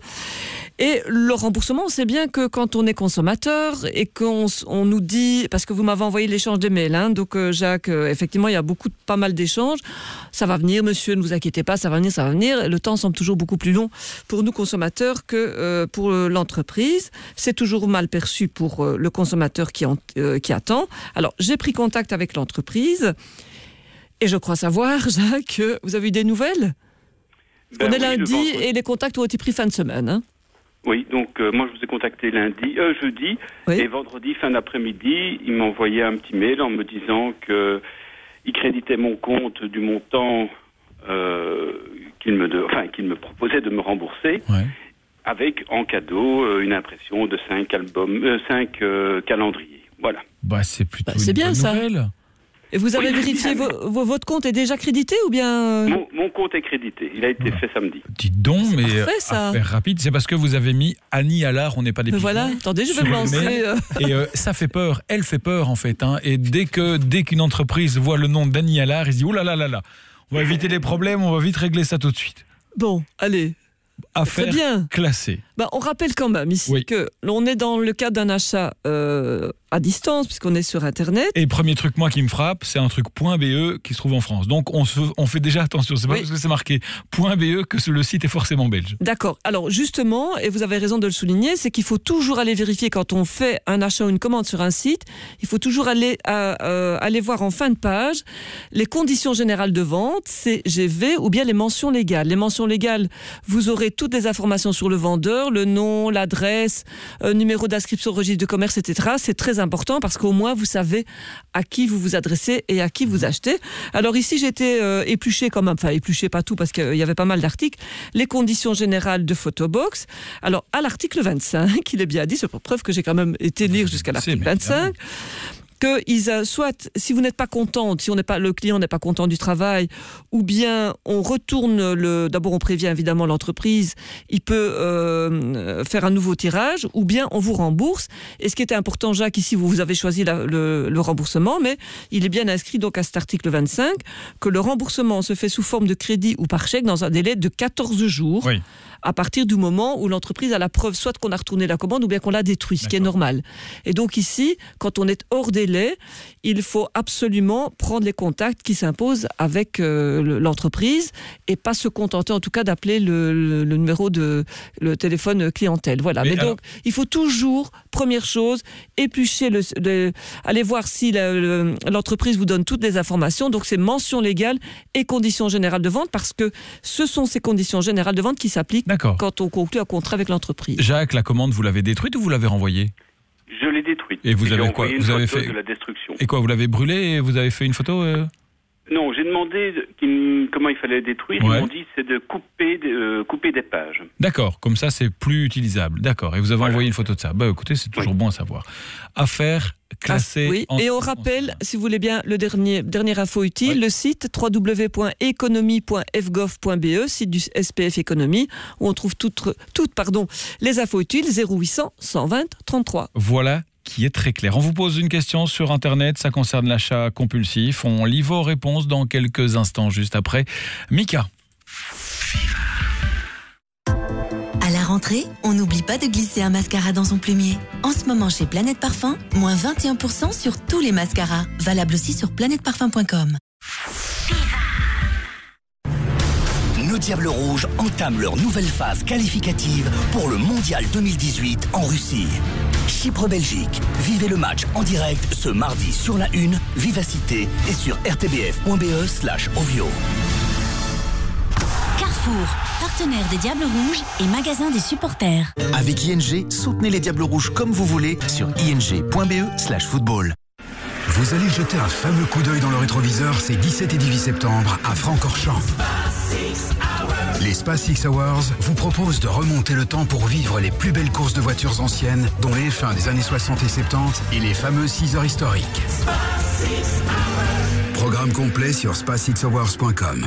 Et le remboursement, on sait bien que quand on est consommateur et qu'on on nous dit, parce que vous m'avez envoyé l'échange des mails, hein, donc euh, Jacques, euh, effectivement, il y a beaucoup, pas mal d'échanges. Ça va venir, monsieur, ne vous inquiétez pas, ça va venir, ça va venir. Le temps semble toujours beaucoup plus long pour nous consommateurs que euh, pour euh, l'entreprise. C'est toujours mal perçu pour euh, le consommateur qui, en, euh, qui attend. Alors, j'ai pris contact avec l'entreprise et je crois savoir, Jacques, que vous avez eu des nouvelles. Ben On est oui, lundi et les contacts ont été pris fin de semaine. Hein. Oui, donc euh, moi je vous ai contacté lundi, euh, jeudi, oui. et vendredi fin d'après-midi, il m'a envoyé un petit mail en me disant que il créditait mon compte du montant euh, qu'il me, de, enfin qu'il me proposait de me rembourser. Ouais. Avec en cadeau euh, une impression de cinq albums, euh, cinq euh, calendriers. Voilà. Bah c'est plutôt bah, c'est une bien bonne ça. Nouvelle. Et vous avez oui, vérifié vo- vo- votre compte est déjà crédité ou bien mon, mon compte est crédité. Il a été voilà. fait samedi. Dites donc, c'est mais parfait, ça. affaire rapide, c'est parce que vous avez mis Annie Allard, on n'est pas des pigeons. Voilà. Attendez, je vais me lancer. Euh... Et euh, ça fait peur. Elle fait peur en fait. Hein. Et dès que dès qu'une entreprise voit le nom d'Annie Allard, il se dit oh là là là là, on va éviter les problèmes, on va vite régler ça tout de suite. Bon, allez. Affaire bien. classée. Bah, on rappelle quand même ici oui. que l'on est dans le cadre d'un achat euh, à distance puisqu'on est sur Internet. Et premier truc moi qui me frappe, c'est un truc .be qui se trouve en France. Donc on, se, on fait déjà attention. C'est pas oui. parce que c'est marqué .be que le site est forcément belge. D'accord. Alors justement, et vous avez raison de le souligner, c'est qu'il faut toujours aller vérifier quand on fait un achat ou une commande sur un site. Il faut toujours aller à, euh, aller voir en fin de page les conditions générales de vente, C G V ou bien les mentions légales. Les mentions légales, vous aurez toutes les informations sur le vendeur, le nom, l'adresse, euh, numéro d'inscription au registre de commerce, et cetera. C'est très important parce qu'au moins vous savez à qui vous vous adressez et à qui vous achetez. Alors ici j'ai été euh, épluché quand même, enfin épluché pas tout parce qu'il y avait pas mal d'articles, les conditions générales de Photobox. Alors à l'article vingt-cinq, il est bien dit, c'est pour preuve que j'ai quand même été lire jusqu'à l'article vingt-cinq. Que ils, euh, soit, si vous n'êtes pas content, si on n'est pas, le client n'est pas content du travail, ou bien on retourne le. D'abord, on prévient évidemment l'entreprise, il peut euh, faire un nouveau tirage, ou bien on vous rembourse. Et ce qui était important, Jacques, ici, vous, vous avez choisi la, le, le remboursement, mais il est bien inscrit donc à cet article vingt-cinq que le remboursement se fait sous forme de crédit ou par chèque dans un délai de quatorze jours. Oui. À partir du moment où l'entreprise a la preuve soit qu'on a retourné la commande ou bien qu'on l'a détruit, ce D'accord. qui est normal. Et donc ici, quand on est hors délai, il faut absolument prendre les contacts qui s'imposent avec euh, l'entreprise et pas se contenter en tout cas d'appeler le, le, le numéro de le téléphone clientèle. Voilà. Mais, Mais alors... donc, il faut toujours, première chose, éplucher, le, le, aller voir si la, le, l'entreprise vous donne toutes les informations. Donc c'est mention légale et conditions générales de vente parce que ce sont ces conditions générales de vente qui s'appliquent D'accord. quand on conclut un contrat avec l'entreprise. Jacques, la commande, vous l'avez détruite ou vous l'avez renvoyée ? Je l'ai détruite. Et vous et avez quoi ? Vous avez fait de la destruction. Et quoi ? Vous l'avez brûlée et vous avez fait une photo euh... Non, j'ai demandé de, comment il fallait détruire. Ouais. Ils m'ont dit c'est de couper, de, euh, couper des pages. D'accord. Comme ça, c'est plus utilisable. D'accord. Et vous avez voilà. envoyé une photo de ça. Bah, écoutez, c'est toujours oui. bon à savoir. Affaire classée. Ah, oui. En... Et on rappelle, si vous voulez bien, le dernier dernière info utile, oui. le site w w w point economy point f gov point b e, site du S P F Économie, où on trouve toutes, toutes pardon, les infos utiles zéro huit cents cent vingt trente-trois. Voilà. Qui est très clair. On vous pose une question sur Internet, ça concerne l'achat compulsif. On lit vos réponses dans quelques instants, juste après Mika. À la rentrée, on n'oublie pas de glisser un mascara dans son plumier. En ce moment chez Planète Parfum, moins vingt et un pour cent sur tous les mascaras. Valable aussi sur planète parfum point com. Nos Diables Rouges entament leur nouvelle phase qualificative pour le Mondial deux mille dix-huit en Russie. Chypre-Belgique. Vivez le match en direct ce mardi sur la une, Vivacité et sur r t b f point b e slash ovio. Carrefour, partenaire des Diables Rouges et magasin des supporters. Avec I N G, soutenez les Diables Rouges comme vous voulez sur i n g point b e slash football. Vous allez jeter un fameux coup d'œil dans le rétroviseur ces dix-sept et dix-huit septembre à Francorchamps. Les Spa Six Hours vous proposent de remonter le temps pour vivre les plus belles courses de voitures anciennes, dont les F un des années soixante et soixante-dix et les fameuses six heures historiques. Programme complet sur spa six hours point com.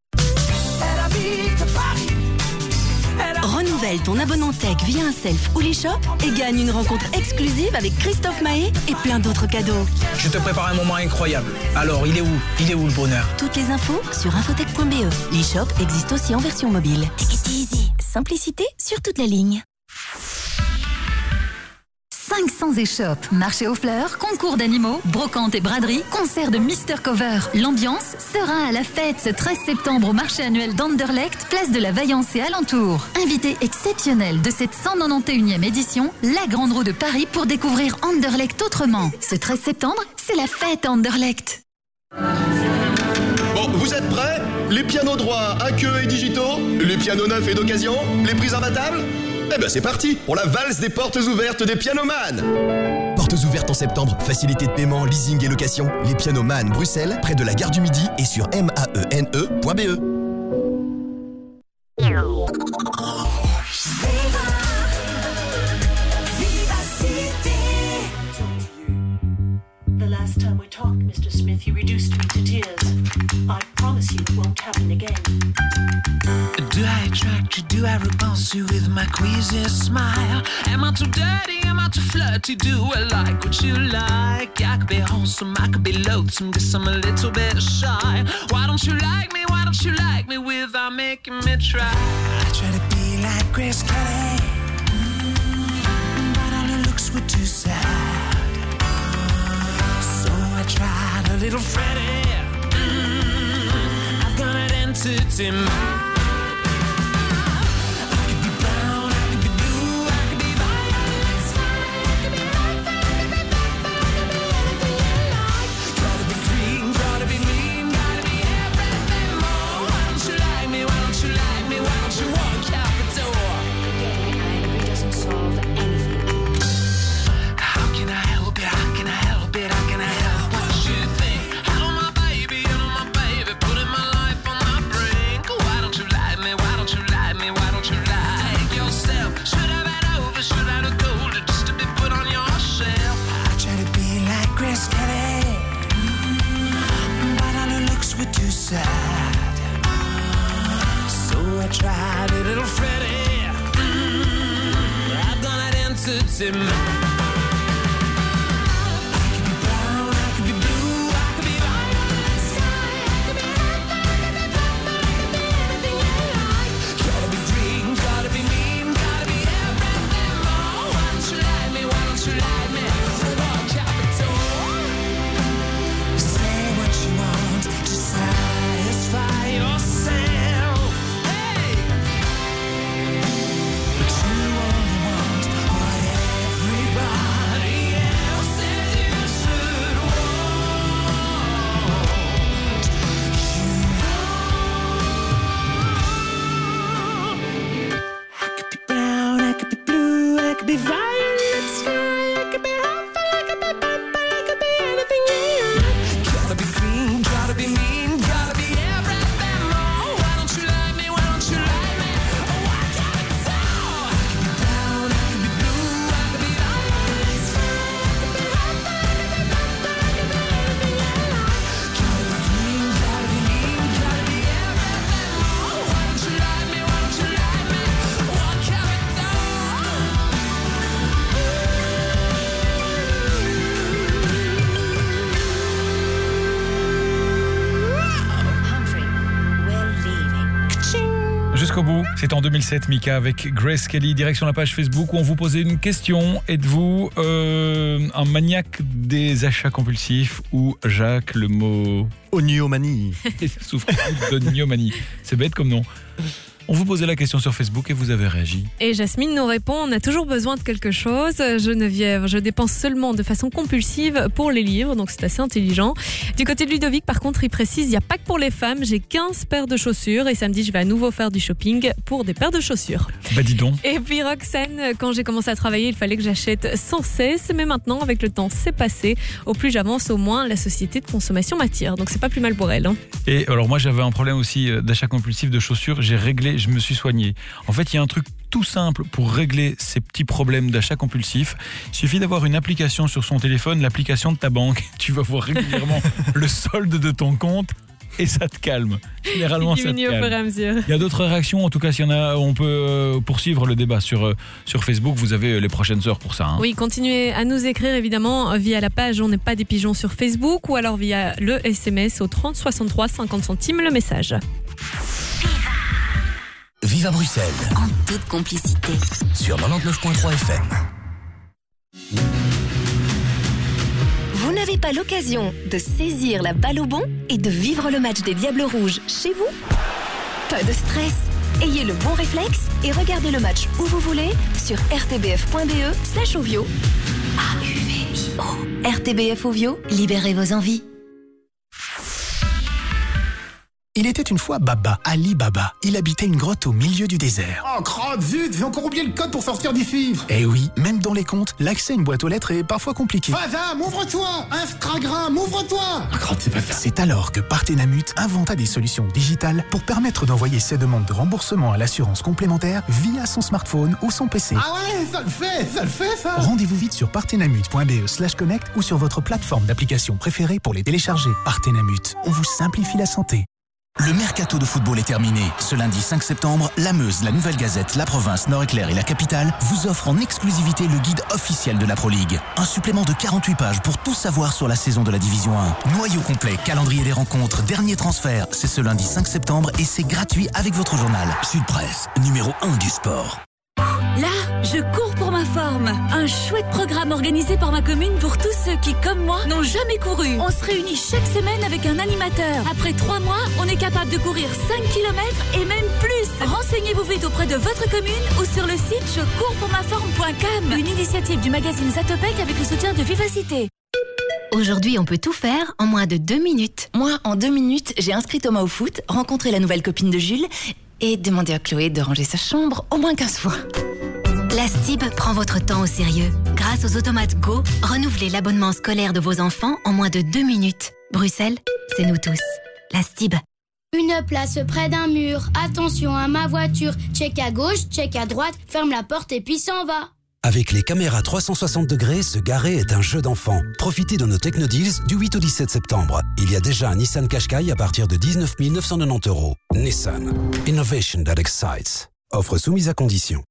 Renouvelle ton abonnement tech via un self ou l'e-shop et gagne une rencontre exclusive avec Christophe Mahé et plein d'autres cadeaux. Je te prépare un moment incroyable. Alors, il est où Il est où le bonheur? Toutes les infos sur infotech point b e. L'e-shop existe aussi en version mobile. Take it easy. Simplicité sur toute la ligne. cinq cents échoppes, marché aux fleurs, concours d'animaux, brocante et braderie, concert de Mister Cover. L'ambiance sera à la fête ce treize septembre au marché annuel d'Anderlecht, place de la Vaillance et alentour. Invité exceptionnel de cette cent quatre-vingt-onze e édition, la Grande Roue de Paris pour découvrir Anderlecht autrement. Ce treize septembre, c'est la fête à Anderlecht. Bon, vous êtes prêts? Les pianos droits à queue et digitaux, les pianos neufs et d'occasion, les prises imbattables? Eh ben c'est parti pour la valse des portes ouvertes des Pianoman. Portes ouvertes en septembre, facilité de paiement, leasing et location. Les Pianoman Bruxelles, près de la gare du Midi et sur m a e n e point b e. The last time we talked, Mister Smith, you reduced me to tears. I promise you it won't happen again. Do I attract you? Do I repulse you with my queasy smile? Am I too dirty? Am I too flirty? Do I like what you like? I could be wholesome, I could be loathsome, guess I'm a little bit shy. Why don't you like me? Why don't you like me without making me try? I try to be like Grace Kelly, mm, but all her looks were too sad. So I tried a little Freddie. Mm, I've got an entity mind. Tried a little Freddie. Mm, I've gone out into my jusqu'au bout. C'est en deux mille sept, Mika avec Grace Kelly. Direction la page Facebook où on vous posait une question. Êtes-vous euh, un maniaque des achats compulsifs ou Jacques le mot Oniomanie souffre d'oniomanie. C'est bête comme nom. On vous posait la question sur Facebook et vous avez réagi. Et Jasmine nous répond, on a toujours besoin de quelque chose. Geneviève, je dépense seulement de façon compulsive pour les livres, donc c'est assez intelligent. Du côté de Ludovic, par contre, il précise, il n'y a pas que pour les femmes, j'ai quinze paires de chaussures et samedi, je vais à nouveau faire du shopping pour des paires de chaussures. Bah dis donc. Et puis Roxane, quand j'ai commencé à travailler, il fallait que j'achète sans cesse, mais maintenant, avec le temps, c'est passé. Au plus j'avance, au moins la société de consommation m'attire, donc c'est pas plus mal pour elle. Hein. Et alors moi, j'avais un problème aussi d'achat compulsif de chaussures, j'ai réglé, je me suis soigné. En fait, il y a un truc tout simple pour régler ces petits problèmes d'achat compulsif. Il suffit d'avoir une application sur son téléphone, l'application de ta banque. Tu vas voir régulièrement le solde de ton compte et ça te calme. Généralement, ça te calme. Au fur et à mesure. Il y a d'autres réactions. En tout cas, s'il y en a, on peut poursuivre le débat sur, sur Facebook. Vous avez les prochaines heures pour ça. Hein. Oui, continuez à nous écrire évidemment via la page On n'est pas des pigeons sur Facebook ou alors via le S M S au trente soixante-trois, cinquante centimes le message. Viva Bruxelles. En toute complicité. Sur quatre-vingt-dix-neuf virgule trois F M. Vous n'avez pas l'occasion de saisir la balle au bon et de vivre le match des Diables Rouges chez vous ? Pas de stress. Ayez le bon réflexe et regardez le match où vous voulez sur rtbf.be slash Ovio. A U V I O. R T B F Ovio, libérez vos envies. Il était une fois Baba, Ali Baba. Il habitait une grotte au milieu du désert. Oh, crotte, zut, j'ai encore oublié le code pour sortir d'ici. Eh oui, même dans les comptes, l'accès à une boîte aux lettres est parfois compliqué. Fazam, ouvre-toi. Instagram, ouvre-toi. Oh, crotte, c'est pas ça. C'est alors que Partenamut inventa des solutions digitales pour permettre d'envoyer ses demandes de remboursement à l'assurance complémentaire via son smartphone ou son P C. Ah ouais, ça le fait, ça le fait, ça. Rendez-vous vite sur partenamut.be slash connect ou sur votre plateforme d'application préférée pour les télécharger. Partenamut, on vous simplifie la santé. Le mercato de football est terminé. Ce lundi cinq septembre, la Meuse, la Nouvelle Gazette, la Province, Nord-Éclair et la Capitale vous offrent en exclusivité le guide officiel de la Pro League. Un supplément de quarante-huit pages pour tout savoir sur la saison de la Division un. Noyau complet, calendrier des rencontres, dernier transfert. C'est ce lundi cinq septembre et c'est gratuit avec votre journal. Sud Presse, numéro un du sport. Là, je cours pour ma forme. Un chouette programme organisé par ma commune pour tous ceux qui, comme moi, n'ont jamais couru. On se réunit chaque semaine avec un animateur. Après trois mois, on est capable de courir cinq kilomètres et même plus. Renseignez-vous vite auprès de votre commune ou sur le site je cours pour ma forme point com. Une initiative du magazine Zatopek avec le soutien de Vivacité. Aujourd'hui, on peut tout faire en moins de deux minutes. Moi, en deux minutes, j'ai inscrit Thomas au foot, rencontré la nouvelle copine de Jules et demandé à Chloé de ranger sa chambre au moins quinze fois. La Stib prend votre temps au sérieux. Grâce aux automates Go, renouvelez l'abonnement scolaire de vos enfants en moins de deux minutes. Bruxelles, c'est nous tous. La Stib. Une place près d'un mur, attention à ma voiture. Check à gauche, check à droite, ferme la porte et puis s'en va. Avec les caméras trois cent soixante degrés, se garer est un jeu d'enfant. Profitez de nos Techno-Deals du huit au dix-sept septembre. Il y a déjà un Nissan Qashqai à partir de dix-neuf mille neuf cent quatre-vingt-dix euros. Nissan. Innovation that excites. Offre soumise à condition.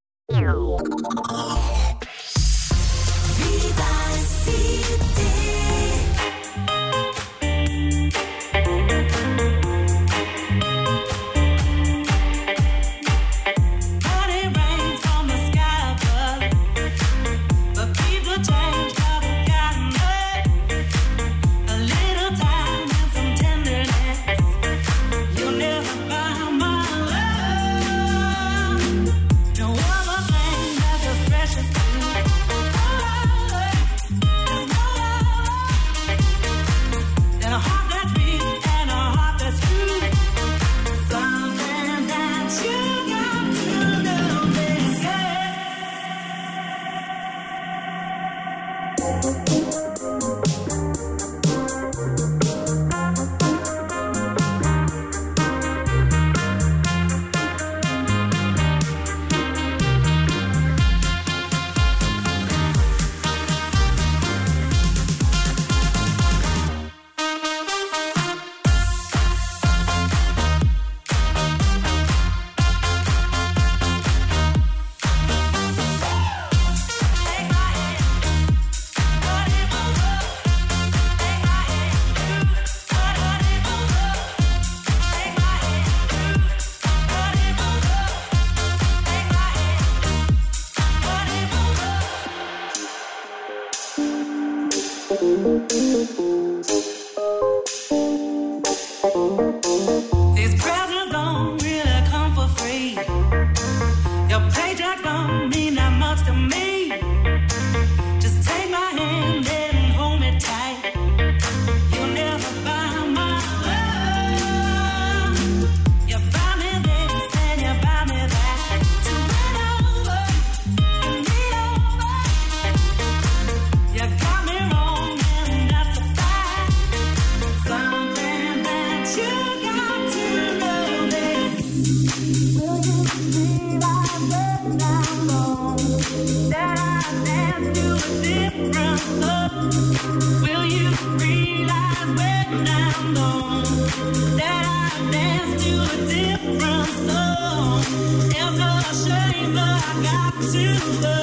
These presents don't really come for free. Your paycheck don't mean that much to me. Just take my hand and hold me tight. You'll never buy my love. You buy me this and you buy me that. So run over and lean over. You got me wrong and that's a fact. Something that you got to know is, will you believe I've been down long? That I dance to a different love. Will you realize when I'm gone that I dance to a different song? It's a shame, but I got to love.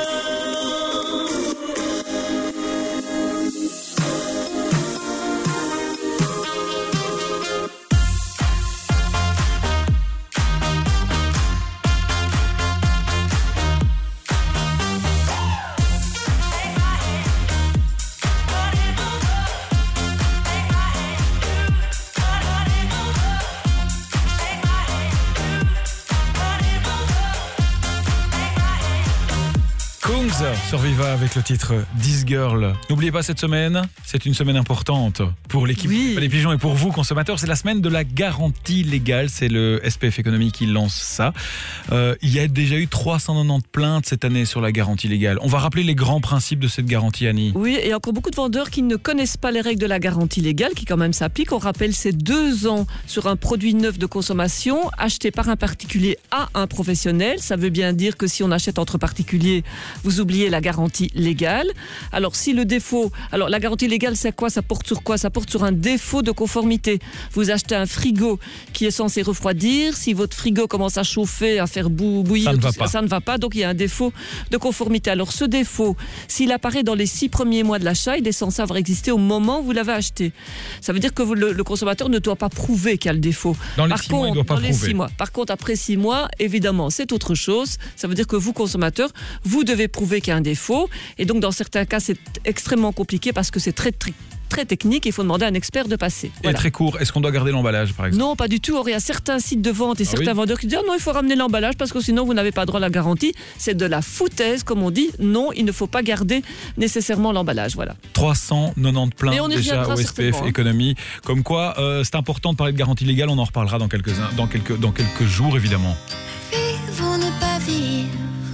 Sur Viva avec le titre This Girl. N'oubliez pas cette semaine, c'est une semaine importante pour l'équipe Oui. Les Pigeons et pour vous consommateurs. C'est la semaine de la garantie légale. C'est le S P F Économie qui lance ça. Euh, il y a déjà eu trois cent quatre-vingt-dix plaintes cette année sur la garantie légale. On va rappeler les grands principes de cette garantie, Annie. Oui, et encore beaucoup de vendeurs qui ne connaissent pas les règles de la garantie légale qui quand même s'appliquent. On rappelle, c'est deux ans sur un produit neuf de consommation acheté par un particulier à un professionnel. Ça veut bien dire que si on achète entre particuliers, vous oubliez la garantie légale. Alors si le défaut, alors la garantie légale c'est quoi? Ça porte sur quoi? Ça porte sur un défaut de conformité. Vous achetez un frigo qui est censé refroidir. Si votre frigo commence à chauffer, à faire bou- bouillir, Ça ne va tout- pas. ça ne va pas. Donc il y a un défaut de conformité. Alors ce défaut, s'il apparaît dans les six premiers mois de l'achat, il est censé avoir existé au moment où vous l'avez acheté. Ça veut dire que vous- le, le consommateur ne doit pas prouver qu'il y a le défaut. Dans les Par six mois, il contre, doit pas dans les prouver. six mois. Par contre, après six mois, évidemment, c'est autre chose. Ça veut dire que vous, consommateurs, vous devez prouver qu'il y a un défaut. Et donc, dans certains cas, c'est extrêmement compliqué parce que c'est très, très, très technique. Il faut demander à un expert de passer. Et Voilà. très court, est-ce qu'on doit garder l'emballage par exemple? Non, pas du tout. Or, il y a certains sites de vente et Ah certains oui vendeurs qui disent ah non, il faut ramener l'emballage parce que sinon vous n'avez pas droit à la garantie. C'est de la foutaise, comme on dit. Non, il ne faut pas garder nécessairement l'emballage. Voilà. trois cent quatre-vingt-dix plaintes Mais on y déjà reviendra au S P F certainement, hein. Économie. Comme quoi, euh, c'est important de parler de garantie légale. On en reparlera dans quelques, dans quelques, dans quelques jours évidemment. Vivre ou ne pas vivre,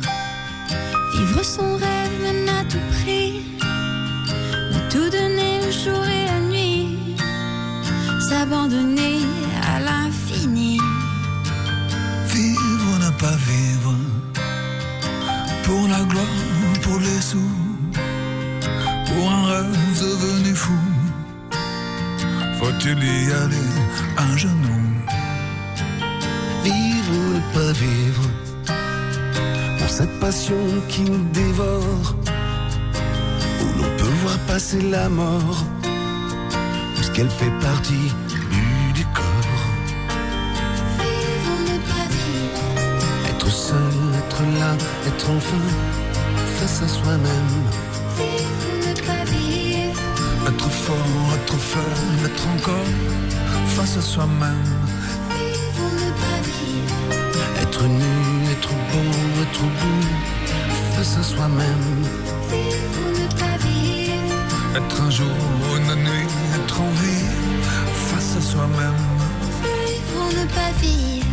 vivre son rêve même à tout prix, mais tout donner le jour et la nuit, s'abandonner à l'infini. Vivre ou ne pas vivre, pour la gloire, pour les sous, pour un rêve devenu fou, faut-il y aller à genoux? Vivre ou ne pas vivre, pour cette passion qui nous dévore, où l'on peut voir passer la mort, puisqu'elle fait partie du décor. Vivre ou ne pas vivre, Être seul, être là, être enfin face à soi-même. vivre ou ne pas vivre, Être fort, être faible, être encore face à soi-même. vivre ou ne pas vivre, Être nu, être beau, être beau face à soi-même. vivre ou ne pas vivre, Être un jour, une nuit, être en vie face à soi-même. vivre ou ne pas vivre,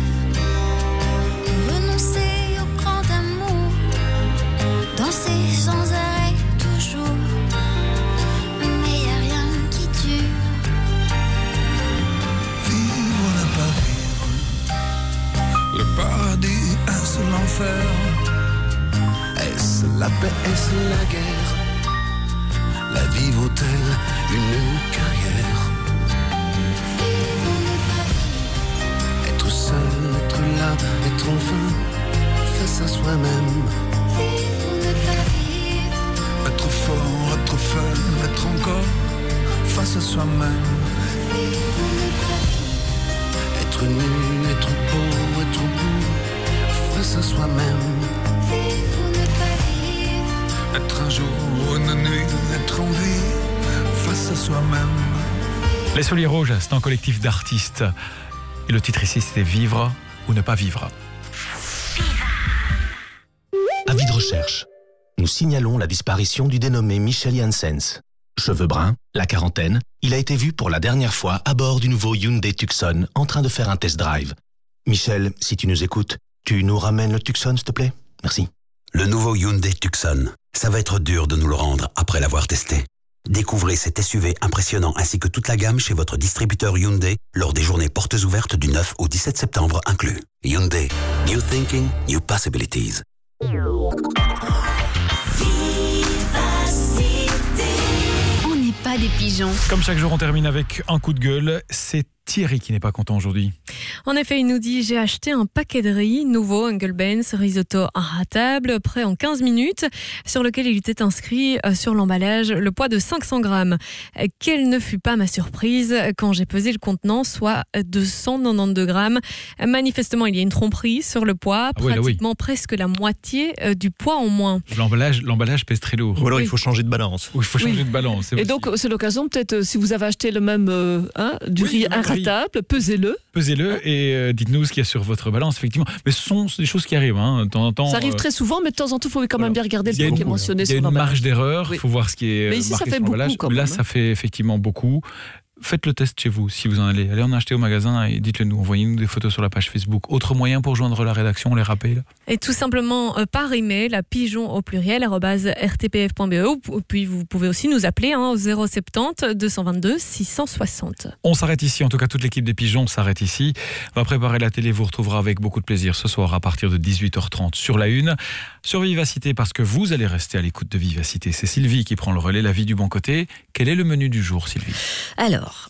renoncer au grand amour, danser sans arrêt toujours, mais y a rien qui dure. Vivre ou ne pas vivre, le paradis, est-ce l'enfer? Est-ce la paix, est-ce la guerre? La vie vaut-elle une carrière? Être seul, être là, être enfin face à soi-même. Vivre ou ne pas vivre, Être fort, être faible, être encore face à soi-même. vivre ou ne pas vivre, Être nu, être beau, être beau face à soi-même. vivre ou ne pas vivre, Être un jour, une nuit, être en vie face à soi-même. Les Souliers Rouges, c'est un collectif d'artistes. Et le titre ici, c'était Vivre ou ne pas vivre. Avis de recherche. Nous signalons la disparition du dénommé Michel Janssens. Cheveux bruns, la quarantaine, il a été vu pour la dernière fois à bord du nouveau Hyundai Tucson en train de faire un test drive. Michel, si tu nous écoutes, tu nous ramènes le Tucson, s'il te plaît? Merci. Le nouveau Hyundai Tucson. Ça va être dur de nous le rendre après l'avoir testé. Découvrez cet S U V impressionnant ainsi que toute la gamme chez votre distributeur Hyundai lors des journées portes ouvertes du neuf au dix-sept septembre inclus. Hyundai. New thinking, new possibilities. On n'est pas des pigeons. Comme chaque jour, on termine avec un coup de gueule. C'est Thierry qui n'est pas content aujourd'hui. En effet, il nous dit « J'ai acheté un paquet de riz nouveau, Engelbens, risotto inratable, prêt en quinze minutes, sur lequel il était inscrit euh, sur l'emballage le poids de cinq cents grammes. Quelle ne fut pas ma surprise quand j'ai pesé le contenant, soit deux cent quatre-vingt-douze grammes. Manifestement, il y a une tromperie sur le poids, Ah oui, là, pratiquement oui. presque la moitié euh, du poids en moins. L'emballage, l'emballage pèse très lourd. Ou alors Oui. il faut changer de balance. Ou il faut changer Oui. de balance. c'est Et aussi. donc, c'est l'occasion, peut-être, euh, si vous avez acheté le même euh, hein, du Oui, riz le même riz. inratable, pesez-le. Pesez-le et euh, dites-nous ce qu'il y a sur votre balance, effectivement. Mais ce sont des choses qui arrivent, hein, de temps en temps. Ça arrive euh, très souvent, mais de temps en temps, il faut quand même bien regarder le Il y a poids qui est une, mentionné il y a sur une l'emballage. marge d'erreur, il Oui. faut voir ce qui est Mais ici, ça marqué fait sur beaucoup, l'emballage. quand Là, même, ça fait effectivement beaucoup. Faites le test chez vous, si vous en allez. Allez en acheter au magasin et dites-le nous. Envoyez-nous des photos sur la page Facebook. Autre moyen pour joindre la rédaction, on les rappelle. Et tout simplement euh, par email à pigeon au pluriel arobase r t p f point b e, ou puis vous pouvez aussi nous appeler hein, au zéro soixante-dix deux cent vingt-deux six cent soixante. On s'arrête ici, en tout cas toute l'équipe des Pigeons s'arrête ici. On va préparer la télé, vous retrouvera avec beaucoup de plaisir ce soir à partir de dix-huit heures trente sur la une. Sur Vivacité, parce que vous allez rester à l'écoute de Vivacité. C'est Sylvie qui prend le relais, la vie du bon côté. Quel est le menu du jour, Sylvie? Alors,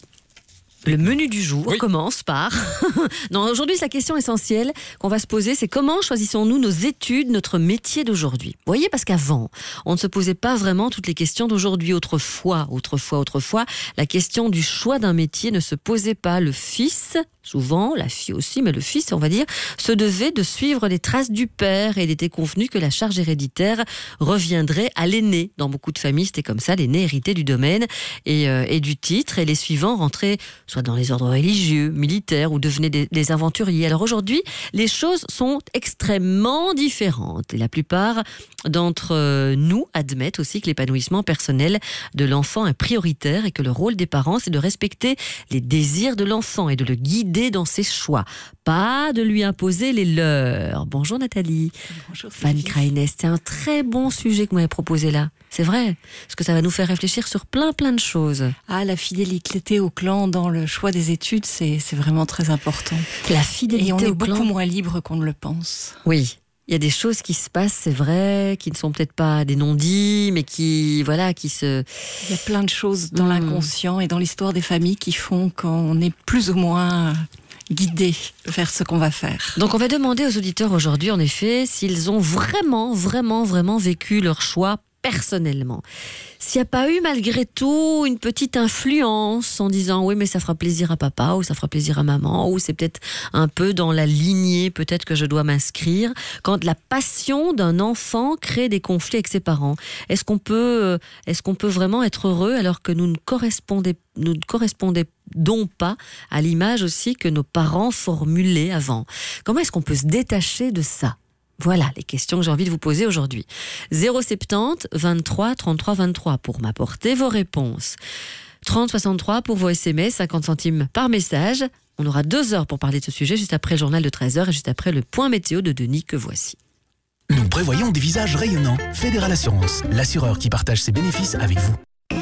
le menu du jour commence par... non, aujourd'hui, c'est la question essentielle qu'on va se poser, c'est comment choisissons-nous nos études, notre métier d'aujourd'hui? Vous voyez, parce qu'avant, on ne se posait pas vraiment toutes les questions d'aujourd'hui. Autrefois, autrefois, autrefois, la question du choix d'un métier ne se posait pas. Le fils, souvent, la fille aussi, mais le fils, on va dire, se devait de suivre les traces du père et il était convenu que la charge héréditaire reviendrait à l'aîné. Dans beaucoup de familles, c'était comme ça, l'aîné héritait du domaine et, euh, et du titre et les suivants rentraient soit dans les ordres religieux, militaires ou devenaient des, des aventuriers. Alors aujourd'hui, les choses sont extrêmement différentes et la plupart d'entre nous admettent aussi que l'épanouissement personnel de l'enfant est prioritaire et que le rôle des parents, c'est de respecter les désirs de l'enfant et de le guider dans ses choix, pas de lui imposer les leurs. Bonjour Nathalie. Bonjour Fanny Kraines, c'est un très bon sujet que vous m'avez proposé là. C'est vrai, parce que ça va nous faire réfléchir sur plein plein de choses. Ah, la fidélité au clan dans le choix des études, c'est, c'est vraiment très important. La fidélité Et on est au beaucoup clan. moins libre qu'on ne le pense. Oui. Il y a des choses qui se passent, c'est vrai, qui ne sont peut-être pas des non-dits, mais qui, voilà, qui se... Il y a plein de choses dans Mmh. l'inconscient et dans l'histoire des familles qui font qu'on est plus ou moins guidé vers ce qu'on va faire. Donc on va demander aux auditeurs aujourd'hui, en effet, s'ils ont vraiment, vraiment, vraiment vécu leur choix personnellement. S'il n'y a pas eu malgré tout une petite influence en disant oui mais ça fera plaisir à papa ou ça fera plaisir à maman ou c'est peut-être un peu dans la lignée peut-être que je dois m'inscrire, quand la passion d'un enfant crée des conflits avec ses parents, est-ce qu'on peut, est-ce qu'on peut vraiment être heureux alors que nous ne correspondons, nous ne correspondons pas à l'image aussi que nos parents formulaient avant? Comment est-ce qu'on peut se détacher de ça? Voilà les questions que j'ai envie de vous poser aujourd'hui. zéro soixante-dix vingt-trois trente-trois vingt-trois pour m'apporter vos réponses. trente soixante-trois pour vos S M S, cinquante centimes par message. On aura deux heures pour parler de ce sujet, juste après le journal de treize heures et juste après le point météo de Denis que voici. Nous prévoyons des visages rayonnants. Fédéral Assurance, l'assureur qui partage ses bénéfices avec vous.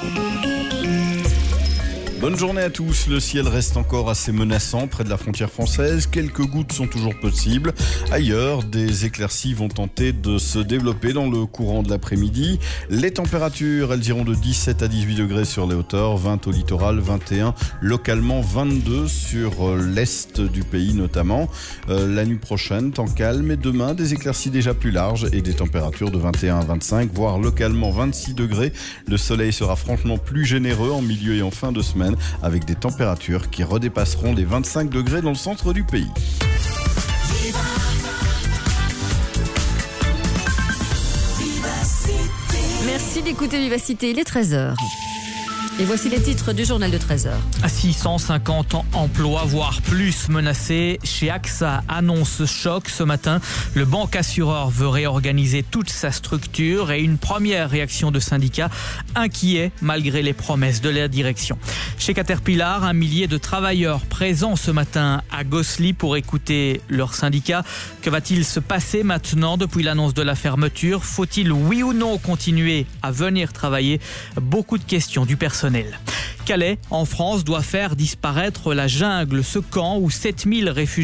Bonne journée à tous. Le ciel reste encore assez menaçant près de la frontière française. Quelques gouttes sont toujours possibles. Ailleurs, des éclaircies vont tenter de se développer dans le courant de l'après-midi. Les températures, elles iront de dix-sept à dix-huit degrés sur les hauteurs, vingt au littoral, vingt et un localement, vingt-deux sur l'est du pays notamment. Euh, la nuit prochaine, temps calme et demain, des éclaircies déjà plus larges et des températures de vingt et un à vingt-cinq, voire localement vingt-six degrés. Le soleil sera franchement plus généreux en milieu et en fin de semaine, avec des températures qui redépasseront les vingt-cinq degrés dans le centre du pays. Merci d'écouter Vivacité, il est treize heures. Et voici les titres du journal de treize heures. À six cent cinquante emplois, voire plus menacés. Chez AXA, annonce choc ce matin. Le banque assureur veut réorganiser toute sa structure et une première réaction de syndicats inquiets malgré les promesses de la direction. Chez Caterpillar, un millier de travailleurs présents ce matin à Gosselies pour écouter leur syndicat. Que va-t-il se passer maintenant depuis l'annonce de la fermeture ? Faut-il oui ou non continuer à venir travailler ? Beaucoup de questions du personnel. Calais, en France, doit faire disparaître la jungle, ce camp où sept mille réfugiés